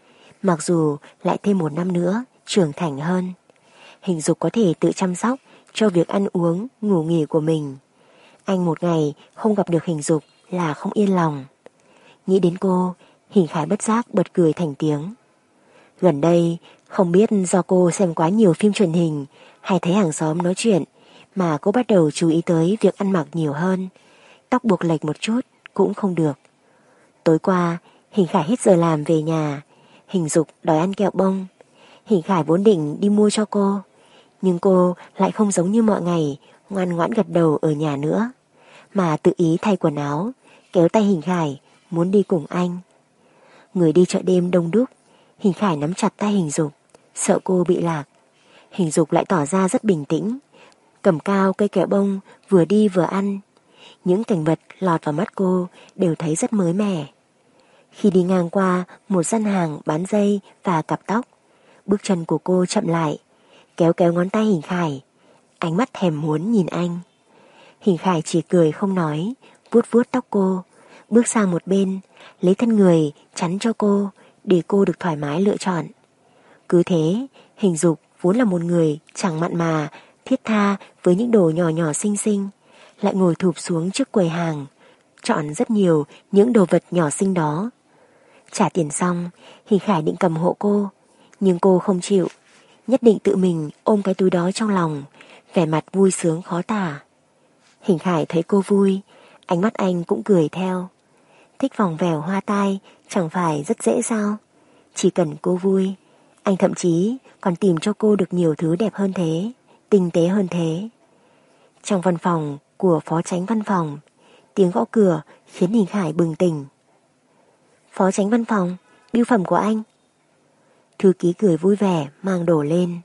Mặc dù lại thêm một năm nữa trưởng thành hơn, Hình Dục có thể tự chăm sóc cho việc ăn uống, ngủ nghỉ của mình. Anh một ngày không gặp được Hình Dục là không yên lòng. Nghĩ đến cô, Hình Khải bất giác bật cười thành tiếng. Gần đây, không biết do cô xem quá nhiều phim truyền hình hay thấy hàng xóm nói chuyện mà cô bắt đầu chú ý tới việc ăn mặc nhiều hơn. Tóc buộc lệch một chút cũng không được. Tối qua, Hình Khải hết giờ làm về nhà, Hình Dục đòi ăn kẹo bông. Hình Khải vốn định đi mua cho cô, nhưng cô lại không giống như mọi ngày ngoan ngoãn gật đầu ở nhà nữa, mà tự ý thay quần áo, kéo tay Hình Khải muốn đi cùng anh. Người đi chợ đêm đông đúc, Hình Khải nắm chặt tay Hình Dục, sợ cô bị lạc. Hình Dục lại tỏ ra rất bình tĩnh, cầm cao cây kẹo bông vừa đi vừa ăn. Những cảnh vật lọt vào mắt cô đều thấy rất mới mẻ. Khi đi ngang qua một gian hàng bán dây và cặp tóc, bước chân của cô chậm lại, kéo kéo ngón tay Hình Khải, ánh mắt thèm muốn nhìn anh. Hình Khải chỉ cười không nói, vuốt vuốt tóc cô, bước sang một bên, lấy thân người chắn cho cô để cô được thoải mái lựa chọn. Cứ thế, Hình Dục vốn là một người chẳng mặn mà, thiết tha với những đồ nhỏ nhỏ xinh xinh, lại ngồi thụp xuống trước quầy hàng, chọn rất nhiều những đồ vật nhỏ xinh đó. Trả tiền xong, Hình Khải định cầm hộ cô, nhưng cô không chịu, nhất định tự mình ôm cái túi đó trong lòng, vẻ mặt vui sướng khó tả. Hình Khải thấy cô vui, ánh mắt anh cũng cười theo. Thích vòng vèo hoa tai chẳng phải rất dễ sao? Chỉ cần cô vui, anh thậm chí còn tìm cho cô được nhiều thứ đẹp hơn thế, tinh tế hơn thế. Trong văn phòng của phó chánh văn phòng, tiếng gõ cửa khiến Hình Khải bừng tỉnh. Phó chánh văn phòng, bưu phẩm của anh. Thư ký cười vui vẻ mang đồ lên.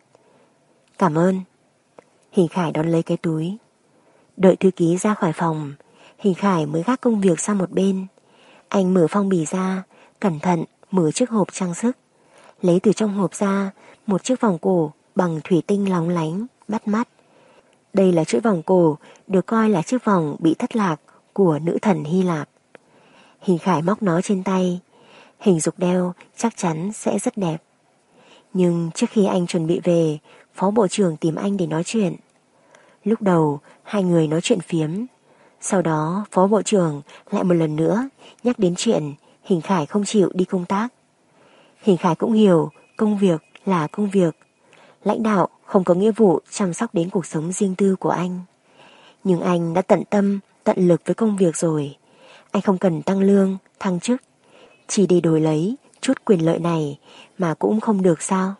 Cảm ơn. Hình Khải đón lấy cái túi. Đợi thư ký ra khỏi phòng, Hình Khải mới gác công việc sang một bên. Anh mở phong bì ra, cẩn thận mở chiếc hộp trang sức, lấy từ trong hộp ra một chiếc vòng cổ bằng thủy tinh lóng lánh, bắt mắt. Đây là chuỗi vòng cổ được coi là chiếc vòng bị thất lạc của nữ thần Hy Lạp. Hình Khải móc nó trên tay. Hình Dục đeo chắc chắn sẽ rất đẹp. Nhưng trước khi anh chuẩn bị về, phó bộ trưởng tìm anh để nói chuyện. Lúc đầu hai người nói chuyện phiếm, sau đó phó bộ trưởng lại một lần nữa nhắc đến chuyện Hình Khải không chịu đi công tác. Hình Khải cũng hiểu công việc là công việc, lãnh đạo không có nghĩa vụ chăm sóc đến cuộc sống riêng tư của anh. Nhưng anh đã tận tâm, tận lực với công việc rồi. Anh không cần tăng lương, thăng chức, chỉ để đổi lấy chút quyền lợi này mà cũng không được sao?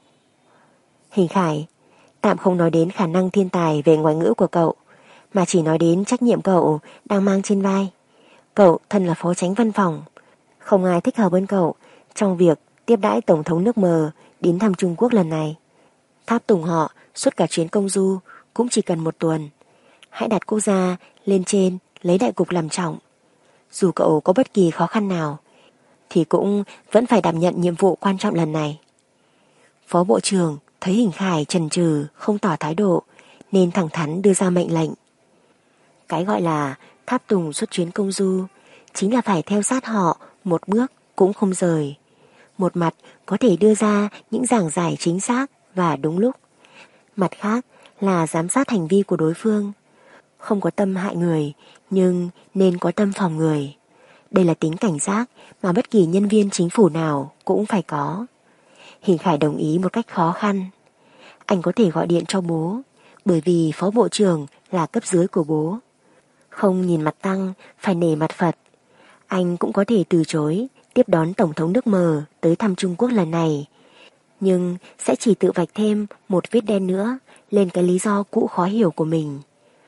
Hình Khải, tạm không nói đến khả năng thiên tài về ngoại ngữ của cậu, mà chỉ nói đến trách nhiệm cậu đang mang trên vai. Cậu thân là phó chánh văn phòng, không ai thích hợp hơn cậu trong việc tiếp đãi Tổng thống nước mờ đến thăm Trung Quốc lần này. Tháp tùng họ suốt cả chuyến công du cũng chỉ cần 1 tuần. Hãy đặt quốc gia lên trên, lấy đại cục làm trọng. Dù cậu có bất kỳ khó khăn nào thì cũng vẫn phải đảm nhận nhiệm vụ quan trọng lần này. Phó bộ trưởng thấy Hình Khải chần chừ không tỏ thái độ nên thẳng thắn đưa ra mệnh lệnh. Cái gọi là tháp tùng suốt chuyến công du chính là phải theo sát họ một bước cũng không rời. Một mặt có thể đưa ra những giảng giải chính xác và đúng lúc, mặt khác là giám sát hành vi của đối phương. Không có tâm hại người, nhưng nên có tâm phòng người. Đây là tính cảnh giác mà bất kỳ nhân viên chính phủ nào cũng phải có. Hình Khải đồng ý một cách khó khăn. Anh có thể gọi điện cho bố, bởi vì phó bộ trưởng là cấp dưới của bố. Không nhìn mặt Tăng, phải nể mặt Phật. Anh cũng có thể từ chối tiếp đón Tổng thống nước mờ tới thăm Trung Quốc lần này, nhưng sẽ chỉ tự vạch thêm một vết đen nữa lên cái lý do cũ khó hiểu của mình.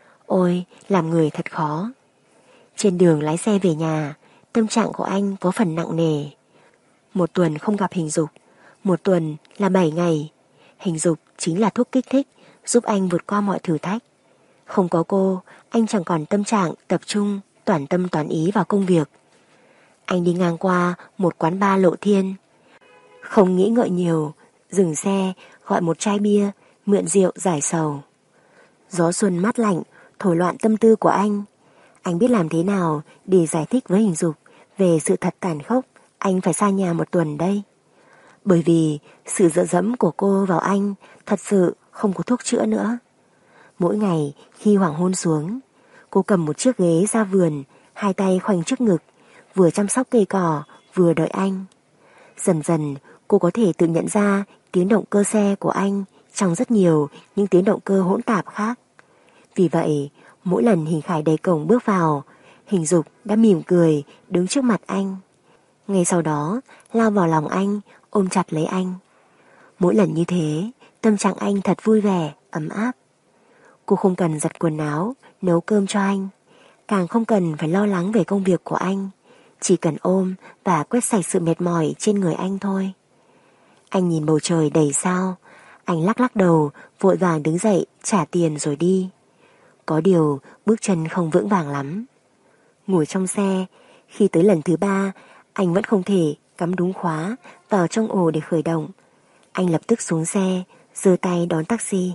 Ôi, làm người thật khó. Trên đường lái xe về nhà, tâm trạng của anh có phần nặng nề. Một tuần không gặp Hình Dục, một tuần là 7 ngày. Hình Dục chính là thuốc kích thích giúp anh vượt qua mọi thử thách. Không có cô, anh chẳng còn tâm trạng tập trung, toàn tâm toàn ý vào công việc. Anh đi ngang qua một quán bar Lộ Thiên. Không nghĩ ngợi nhiều, dừng xe, gọi một chai bia, mượn rượu giải sầu. Gió xuân mát lạnh, thổi loạn tâm tư của anh. Anh biết làm thế nào để giải thích với Hình Dục về sự thật tàn khốc anh phải xa nhà một tuần đây. Bởi vì sự dựa dẫm của cô vào anh thật sự không có thuốc chữa nữa. Mỗi ngày khi hoàng hôn xuống, cô cầm một chiếc ghế ra vườn, hai tay khoanh trước ngực, vừa chăm sóc cây cỏ, vừa đợi anh. Dần dần cô có thể tự nhận ra tiếng động cơ xe của anh trong rất nhiều những tiếng động cơ hỗn tạp khác. Vì vậy, mỗi lần Hình Khải đẩy cổng bước vào, Hình Dục đã mỉm cười đứng trước mặt anh. Ngay sau đó, lao vào lòng anh, ôm chặt lấy anh. Mỗi lần như thế, tâm trạng anh thật vui vẻ, ấm áp. Cô không cần giặt quần áo, nấu cơm cho anh, càng không cần phải lo lắng về công việc của anh, chỉ cần ôm và quét sạch sự mệt mỏi trên người anh thôi. Anh nhìn bầu trời đầy sao, anh lắc lắc đầu, vội vàng đứng dậy trả tiền rồi đi. Có điều bước chân không vững vàng lắm. Ngồi trong xe, khi tới lần thứ 3, anh vẫn không thể cắm đúng khóa vào trong ổ để khởi động. Anh lập tức xuống xe, giơ tay đón taxi.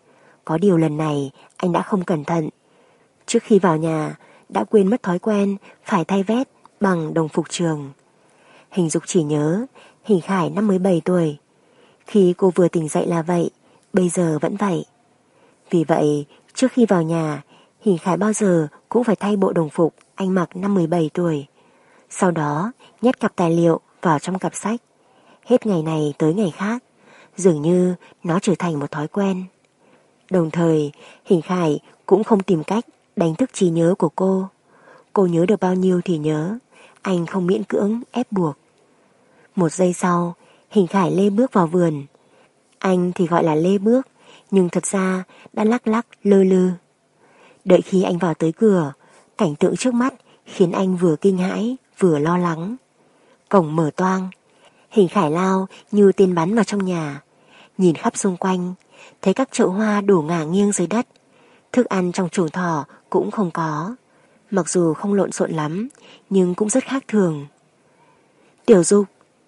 Có điều lần này anh đã không cẩn thận. Trước khi vào nhà đã quên mất thói quen phải thay vest bằng đồng phục trường. Hình Dục chỉ nhớ Hình Khải năm 17 tuổi. Khi cô vừa tỉnh dậy là vậy, bây giờ vẫn vậy. Vì vậy, trước khi vào nhà, Hình Khải bao giờ cũng phải thay bộ đồng phục anh mặc năm 17 tuổi. Sau đó, nhét cặp tài liệu vào trong cặp sách. Hết ngày này tới ngày khác, dường như nó trở thành một thói quen. Đồng thời, Hình Khải cũng không tìm cách đánh thức trí nhớ của cô. Cô nhớ được bao nhiêu thì nhớ, anh không miễn cưỡng ép buộc. Một giây sau, Hình Khải lê bước vào vườn. Anh thì gọi là lê bước, nhưng thật ra đã lắc lắc lơ lơ. Đợi khi anh vào tới cửa, cảnh tượng trước mắt khiến anh vừa kinh hãi vừa lo lắng. Cổng mở toang, Hình Khải lao như tên bắn vào trong nhà. Nhìn khắp xung quanh, thấy các chậu hoa đổ ngả nghiêng dưới đất. Thức ăn trong chuồng thỏ cũng không có. Mặc dù không lộn xộn lắm, nhưng cũng rất khác thường. Tiểu Dục.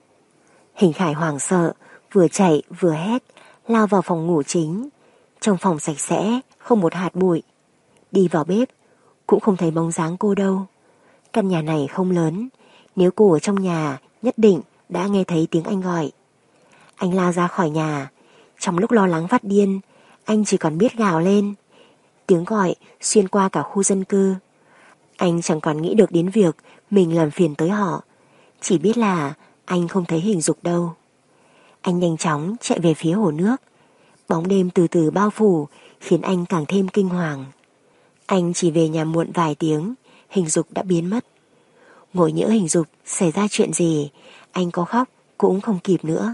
Hình Khải hoảng sợ, vừa chạy vừa hét, lao vào phòng ngủ chính. Trong phòng sạch sẽ, không một hạt bụi. Đi vào bếp, cũng không thấy bóng dáng cô đâu. Căn nhà này không lớn, nếu cô ở trong nhà nhất định đã nghe thấy tiếng anh gọi. Anh lao ra khỏi nhà. Trong lúc lo lắng phát điên, anh chỉ còn biết gào lên. Tiếng gọi xuyên qua cả khu dân cư. Anh chẳng còn nghĩ được đến việc mình làm phiền tới họ. Chỉ biết là anh không thấy Hình Dục đâu. Anh nhanh chóng chạy về phía hồ nước. Bóng đêm từ từ bao phủ khiến anh càng thêm kinh hoàng. Anh chỉ về nhà muộn vài tiếng, Hình Dục đã biến mất. Ngồi nhỡ Hình Dục xảy ra chuyện gì, anh có khóc cũng không kịp nữa.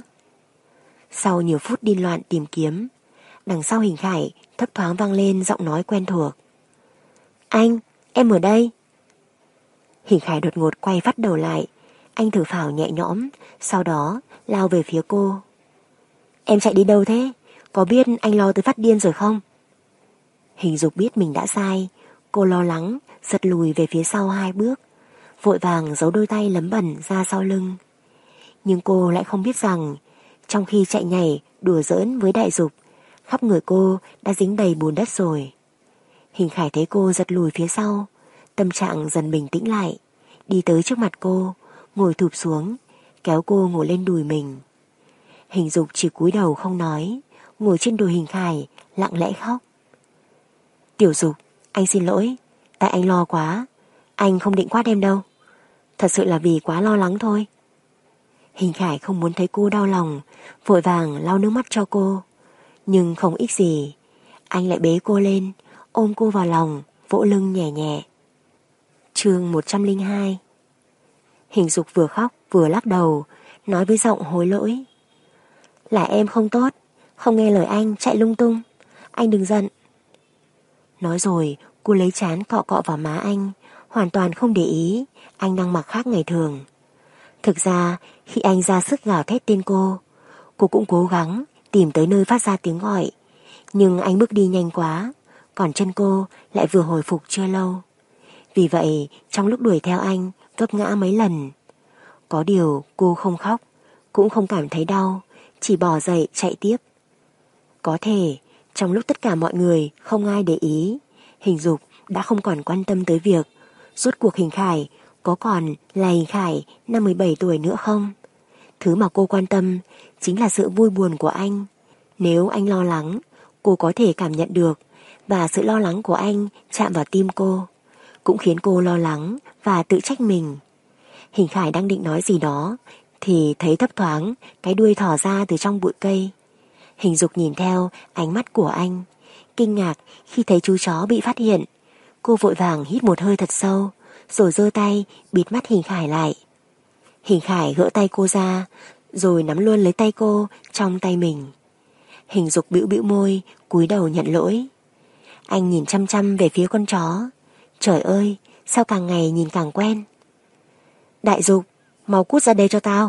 Sau nhiều phút điên loạn tìm kiếm, đằng sau Hình Khải thấp thoáng vang lên giọng nói quen thuộc. Anh, em ở đây. Hình Khải đột ngột quay phát đầu lại. Anh thở phào nhẹ nhõm, sau đó lao về phía cô. Em chạy đi đâu thế? Có biết anh lo tới phát điên rồi không? Hình Dục biết mình đã sai. Cô lo lắng, giật lùi về phía sau 2 bước, vội vàng giấu đôi tay lấm bẩn ra sau lưng. Nhưng cô lại không biết rằng, trong khi chạy nhảy, đùa giỡn với Đại Dục, khắp người cô đã dính đầy bùn đất rồi. Hình Khải thấy cô giật lùi phía sau, tâm trạng dần bình tĩnh lại, đi tới trước mặt cô, ngồi thụp xuống, kéo cô ngồi lên đùi mình. Hình Dục chỉ cúi đầu không nói, ngồi trên đùi Hình Khải, lặng lẽ khóc. Tiểu Dục, anh xin lỗi, tại anh lo quá, anh không định quát em đâu. Thật sự là vì quá lo lắng thôi. Hình Khải không muốn thấy cô đau lòng, vội vàng lau nước mắt cho cô. Nhưng không ích gì, anh lại bế cô lên, ôm cô vào lòng, vỗ lưng nhẹ nhẹ. Chương 102. Hình Dục vừa khóc vừa lắc đầu, nói với giọng hối lỗi. Là em không tốt, không nghe lời anh chạy lung tung. Anh đừng giận. Nói rồi, cô lấy trán cọ cọ vào má anh, hoàn toàn không để ý anh đang mặc khác ngày thường. Thực ra, khi anh ra sức gào thét tên cô cũng cố gắng tìm tới nơi phát ra tiếng gọi. Nhưng anh bước đi nhanh quá, còn chân cô lại vừa hồi phục chưa lâu. Vì vậy, trong lúc đuổi theo anh, vấp ngã mấy lần. Có điều cô không khóc, cũng không cảm thấy đau, chỉ bò dậy chạy tiếp. Có thể, trong lúc tất cả mọi người không ai để ý, Hình Dục đã không còn quan tâm tới việc rốt cuộc Hình Khải có còn là Hình Khải năm 17 tuổi nữa không. Thứ mà cô quan tâm chính là sự vui buồn của anh. Nếu anh lo lắng, cô có thể cảm nhận được, và sự lo lắng của anh chạm vào tim cô, cũng khiến cô lo lắng và tự trách mình. Hình Khải đang định nói gì đó thì thấy thấp thoáng cái đuôi thò ra từ trong bụi cây. Hình Dục nhìn theo ánh mắt của anh, kinh ngạc khi thấy chú chó bị phát hiện. Cô vội vàng hít một hơi thật sâu, rồi giơ tay bịt mắt Hình Khải lại. Hình Khải gỡ tay cô ra, rồi nắm luôn lấy tay cô trong tay mình. Hình Dục bĩu bĩu môi, cúi đầu nhận lỗi. Anh nhìn chăm chăm về phía con chó. Trời ơi, sao càng ngày nhìn càng quen. Đại Dục, mau cút ra đây cho tao.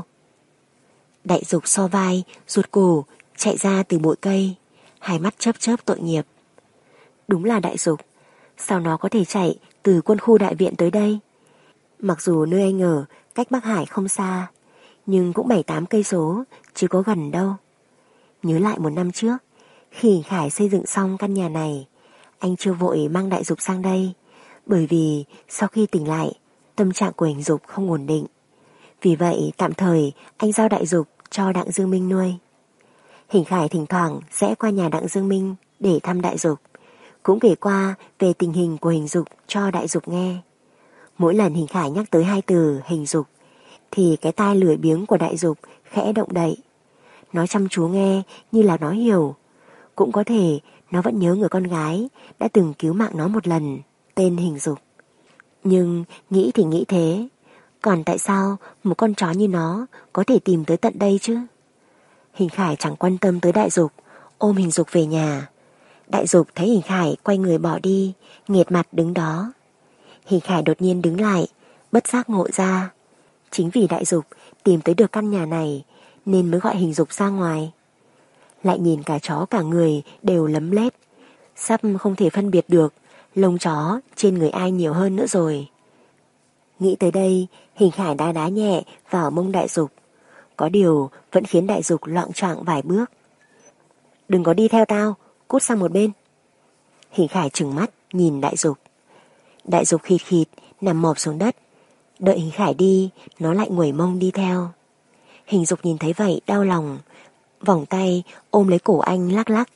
Đại Dục so vai, ruột cổ, chạy ra từ bụi cây, hai mắt chớp chớp tội nghiệp. Đúng là Đại Dục, sao nó có thể chạy từ quân khu đại viện tới đây? Mặc dù nơi anh ở cách Bắc Hải không xa, nhưng cũng 7-8 cây số, chứ có gần đâu. Nhớ lại một năm trước, khi Hình Khải xây dựng xong căn nhà này, anh chưa vội mang Đại Dục sang đây, bởi vì sau khi tỉnh lại, tâm trạng của Hình Dục không ổn định. Vì vậy tạm thời anh giao Đại Dục cho Đặng Dương Minh nuôi. Hình Khải thỉnh thoảng sẽ qua nhà Đặng Dương Minh để thăm Đại Dục, cũng kể qua về tình hình của Hình Dục cho Đại Dục nghe. Mỗi lần Hình Khải nhắc tới hai từ Hình Dục thì cái tai lười biếng của Đại Dục khẽ động đậy. Nó chăm chú nghe như là nó hiểu. Cũng có thể nó vẫn nhớ người con gái đã từng cứu mạng nó một lần, tên Hình Dục. Nhưng nghĩ thì nghĩ thế, còn tại sao một con chó như nó có thể tìm tới tận đây chứ? Hình Khải chẳng quan tâm tới Đại Dục, ôm Hình Dục về nhà. Đại Dục thấy Hình Khải quay người bỏ đi, nghệt mặt đứng đó. Hình Khải đột nhiên đứng lại, bất giác ngộ ra. Chính vì Đại Dục tìm tới được căn nhà này nên mới gọi Hình Dục ra ngoài. Lại nhìn cả chó cả người đều lấm lét, sắp không thể phân biệt được lông chó trên người ai nhiều hơn nữa rồi. Nghĩ tới đây, Hình Khải đá đá nhẹ vào mông Đại Dục. Có điều vẫn khiến Đại Dục loạng choạng vài bước. Đừng có đi theo tao, cút sang một bên. Hình Khải trừng mắt nhìn Đại Dục. Đại Dục khịt khịt nằm mọp xuống đất. Đợi Hình Khải đi, nó lại nguẩy mông đi theo. Hình Dục nhìn thấy vậy đau lòng, vòng tay ôm lấy cổ anh lắc lắc.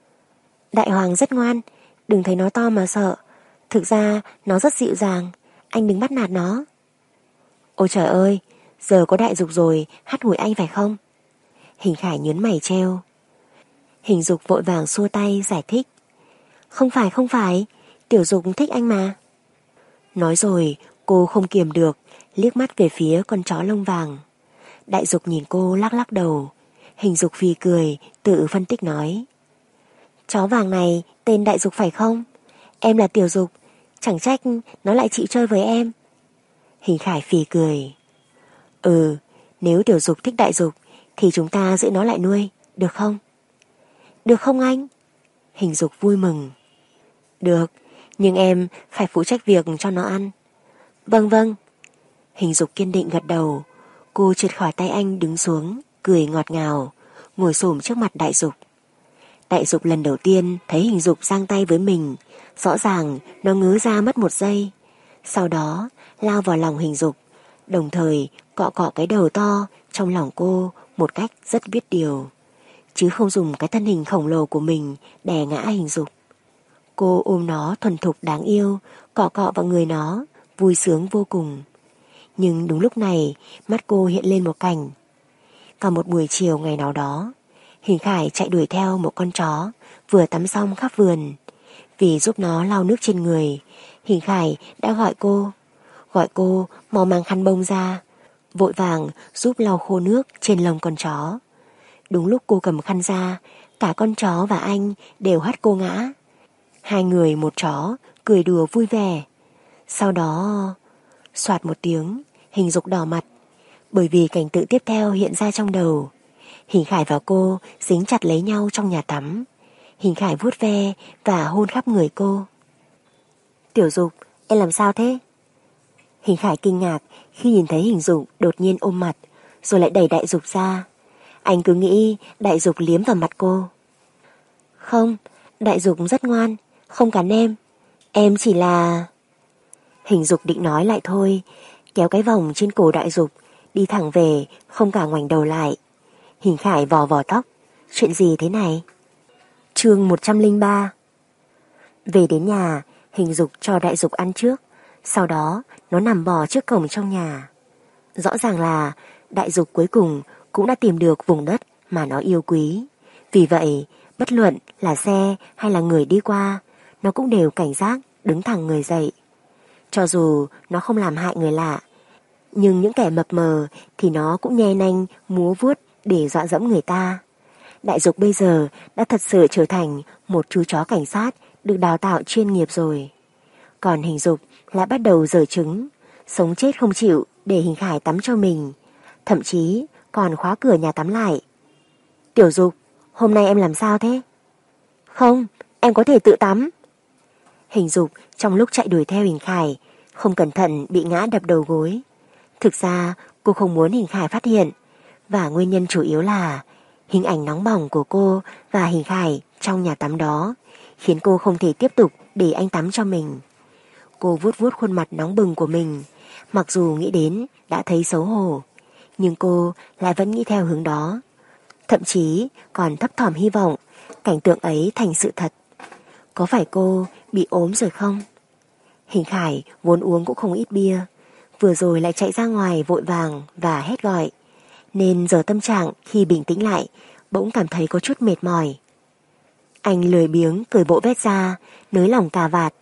Đại Hoàng rất ngoan, đừng thấy nó to mà sợ. Thực ra nó rất dịu dàng, anh đừng bắt nạt nó. Ôi trời ơi, giờ có Đại Dục rồi, hắt hủi anh phải không? Hình Khải nhớn mày treo. Hình Dục vội vàng xua tay giải thích. Không phải, Tiểu Dục thích anh mà. Nói rồi, cô không kiềm được, liếc mắt về phía con chó lông vàng. Đại Dục nhìn cô lắc lắc đầu. Hình Dục phì cười, tự phân tích nói. Chó vàng này tên Đại Dục phải không? Em là Tiểu Dục, chẳng trách nó lại chịu chơi với em. Hình Khải phì cười. Nếu Tiểu Dục thích Đại Dục thì chúng ta giữ nó lại nuôi, được không? Được không anh? Hình Dục vui mừng. Được, nhưng em phải phụ trách việc cho nó ăn. Vâng. Hình Dục kiên định gật đầu. Cô trượt khỏi tay anh đứng xuống, cười ngọt ngào, ngồi xổm trước mặt Đại Dục. Đại Dục lần đầu tiên thấy Hình Dục giang tay với mình, rõ ràng nó ngớ ra mất một giây. Sau đó lao vào lòng Hình Dục, đồng thời cọ cọ cái đầu to trong lòng cô một cách rất biết điều, chứ không dùng cái thân hình khổng lồ của mình đè ngã Hình Dục. Cô ôm nó thuần thục đáng yêu, cọ cọ vào người nó, vui sướng vô cùng. Nhưng đúng lúc này, mắt cô hiện lên một cảnh. Vào một buổi chiều ngày nào đó, Hình Khải chạy đuổi theo một con chó vừa tắm xong khắp vườn. Vì giúp nó lau nước trên người, Hình Khải đã gọi cô mau mang khăn bông ra. vội vàng giúp lau khô nước trên lông con chó. Đúng lúc cô cầm khăn ra, cả con chó và anh đều hất cô ngã. Hai người một chó cười đùa vui vẻ. Sau đó, soạt một tiếng, Hình Dục đỏ mặt, bởi vì cảnh tượng tiếp theo hiện ra trong đầu. Hình Khải và cô dính chặt lấy nhau trong nhà tắm. Hình Khải vuốt ve và hôn khắp người cô. Tiểu Dục, em làm sao thế? Hình Khải kinh ngạc khi nhìn thấy Hình Dục đột nhiên ôm mặt, rồi lại đẩy Đại Dục ra. Anh cứ nghĩ Đại Dục liếm vào mặt cô. Không, Đại Dục rất ngoan, không cắn em. Em chỉ là... Hình Dục định nói lại thôi, kéo cái vòng trên cổ Đại Dục, đi thẳng về, không cả ngoảnh đầu lại. Hình Khải vò vò tóc. Chuyện gì thế này? Chương 103. Về đến nhà, Hình Dục cho Đại Dục ăn trước. Sau đó nó nằm bò trước cổng trong nhà. Rõ ràng là Đại Dục cuối cùng cũng đã tìm được vùng đất mà nó yêu quý. Vì vậy, bất luận là xe hay là người đi qua, nó cũng đều cảnh giác đứng thẳng người dậy. Cho dù nó không làm hại người lạ, nhưng những kẻ mập mờ thì nó cũng nhe nanh múa vuốt để dọa dẫm người ta. Đại Dục bây giờ đã thật sự trở thành một chú chó cảnh sát được đào tạo chuyên nghiệp rồi. Còn Hình Dục lại bắt đầu giở trứng, sống chết không chịu để Hình Khải tắm cho mình, thậm chí còn khóa cửa nhà tắm lại. Tiểu Dục, hôm nay em làm sao thế? Không, em có thể tự tắm. Hình Dục trong lúc chạy đuổi theo Hình Khải, không cẩn thận bị ngã đập đầu gối. Thực ra cô không muốn Hình Khải phát hiện, và nguyên nhân chủ yếu là hình ảnh nóng bỏng của cô và Hình Khải trong nhà tắm đó khiến cô không thể tiếp tục để anh tắm cho mình. Cô vuốt vuốt khuôn mặt nóng bừng của mình, mặc dù nghĩ đến đã thấy xấu hổ, nhưng cô lại vẫn nghĩ theo hướng đó. Thậm chí còn thấp thỏm hy vọng cảnh tượng ấy thành sự thật. Có phải cô bị ốm rồi không? Hình Khải vốn uống cũng không ít bia, vừa rồi lại chạy ra ngoài vội vàng và hét gọi, nên giờ tâm trạng khi bình tĩnh lại bỗng cảm thấy có chút mệt mỏi. Anh lười biếng cởi bộ vest ra, nới lỏng cà vạt.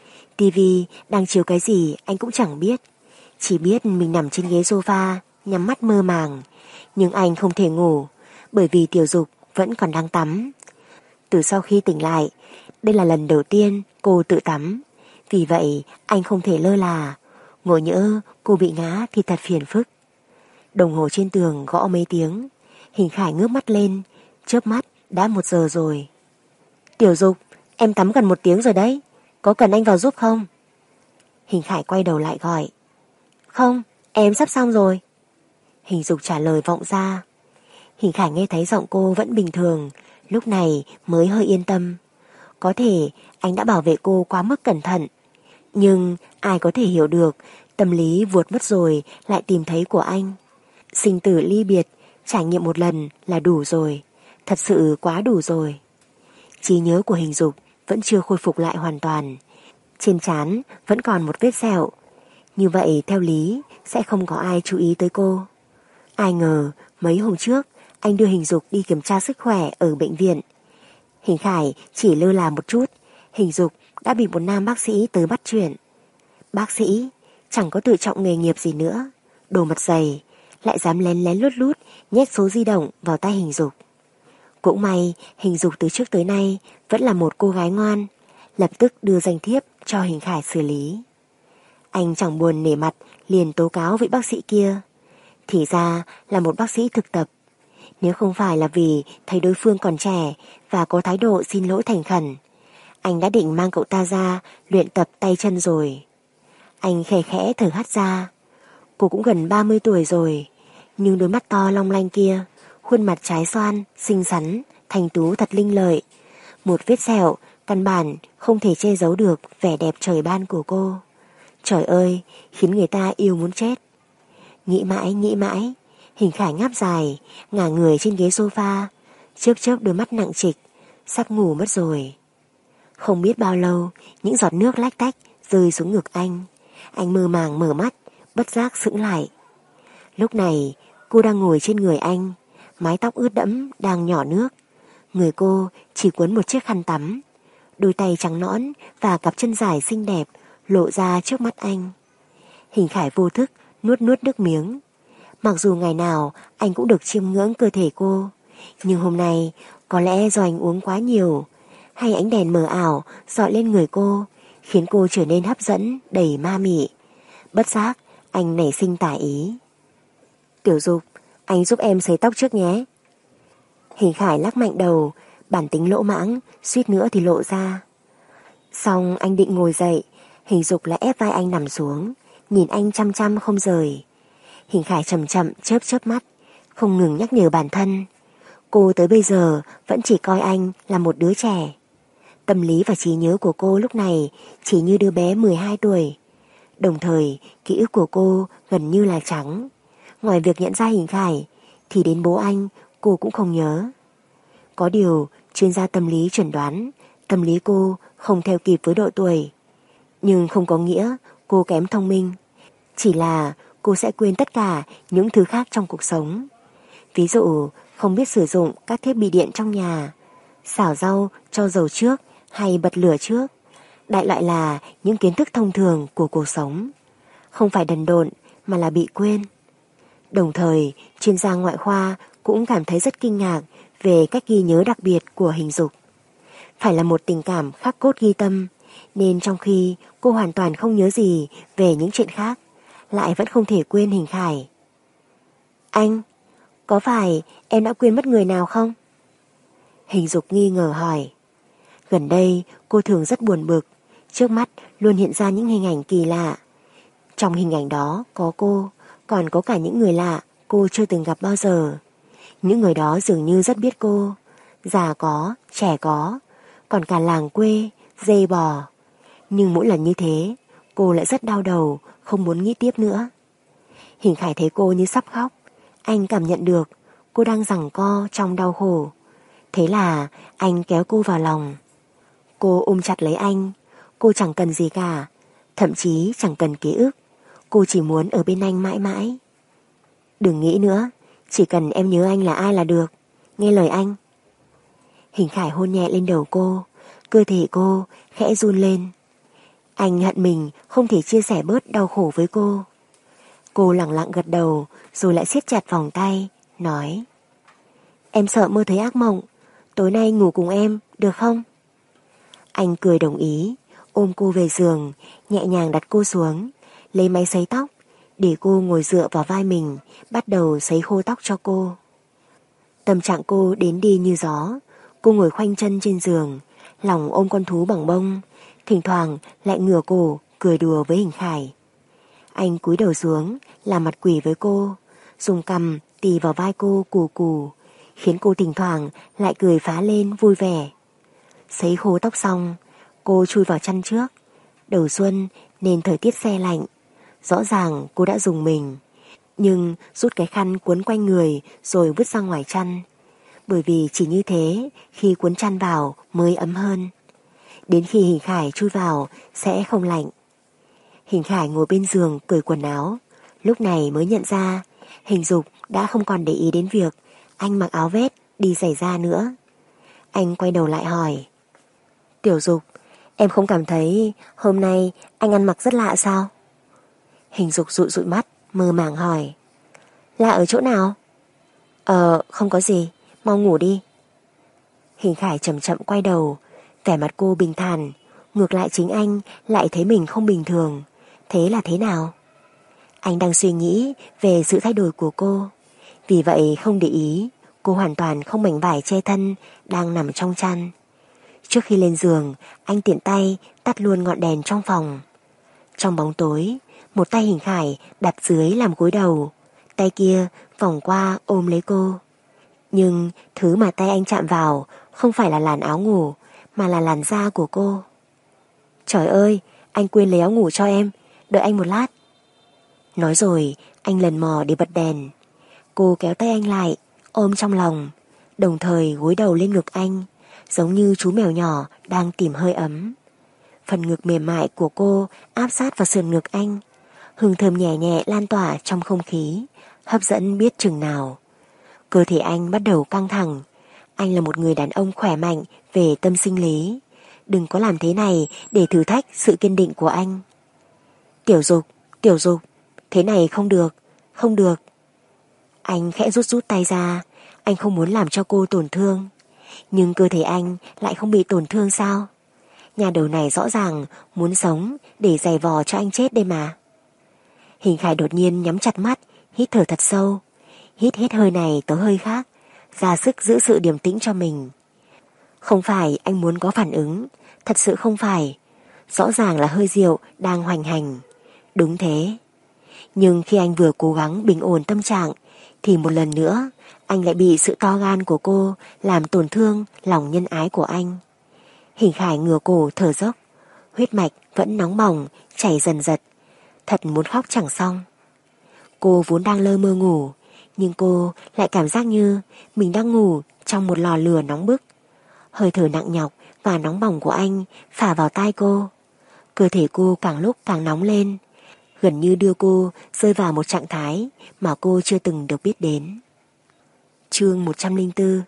Tivi đang chiếu cái gì anh cũng chẳng biết, chỉ biết mình nằm trên ghế sofa nhắm mắt mơ màng. Nhưng anh không thể ngủ, bởi vì Tiểu Dục vẫn còn đang tắm. Từ sau khi tỉnh lại, đây là lần đầu tiên cô tự tắm, vì vậy anh không thể lơ là, ngộ nhỡ cô bị ngã thì thật phiền phức. Đồng hồ trên tường gõ mấy tiếng, Hình Khải ngước mắt lên, chớp mắt đã 1 giờ rồi. Tiểu Dục, em tắm gần 1 tiếng rồi đấy, có cần anh vào giúp không? Hình Khải quay đầu lại gọi. Không, em sắp xong rồi. Hình Dục trả lời vọng ra. Hình Khải nghe thấy giọng cô vẫn bình thường, lúc này mới hơi yên tâm. Có thể anh đã bảo vệ cô quá mức cẩn thận, nhưng ai có thể hiểu được tâm lý vuột mất rồi lại tìm thấy của anh. Sinh tử ly biệt, trải nghiệm một lần là đủ rồi, thật sự quá đủ rồi. Trí nhớ của Hình Dục vẫn chưa khôi phục lại hoàn toàn, trên trán vẫn còn một vết sẹo. Như vậy theo lý sẽ không có ai chú ý tới cô. Ai ngờ mấy hôm trước anh đưa Hình Dục đi kiểm tra sức khỏe ở bệnh viện. Hình Khải chỉ lơ là một chút, Hình Dục đã bị một nam bác sĩ tới bắt chuyện. Bác sĩ chẳng có tự trọng nghề nghiệp gì nữa, đồ mặt dày, lại dám lén lén lút lút nhét số di động vào tay Hình Dục. Cũng may Hình Dục từ trước tới nay vẫn là một cô gái ngoan, lập tức đưa danh thiếp cho Hình Khải xử lý. Anh chẳng buồn nể mặt liền tố cáo vị bác sĩ kia. Thì ra là một bác sĩ thực tập. Nếu không phải là vì thấy đối phương còn trẻ và có thái độ xin lỗi thành khẩn, anh đã định mang cậu ta ra luyện tập tay chân rồi. Anh khẽ khẽ thở hắt ra. Cô cũng gần 30 tuổi rồi, nhưng đôi mắt to long lanh kia, khuôn mặt trái xoan, xinh xắn, thanh tú thật linh lợi. Một vết sẹo căn bản không thể che giấu được vẻ đẹp trời ban của cô. Trời ơi, khiến người ta yêu muốn chết. Nghĩ mãi, Hình Khải ngáp dài, ngả người trên ghế sofa, chớp chớp đôi mắt nặng trịch, sắp ngủ mất rồi. Không biết bao lâu, những giọt nước lách tách rơi xuống ngực anh. Anh mơ màng mở mắt, bất giác sững lại. Lúc này, cô đang ngồi trên người anh, mái tóc ướt đẫm đang nhỏ nước. Người cô chỉ quấn một chiếc khăn tắm, đôi tay trắng nõn và cặp chân dài xinh đẹp lộ ra trước mắt anh. Hình Khải vô thức nuốt nuốt nước miếng. Mặc dù ngày nào anh cũng được chiêm ngưỡng cơ thể cô, nhưng hôm nay có lẽ do anh uống quá nhiều, hay ánh đèn mờ ảo dọi lên người cô, khiến cô trở nên hấp dẫn, đầy ma mị. Bất giác, anh nảy sinh tà ý. Tiểu Dục, anh giúp em sấy tóc trước nhé. Hình Khải lắc mạnh đầu, bản tính lỗ mãng, suýt nữa thì lộ ra. Xong anh định ngồi dậy, Hình Dục lại ép vai anh nằm xuống, nhìn anh chăm chăm không rời. Hình Khải chậm chậm chớp chớp mắt, không ngừng nhắc nhở bản thân. Cô tới bây giờ vẫn chỉ coi anh là một đứa trẻ. Tâm lý và trí nhớ của cô lúc này chỉ như đứa bé 12 tuổi. Đồng thời, ký ức của cô gần như là trắng. Ngoài việc nhận ra Hình Khải, thì đến bố anh cô cũng không nhớ. Có điều, chuyên gia tâm lý chẩn đoán tâm lý cô không theo kịp với độ tuổi. Nhưng không có nghĩa cô kém thông minh. Chỉ là cô sẽ quên tất cả những thứ khác trong cuộc sống. Ví dụ, không biết sử dụng các thiết bị điện trong nhà, xào rau cho dầu trước hay bật lửa trước. Đại loại là những kiến thức thông thường của cuộc sống. Không phải đần độn mà là bị quên. Đồng thời, chuyên gia ngoại khoa cũng cảm thấy rất kinh ngạc về cách ghi nhớ đặc biệt của Hình Dục. Phải là một tình cảm khắc cốt ghi tâm, nên trong khi cô hoàn toàn không nhớ gì về những chuyện khác, lại vẫn không thể quên Hình Khải. Anh, có phải em đã quên mất người nào không? Hình Dục nghi ngờ hỏi. Gần đây cô thường rất buồn bực, trước mắt luôn hiện ra những hình ảnh kỳ lạ. Trong hình ảnh đó có cô, còn có cả những người lạ cô chưa từng gặp bao giờ. Những người đó dường như rất biết cô, già có, trẻ có, còn cả làng quê, dê bò. Nhưng mỗi lần như thế, cô lại rất đau đầu, không muốn nghĩ tiếp nữa. Hình Khải thấy cô như sắp khóc, anh cảm nhận được cô đang giằng co trong đau khổ. Thế là anh kéo cô vào lòng. Cô ôm chặt lấy anh, cô chẳng cần gì cả, thậm chí chẳng cần ký ức. Cô chỉ muốn ở bên anh mãi mãi. Đừng nghĩ nữa, chỉ cần em nhớ anh là ai là được. Nghe lời anh. Hình Khải hôn nhẹ lên đầu cô, cơ thể cô khẽ run lên. Anh hận mình không thể chia sẻ bớt đau khổ với cô. Cô lặng lặng gật đầu, rồi lại siết chặt vòng tay, nói: Em sợ mơ thấy ác mộng, tối nay ngủ cùng em, được không? Anh cười đồng ý, ôm cô về giường, nhẹ nhàng đặt cô xuống, lấy máy sấy tóc, để cô ngồi dựa vào vai mình, bắt đầu sấy khô tóc cho cô. Tâm trạng cô đến đi như gió, cô ngồi khoanh chân trên giường, lòng ôm con thú bằng bông, thỉnh thoảng lại ngửa cổ cười đùa với Hình Khải. Anh cúi đầu xuống, làm mặt quỷ với cô, dùng cằm tì vào vai cô cù cù, khiến cô thỉnh thoảng lại cười phá lên vui vẻ. Sấy khô tóc xong, cô chui vào chăn trước. Đầu xuân nên thời tiết se lạnh, rõ ràng cô đã dùng mình, nhưng rút cái khăn cuốn quanh người rồi vứt ra ngoài chăn, bởi vì chỉ như thế khi cuốn chăn vào mới ấm hơn. Đến khi Hình Khải chui vào sẽ không lạnh. Hình Khải ngồi bên giường cởi quần áo, lúc này mới nhận ra Hình Dục đã không còn để ý đến việc anh mặc áo vest đi giày da nữa. Anh quay đầu lại hỏi: Tiểu Dục, em không cảm thấy hôm nay anh ăn mặc rất lạ sao? Hình Dục dụi dụi mắt, mơ màng hỏi: Lạ ở chỗ nào? Không có gì, mau ngủ đi. Hình Khải chậm chậm quay đầu, vẻ mặt cô bình thản, ngược lại chính anh lại thấy mình không bình thường. Thế là thế nào? Anh đang suy nghĩ về sự thay đổi của cô, vì vậy không để ý cô hoàn toàn không mảnh vải che thân đang nằm trong chăn. Trước khi lên giường, anh tiện tay tắt luôn ngọn đèn trong phòng. Trong bóng tối, một tay Hình Khải đặt dưới làm gối đầu, tay kia vòng qua ôm lấy cô. Nhưng thứ mà tay anh chạm vào không phải là làn áo ngủ, mà là làn da của cô. Trời ơi, anh quên lấy áo ngủ cho em, đợi anh một lát. Nói rồi, anh lần mò để bật đèn. Cô kéo tay anh lại, ôm trong lòng, đồng thời gối đầu lên ngực anh, giống như chú mèo nhỏ đang tìm hơi ấm. Phần ngực mềm mại của cô áp sát vào sườn ngực anh, hương thơm nhẹ nhẹ lan tỏa trong không khí, hấp dẫn biết chừng nào. Cơ thể anh bắt đầu căng thẳng. Anh là một người đàn ông khỏe mạnh về tâm sinh lý, đừng có làm thế này để thử thách sự kiên định của anh. Tiểu Dục, thế này không được, không được. Anh khẽ rút rút tay ra. Anh không muốn làm cho cô tổn thương. Nhưng cơ thể anh lại không bị tổn thương sao? Nhà đầu này rõ ràng muốn sống để giày vò cho anh chết đây mà. Hình Khải đột nhiên nhắm chặt mắt, hít thở thật sâu. Hít hết hơi này tới hơi khác, ra sức giữ sự điềm tĩnh cho mình. Không phải anh muốn có phản ứng, thật sự không phải. Rõ ràng là hơi rượu đang hoành hành. Đúng thế. Nhưng khi anh vừa cố gắng bình ổn tâm trạng, thì một lần nữa anh lại bị sự to gan của cô làm tổn thương lòng nhân ái của anh. Hình Khải ngửa cổ thở dốc, huyết mạch vẫn nóng bỏng, chảy dần dật. Thật muốn khóc chẳng xong. Cô vốn đang lơ mơ ngủ, nhưng cô lại cảm giác như mình đang ngủ trong một lò lửa nóng bức. Hơi thở nặng nhọc và nóng bỏng của anh phả vào tai cô. Cơ thể cô càng lúc càng nóng lên, gần như đưa cô rơi vào một trạng thái mà cô chưa từng được biết đến. Chương 104.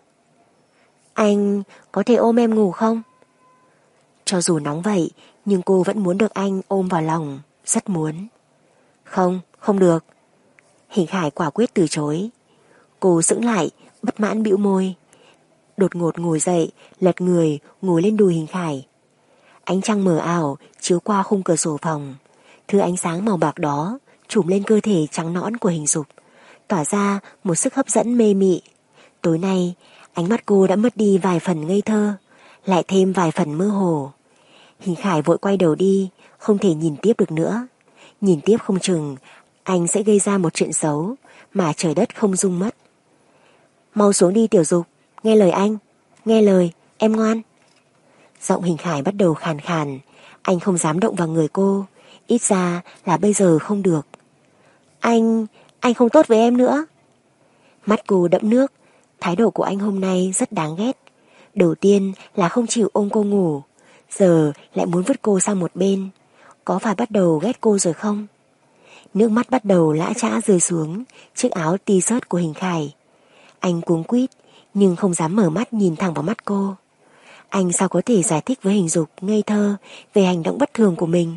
Anh có thể ôm em ngủ không? Cho dù nóng vậy, nhưng cô vẫn muốn được anh ôm vào lòng, rất muốn. Không, không được. Hình Khải quả quyết từ chối. Cô sững lại, bất mãn bĩu môi. Đột ngột ngồi dậy, lật người, ngồi lên đùi Hình Khải. Ánh trăng mờ ảo chiếu qua khung cửa sổ phòng. Thứ ánh sáng màu bạc đó trùm lên cơ thể trắng nõn của Hình Dục, tỏa ra một sức hấp dẫn mê mị. Tối nay, ánh mắt cô đã mất đi vài phần ngây thơ, lại thêm vài phần mơ hồ. Hình Khải vội quay đầu đi, không thể nhìn tiếp được nữa. Nhìn tiếp không chừng anh sẽ gây ra một chuyện xấu mà trời đất không dung mất. Mau xuống đi Tiểu Dục, nghe lời anh, nghe lời, em ngoan. Giọng Hình Khải bắt đầu khàn khàn. Anh không dám động vào người cô, ít ra là bây giờ không được. Anh không tốt với em nữa. Mắt cô đẫm nước. Thái độ của anh hôm nay rất đáng ghét. Đầu tiên là không chịu ôm cô ngủ, giờ lại muốn vứt cô sang một bên. Có phải bắt đầu ghét cô rồi không? Nước mắt bắt đầu lã chã rơi xuống chiếc áo t-shirt của Hình Khải. Anh cuống quýt nhưng không dám mở mắt nhìn thẳng vào mắt cô. Anh sao có thể giải thích với Hình Dục ngây thơ về hành động bất thường của mình?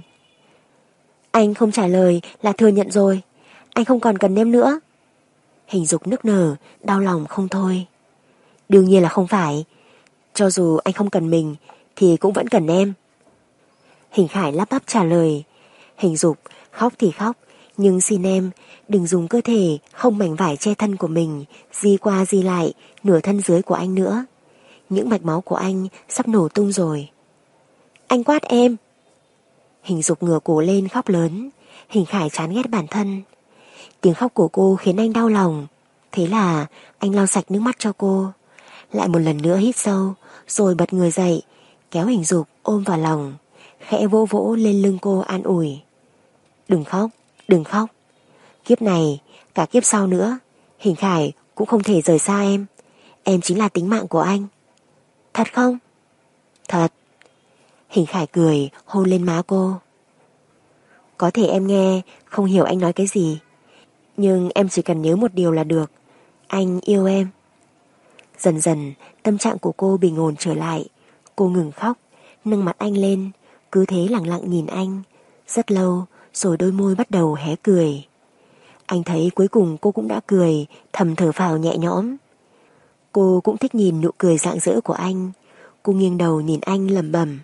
Anh không trả lời là thừa nhận rồi. Anh không còn cần em nữa. Hình Dục nức nở, đau lòng không thôi. Đương nhiên là không phải. Cho dù anh không cần mình thì cũng vẫn cần em. Hình Khải lắp bắp trả lời. Hình Dục khóc thì khóc, nhưng xin em đừng dùng cơ thể không mảnh vải che thân của mình di qua di lại nửa thân dưới của anh nữa. Những mạch máu của anh sắp nổ tung rồi. Anh quát em. Hình Dục ngửa cổ lên khóc lớn. Hình Khải chán ghét bản thân. Tiếng khóc của cô khiến anh đau lòng. Thế là anh lau sạch nước mắt cho cô. Lại một lần nữa hít sâu, rồi bật người dậy, kéo Hình Dục ôm vào lòng, khẽ vỗ vỗ lên lưng cô an ủi. Đừng khóc, đừng khóc. Kiếp này, cả kiếp sau nữa, Hình Khải cũng không thể rời xa em. Em chính là tính mạng của anh. Thật không? Thật. Hình Khải cười hôn lên má cô. Có thể em nghe không hiểu anh nói cái gì, nhưng em chỉ cần nhớ một điều là được. Anh yêu em. Dần dần tâm trạng của cô bình ổn trở lại. Cô ngừng khóc, nâng mặt anh lên, cứ thế lặng lặng nhìn anh. Rất lâu rồi đôi môi bắt đầu hé cười. Anh thấy cuối cùng cô cũng đã cười, thầm thở phào nhẹ nhõm. Cô cũng thích nhìn nụ cười rạng rỡ của anh. Cô nghiêng đầu nhìn anh lẩm bẩm.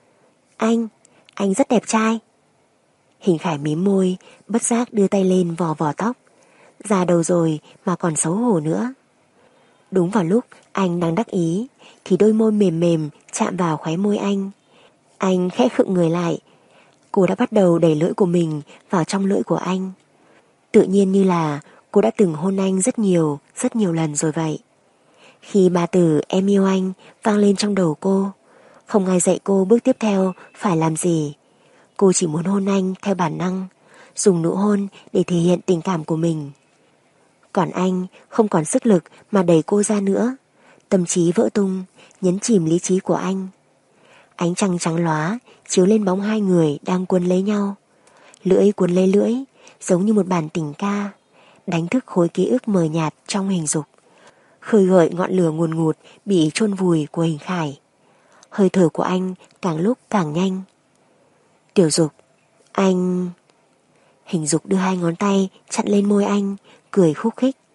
Anh rất đẹp trai. Hình Khải mím môi, bất giác đưa tay lên vò vò tóc. Già đầu rồi mà còn xấu hổ nữa. Đúng vào lúc anh đang đắc ý thì đôi môi mềm mềm chạm vào khóe môi anh. Anh khẽ khựng người lại. Cô đã bắt đầu đẩy lưỡi của mình vào trong lưỡi của anh. Tự nhiên như là cô đã từng hôn anh rất nhiều lần rồi vậy. Khi ba từ em yêu anh vang lên trong đầu cô, không ai dạy cô bước tiếp theo phải làm gì. Cô chỉ muốn hôn anh theo bản năng, dùng nụ hôn để thể hiện tình cảm của mình. Còn anh không còn sức lực mà đẩy cô ra nữa. Tâm trí vỡ tung, nhấn chìm lý trí của anh. Ánh trăng trắng lóa chiếu lên bóng hai người đang cuốn lấy nhau. Lưỡi cuốn lấy lưỡi, giống như một bản tình ca, đánh thức khối ký ức mờ nhạt trong Hình Dục, khơi gợi ngọn lửa ngùn ngụt bị chôn vùi của Hình Khải. Hơi thở của anh càng lúc càng nhanh. Tiểu Dục, anh... Hình Dục đưa hai ngón tay chặn lên môi anh, cười khúc khích.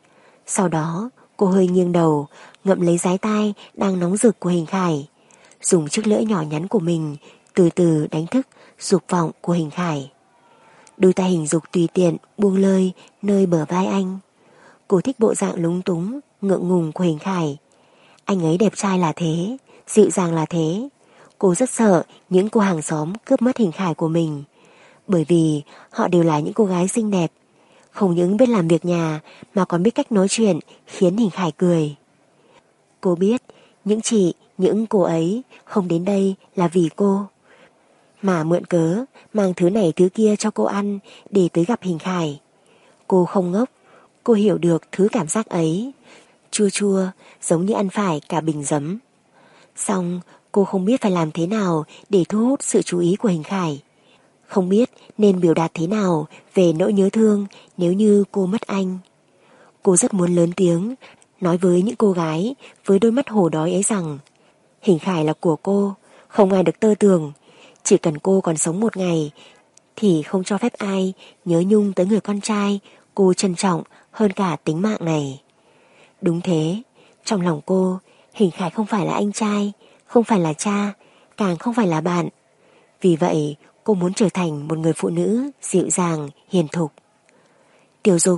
Sau đó cô hơi nghiêng đầu, ngậm lấy dái tai đang nóng rực của Hình Khải, dùng chiếc lưỡi nhỏ nhắn của mình từ từ đánh thức dục vọng của Hình Khải. Đôi tay Hình Dục tùy tiện buông lơi nơi bờ vai anh. Cô thích bộ dạng lúng túng, ngượng ngùng của Hình Khải. Anh ấy đẹp trai là thế, dịu dàng là thế. Cô rất sợ những cô hàng xóm cướp mất Hình Khải của mình, bởi vì họ đều là những cô gái xinh đẹp, không những biết làm việc nhà mà còn biết cách nói chuyện khiến Hình Khải cười. Cô biết những chị, những cô ấy không đến đây là vì cô, mà mượn cớ mang thứ này thứ kia cho cô ăn để tới gặp Hình Khải. Cô không ngốc, cô hiểu được thứ cảm giác ấy, chua chua giống như ăn phải cả bình giấm. Xong cô không biết phải làm thế nào để thu hút sự chú ý của Hình Khải, không biết nên biểu đạt thế nào về nỗi nhớ thương nếu như cô mất anh. Cô rất muốn lớn tiếng nói với những cô gái với đôi mắt hổ đói ấy rằng Hình Khải là của cô, không ai được tơ tưởng. Chỉ cần cô còn sống một ngày thì không cho phép ai nhớ nhung tới người con trai cô trân trọng hơn cả tính mạng này. Đúng thế, trong lòng cô, Hình Khải không phải là anh trai, không phải là cha, càng không phải là bạn. Vì vậy cô muốn trở thành một người phụ nữ dịu dàng, hiền thục. Tiểu Dục.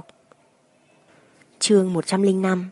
Chương 105.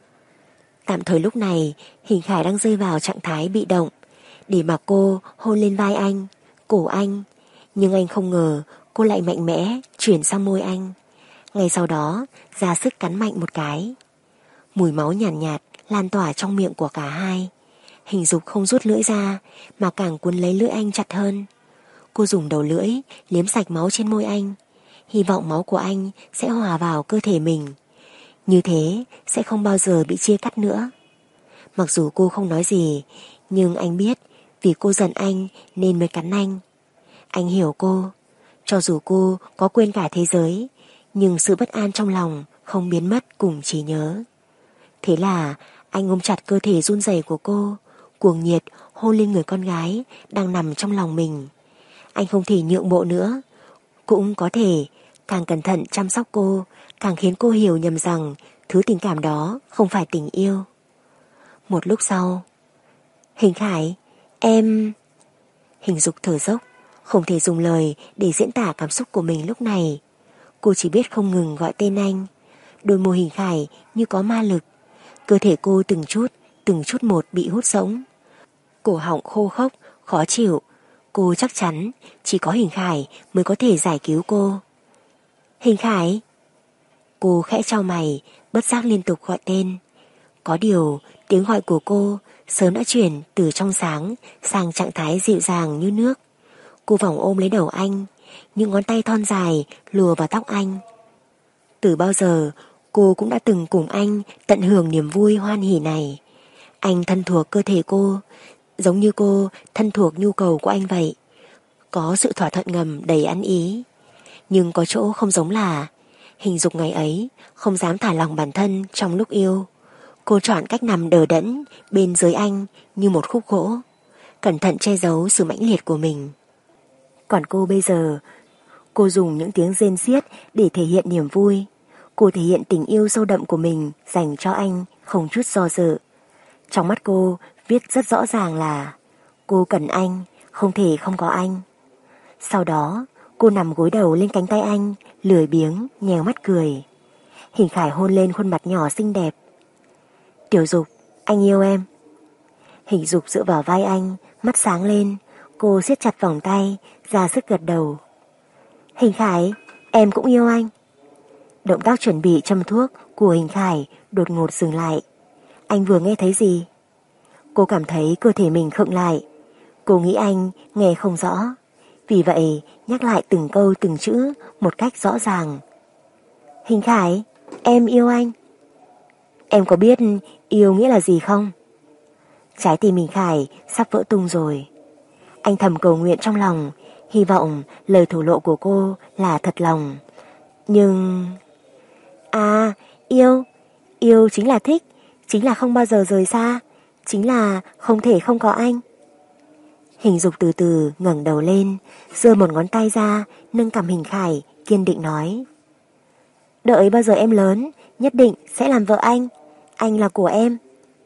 Tạm thời lúc này Hình Khải đang rơi vào trạng thái bị động, để mặc cô hôn lên vai anh, cổ anh. Nhưng anh không ngờ cô lại mạnh mẽ chuyển sang môi anh. Ngay sau đó ra sức cắn mạnh một cái. Mùi máu nhàn nhạt lan tỏa trong miệng của cả hai. Hình Dục không rút lưỡi ra mà càng cuốn lấy lưỡi anh chặt hơn. Cô dùng đầu lưỡi liếm sạch máu trên môi anh, hy vọng máu của anh sẽ hòa vào cơ thể mình. Như thế sẽ không bao giờ bị chia cắt nữa. Mặc dù cô không nói gì, nhưng anh biết vì cô giận anh nên mới cắn anh. Anh hiểu cô. Cho dù cô có quên cả thế giới, nhưng sự bất an trong lòng không biến mất cùng trí nhớ. Thế là anh ôm chặt cơ thể run rẩy của cô, cuồng nhiệt hôn lên người con gái đang nằm trong lòng mình. Anh không thể nhượng bộ nữa. Cũng có thể càng cẩn thận chăm sóc cô, càng khiến cô hiểu nhầm rằng thứ tình cảm đó không phải tình yêu. Một lúc sau, Hình Khải, em... Hình Dục thở dốc, không thể dùng lời để diễn tả cảm xúc của mình lúc này. Cô chỉ biết không ngừng gọi tên anh. Đôi môi Hình Khải như có ma lực. Cơ thể cô từng chút một bị hút sống. Cổ họng khô khốc, khó chịu. Cô chắc chắn chỉ có Hình Khải mới có thể giải cứu cô. Hình Khải. Cô khẽ chau mày, bất giác liên tục gọi tên. Có điều tiếng gọi của cô sớm đã chuyển từ trong sáng sang trạng thái dịu dàng như nước. Cô vòng ôm lấy đầu anh, những ngón tay thon dài lùa vào tóc anh. Từ bao giờ cô cũng đã từng cùng anh tận hưởng niềm vui hoan hỉ này. Anh thân thuộc cơ thể cô, giống như cô thân thuộc nhu cầu của anh vậy. Có sự thỏa thuận ngầm đầy ăn ý. Nhưng có chỗ không giống là Hình Dục ngày ấy không dám thả lòng bản thân trong lúc yêu. Cô chọn cách nằm đờ đẫn bên dưới anh như một khúc gỗ, cẩn thận che giấu sự mãnh liệt của mình. Còn cô bây giờ, cô dùng những tiếng rên xiết để thể hiện niềm vui. Cô thể hiện tình yêu sâu đậm của mình dành cho anh không chút do dự. Trong mắt cô viết rất rõ ràng là cô cần anh, không thể không có anh. Sau đó cô nằm gối đầu lên cánh tay anh, lười biếng nhèo mắt cười. Hình Khải hôn lên khuôn mặt nhỏ xinh đẹp. Tiểu Dục, anh yêu em. Hình Dục dựa vào vai anh, mắt sáng lên. Cô siết chặt vòng tay, ra sức gật đầu. Hình Khải, em cũng yêu anh. Động tác chuẩn bị châm thuốc của Hình Khải đột ngột dừng lại. Anh vừa nghe thấy gì? Cô cảm thấy cơ thể mình khựng lại. Cô nghĩ anh nghe không rõ, vì vậy nhắc lại từng câu từng chữ một cách rõ ràng. Hình Khải, em yêu anh. Em có biết yêu nghĩa là gì không? Trái tim Hình Khải sắp vỡ tung rồi. Anh thầm cầu nguyện trong lòng, hy vọng lời thổ lộ của cô là thật lòng. Nhưng... À, yêu chính là thích, chính là không bao giờ rời xa, chính là không thể không có anh. Hình Dục từ từ ngẩng đầu lên, giơ một ngón tay ra, nâng cằm Hình Khải, kiên định nói. Đợi bao giờ em lớn, nhất định sẽ làm vợ anh. Anh là của em.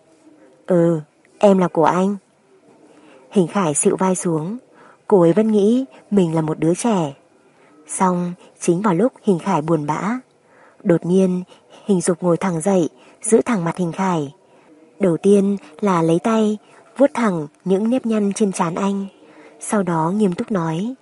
Ừ, em là của anh. Hình Khải xịu vai xuống. Cô ấy vẫn nghĩ mình là một đứa trẻ. Xong chính vào lúc Hình Khải buồn bã, đột nhiên Hình Dục ngồi thẳng dậy, giữ thẳng mặt Hình Khải. Đầu tiên là lấy tay vuốt thẳng những nếp nhăn trên trán anh. Sau đó nghiêm túc nói: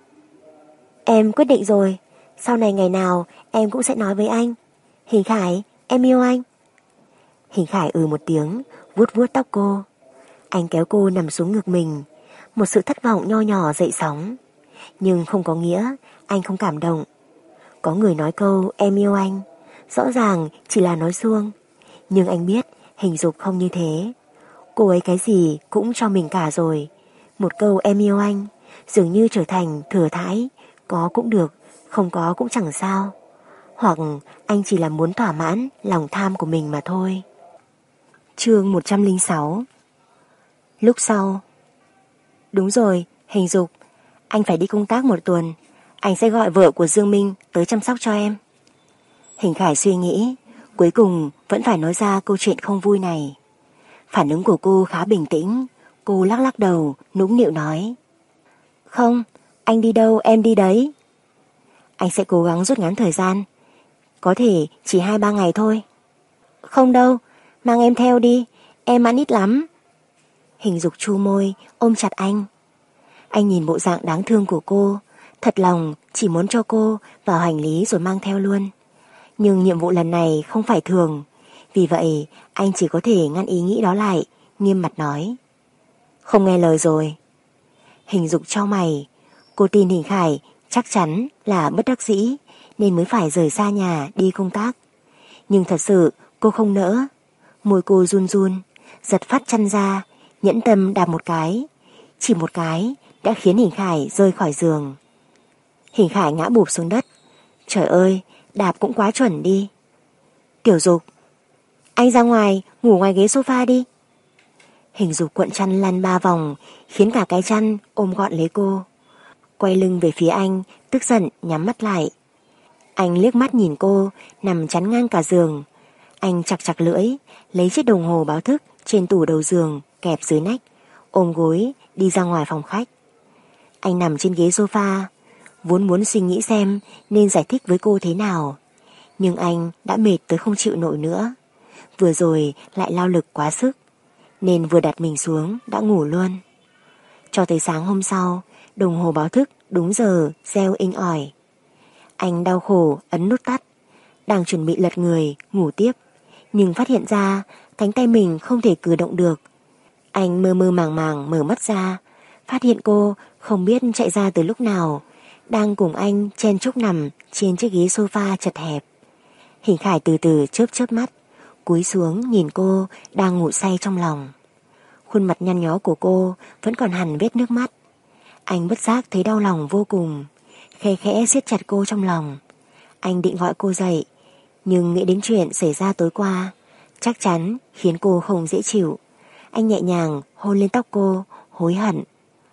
Em quyết định rồi, sau này ngày nào em cũng sẽ nói với anh: Hình Khải, em yêu anh. Hình Khải một tiếng, vuốt vuốt tóc cô. Anh kéo cô nằm xuống ngực mình. Một sự thất vọng nho nhỏ dậy sóng. Nhưng không có nghĩa anh không cảm động. Có người nói câu em yêu anh, rõ ràng chỉ là nói suông. Nhưng anh biết Hình Dục không như thế. Cô ấy cái gì cũng cho mình cả rồi. Một câu em yêu anh dường như trở thành thừa thãi. Có cũng được, không có cũng chẳng sao. Hoặc anh chỉ là muốn thỏa mãn lòng tham của mình mà thôi. Chương 106. Lúc sau. Đúng rồi, Hình Dục, anh phải đi công tác 1 tuần. Anh sẽ gọi vợ của Dương Minh tới chăm sóc cho em. Hình Khải suy nghĩ, cuối cùng vẫn phải nói ra câu chuyện không vui này. Phản ứng của cô khá bình tĩnh. Cô lắc lắc đầu, nũng nịu nói: Không, anh đi đâu em đi đấy. Anh sẽ cố gắng rút ngắn thời gian. Có thể chỉ 2-3 ngày thôi. Không đâu, mang em theo đi, em ăn ít lắm. Hình Dục chu môi, ôm chặt anh. Anh nhìn bộ dạng đáng thương của cô, thật lòng chỉ muốn cho cô vào hành lý rồi mang theo luôn. Nhưng nhiệm vụ lần này không phải thường. Vì vậy anh chỉ có thể ngăn ý nghĩ đó lại, nghiêm mặt nói: Không nghe lời rồi. Hình Dục chau mày. Cô tin Hình Khải chắc chắn là bất đắc dĩ nên mới phải rời xa nhà đi công tác. Nhưng thật sự cô không nỡ. Môi cô run run, giật phát chăn ra, nhẫn tâm đạp một cái. Chỉ một cái đã khiến Hình Khải rơi khỏi giường. Hình Khải ngã bụp xuống đất. Trời ơi, đạp cũng quá chuẩn đi. Tiểu Dục, anh ra ngoài ngủ ngoài ghế sofa đi. Hình Dục cuộn chăn lăn 3 vòng, khiến cả cái chăn ôm gọn lấy cô. Quay lưng về phía anh, tức giận nhắm mắt lại. Anh liếc mắt nhìn cô nằm chắn ngang cả giường. Anh chặt chặt lưỡi, lấy chiếc đồng hồ báo thức trên tủ đầu giường kẹp dưới nách, ôm gối đi ra ngoài phòng khách. Anh nằm trên ghế sofa, vốn muốn suy nghĩ xem nên giải thích với cô thế nào. Nhưng anh đã mệt tới không chịu nổi nữa. Vừa rồi lại lao lực quá sức, nên vừa đặt mình xuống đã ngủ luôn. Cho tới sáng hôm sau, đồng hồ báo thức đúng giờ reo inh ỏi. Anh đau khổ ấn nút tắt, đang chuẩn bị lật người ngủ tiếp, nhưng phát hiện ra cánh tay mình không thể cử động được. Anh mơ mơ màng màng mở mắt ra, phát hiện cô không biết chạy ra từ lúc nào, đang cùng anh chen chúc nằm trên chiếc ghế sofa chật hẹp. Hình Khải từ từ chớp chớp mắt, cúi xuống nhìn cô đang ngủ say trong lòng. Khuôn mặt nhăn nhó của cô vẫn còn hằn vết nước mắt. Anh bất giác thấy đau lòng vô cùng, khe khẽ siết chặt cô trong lòng. Anh định gọi cô dậy, nhưng nghĩ đến chuyện xảy ra tối qua, chắc chắn khiến cô không dễ chịu. Anh nhẹ nhàng hôn lên tóc cô, hối hận.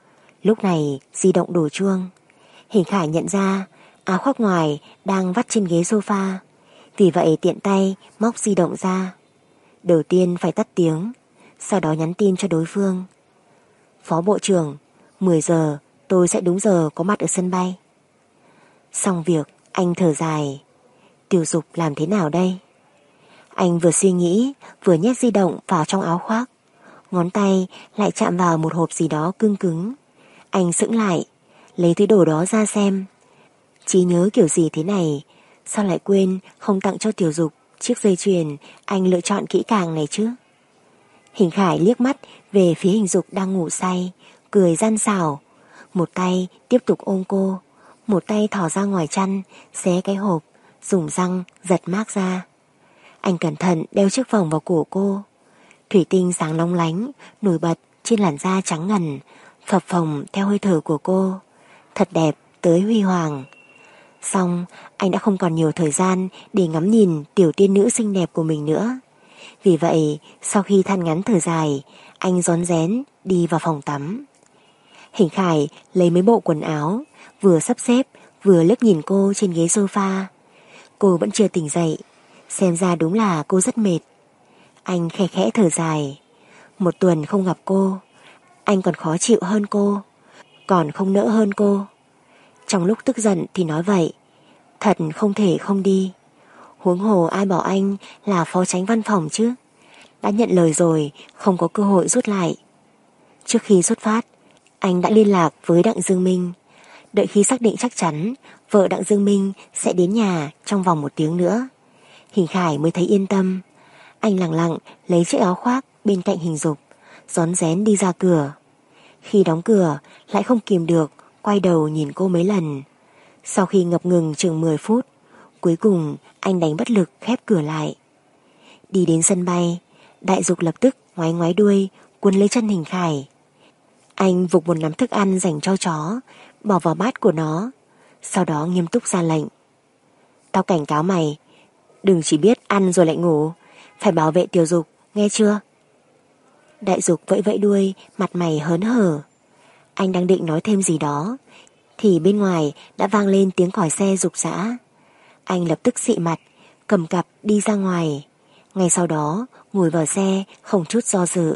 Lúc này di động đổ chuông. Hình Khải nhận ra áo khoác ngoài đang vắt trên ghế sofa, vì vậy tiện tay móc di động ra. Đầu tiên phải tắt tiếng, sau đó nhắn tin cho đối phương: Phó Bộ trưởng, 10 giờ tôi sẽ đúng giờ có mặt ở sân bay. Xong việc, anh thở dài. Tiểu Dục làm thế nào đây? Anh vừa suy nghĩ, vừa nhét di động vào trong áo khoác. Ngón tay lại chạm vào một hộp gì đó cứng cứng. Anh sững lại, lấy thứ đồ đó ra xem. Trí nhớ kiểu gì thế này, sao lại quên không tặng cho Tiểu Dục chiếc dây chuyền anh lựa chọn kỹ càng này chứ? Hình Khải liếc mắt về phía Hình Dục đang ngủ say, cười gian xảo. Một tay tiếp tục ôm cô, một tay thò ra ngoài chăn, xé cái hộp, dùng răng giật mác ra. Anh cẩn thận đeo chiếc vòng vào cổ cô. Thủy tinh sáng long lánh, nổi bật trên làn da trắng ngần, phập phồng theo hơi thở của cô. Thật đẹp tới huy hoàng. Xong, anh đã không còn nhiều thời gian để ngắm nhìn tiểu tiên nữ xinh đẹp của mình nữa. Vì vậy, sau khi than ngắn thở dài, anh rón rén đi vào phòng tắm. Hình Khải lấy mấy bộ quần áo, vừa sắp xếp, vừa liếc nhìn cô trên ghế sofa. Cô vẫn chưa tỉnh dậy. Xem ra đúng là cô rất mệt. Anh khe khẽ thở dài. Một tuần không gặp cô, anh còn khó chịu hơn cô, còn không nỡ hơn cô. Trong lúc tức giận thì nói vậy, thật không thể không đi. Huống hồ ai bảo anh là phó chánh văn phòng chứ. Đã nhận lời rồi, không có cơ hội rút lại. Trước khi xuất phát, anh đã liên lạc với Đặng Dương Minh. Đợi khi xác định chắc chắn vợ Đặng Dương Minh sẽ đến nhà trong vòng 1 tiếng nữa, Hình Khải mới thấy yên tâm. Anh lặng lặng lấy chiếc áo khoác bên cạnh Hình Dục, rón rén đi ra cửa. Khi đóng cửa lại không kìm được quay đầu nhìn cô mấy lần. Sau khi ngập ngừng chừng 10 phút, cuối cùng anh đánh bất lực khép cửa lại. Đi đến sân bay, Đại Dục lập tức ngoáy ngoáy đuôi cuốn lấy chân Hình Khải. Anh vục một nắm thức ăn dành cho chó bỏ vào bát của nó, sau đó nghiêm túc ra lệnh. Tao cảnh cáo mày, đừng chỉ biết ăn rồi lại ngủ, phải bảo vệ Tiểu Dục, nghe chưa? Đại Dục vẫy vẫy đuôi, mặt mày hớn hở. Anh đang định nói thêm gì đó thì bên ngoài đã vang lên tiếng còi xe rục rã. Anh lập tức xị mặt, cầm cặp đi ra ngoài. Ngay sau đó ngồi vào xe không chút do dự.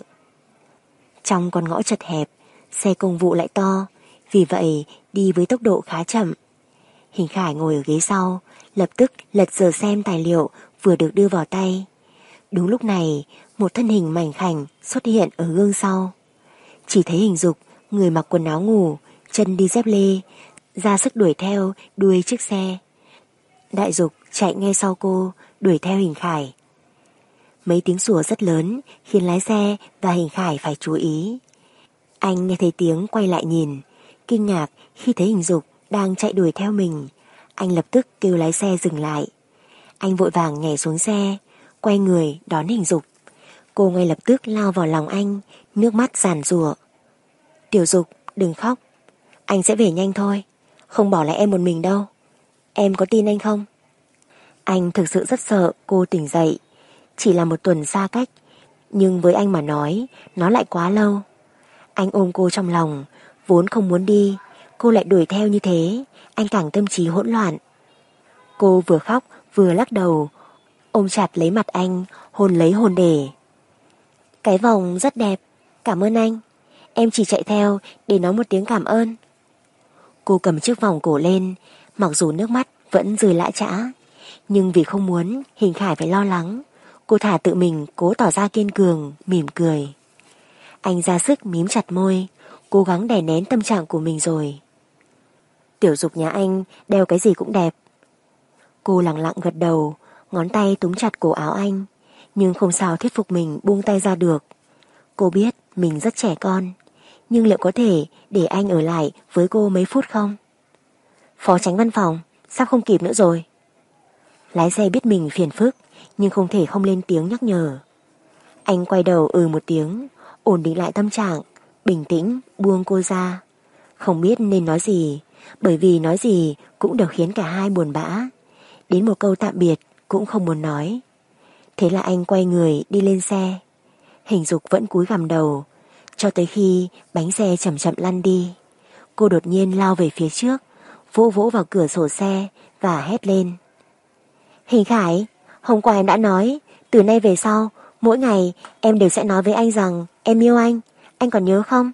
Trong con ngõ chật hẹp, xe công vụ lại to, vì vậy đi với tốc độ khá chậm. Hình Khải ngồi ở ghế sau, lập tức lật dở xem tài liệu vừa được đưa vào tay. Đúng lúc này, một thân hình mảnh khảnh xuất hiện ở gương sau. Chỉ thấy Hình Dục, người mặc quần áo ngủ, chân đi dép lê, ra sức đuổi theo đuôi chiếc xe. Đại Dục chạy ngay sau cô, đuổi theo Hình Khải. Mấy tiếng sủa rất lớn khiến lái xe và Hình Khải phải chú ý. Anh nghe thấy tiếng quay lại nhìn, kinh ngạc khi thấy Hình Dục đang chạy đuổi theo mình. Anh lập tức kêu lái xe dừng lại. Anh vội vàng nhảy xuống xe, quay người đón Hình Dục. Cô ngay lập tức lao vào lòng anh, nước mắt giàn giụa. Tiểu Dục, đừng khóc, anh sẽ về nhanh thôi, không bỏ lại em một mình đâu. Em có tin anh không? Anh thực sự rất sợ cô tỉnh dậy. Chỉ là 1 tuần xa cách, nhưng với anh mà nói, nó lại quá lâu. Anh ôm cô trong lòng, vốn không muốn đi, cô lại đuổi theo như thế, anh càng tâm trí hỗn loạn. Cô vừa khóc vừa lắc đầu, ôm chặt lấy mặt anh, hôn lấy hôn để. Cái vòng rất đẹp, cảm ơn anh. Em chỉ chạy theo để nói một tiếng cảm ơn. Cô cầm chiếc vòng cổ lên, mặc dù nước mắt vẫn rơi lã chã, nhưng vì không muốn Hình Khải phải lo lắng, cô thả tự mình cố tỏ ra kiên cường, mỉm cười. Anh ra sức mím chặt môi, cố gắng đè nén tâm trạng của mình rồi. Tiểu Dục nhà anh đeo cái gì cũng đẹp. Cô lặng lặng gật đầu, ngón tay túm chặt cổ áo anh, nhưng không sao thuyết phục mình buông tay ra được. Cô biết mình rất trẻ con, nhưng liệu có thể để anh ở lại với cô mấy phút không? Phó chánh văn phòng, sắp không kịp nữa rồi. Lái xe biết mình phiền phức, nhưng không thể không lên tiếng nhắc nhở. Anh quay đầu một tiếng, ổn định lại tâm trạng, bình tĩnh buông cô ra. Không biết nên nói gì, bởi vì nói gì cũng đều khiến cả hai buồn bã. Đến một câu tạm biệt cũng không muốn nói. Thế là anh quay người đi lên xe. Hình Dục vẫn cúi gằm đầu, cho tới khi bánh xe chậm chậm lăn đi. Cô đột nhiên lao về phía trước, vỗ vỗ vào cửa sổ xe và hét lên. Hình Khải, hôm qua em đã nói, từ nay về sau, mỗi ngày em đều sẽ nói với anh rằng em yêu anh còn nhớ không?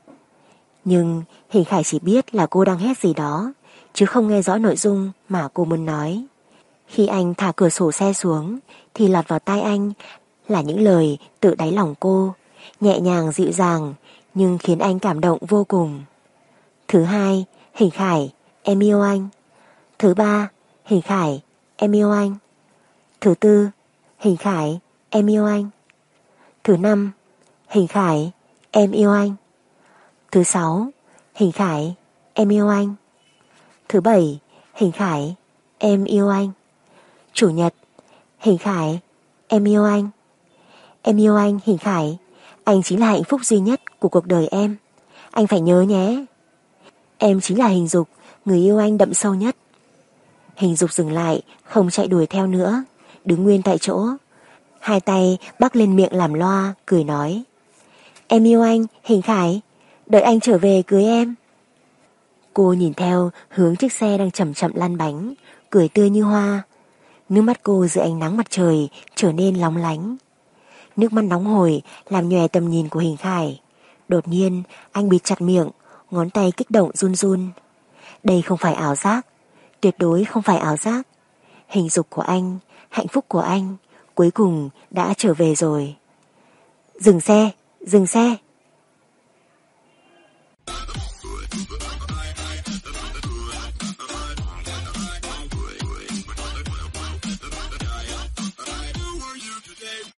Nhưng Hình Khải chỉ biết là cô đang hét gì đó, chứ không nghe rõ nội dung mà cô muốn nói. Khi anh thả cửa sổ xe xuống, thì lọt vào tai anh là những lời tự đáy lòng cô, nhẹ nhàng dịu dàng, nhưng khiến anh cảm động vô cùng. Thứ hai, Hình Khải, em yêu anh. Thứ ba, Hình Khải, em yêu anh. Thứ tư, Hình Khải, em yêu anh. Thứ năm, Hình Khải, em yêu anh. Thứ sáu, Hình Khải, em yêu anh. Thứ bảy, Hình Khải, em yêu anh. Chủ nhật, Hình Khải, em yêu anh. Em yêu anh, Hình Khải. Anh chính là hạnh phúc duy nhất của cuộc đời em. Anh phải nhớ nhé. Em chính là Hình Dục, người yêu anh đậm sâu nhất. Hình Dục dừng lại, không chạy đuổi theo nữa, đứng nguyên tại chỗ. Hai tay bắc lên miệng làm loa, cười nói. Em yêu anh, Hình Khải. Đợi anh trở về cưới em. Cô nhìn theo hướng chiếc xe đang chậm chậm lăn bánh, cười tươi như hoa. Nước mắt cô dưới ánh nắng mặt trời trở nên lóng lánh. Nước mắt nóng hổi làm nhòe tầm nhìn của Hình Khải. Đột nhiên anh bịt chặt miệng, ngón tay kích động run run. Đây không phải ảo giác, tuyệt đối không phải ảo giác. Hình dục của anh, hạnh phúc của anh cuối cùng đã trở về rồi. Dừng xe, dừng xe.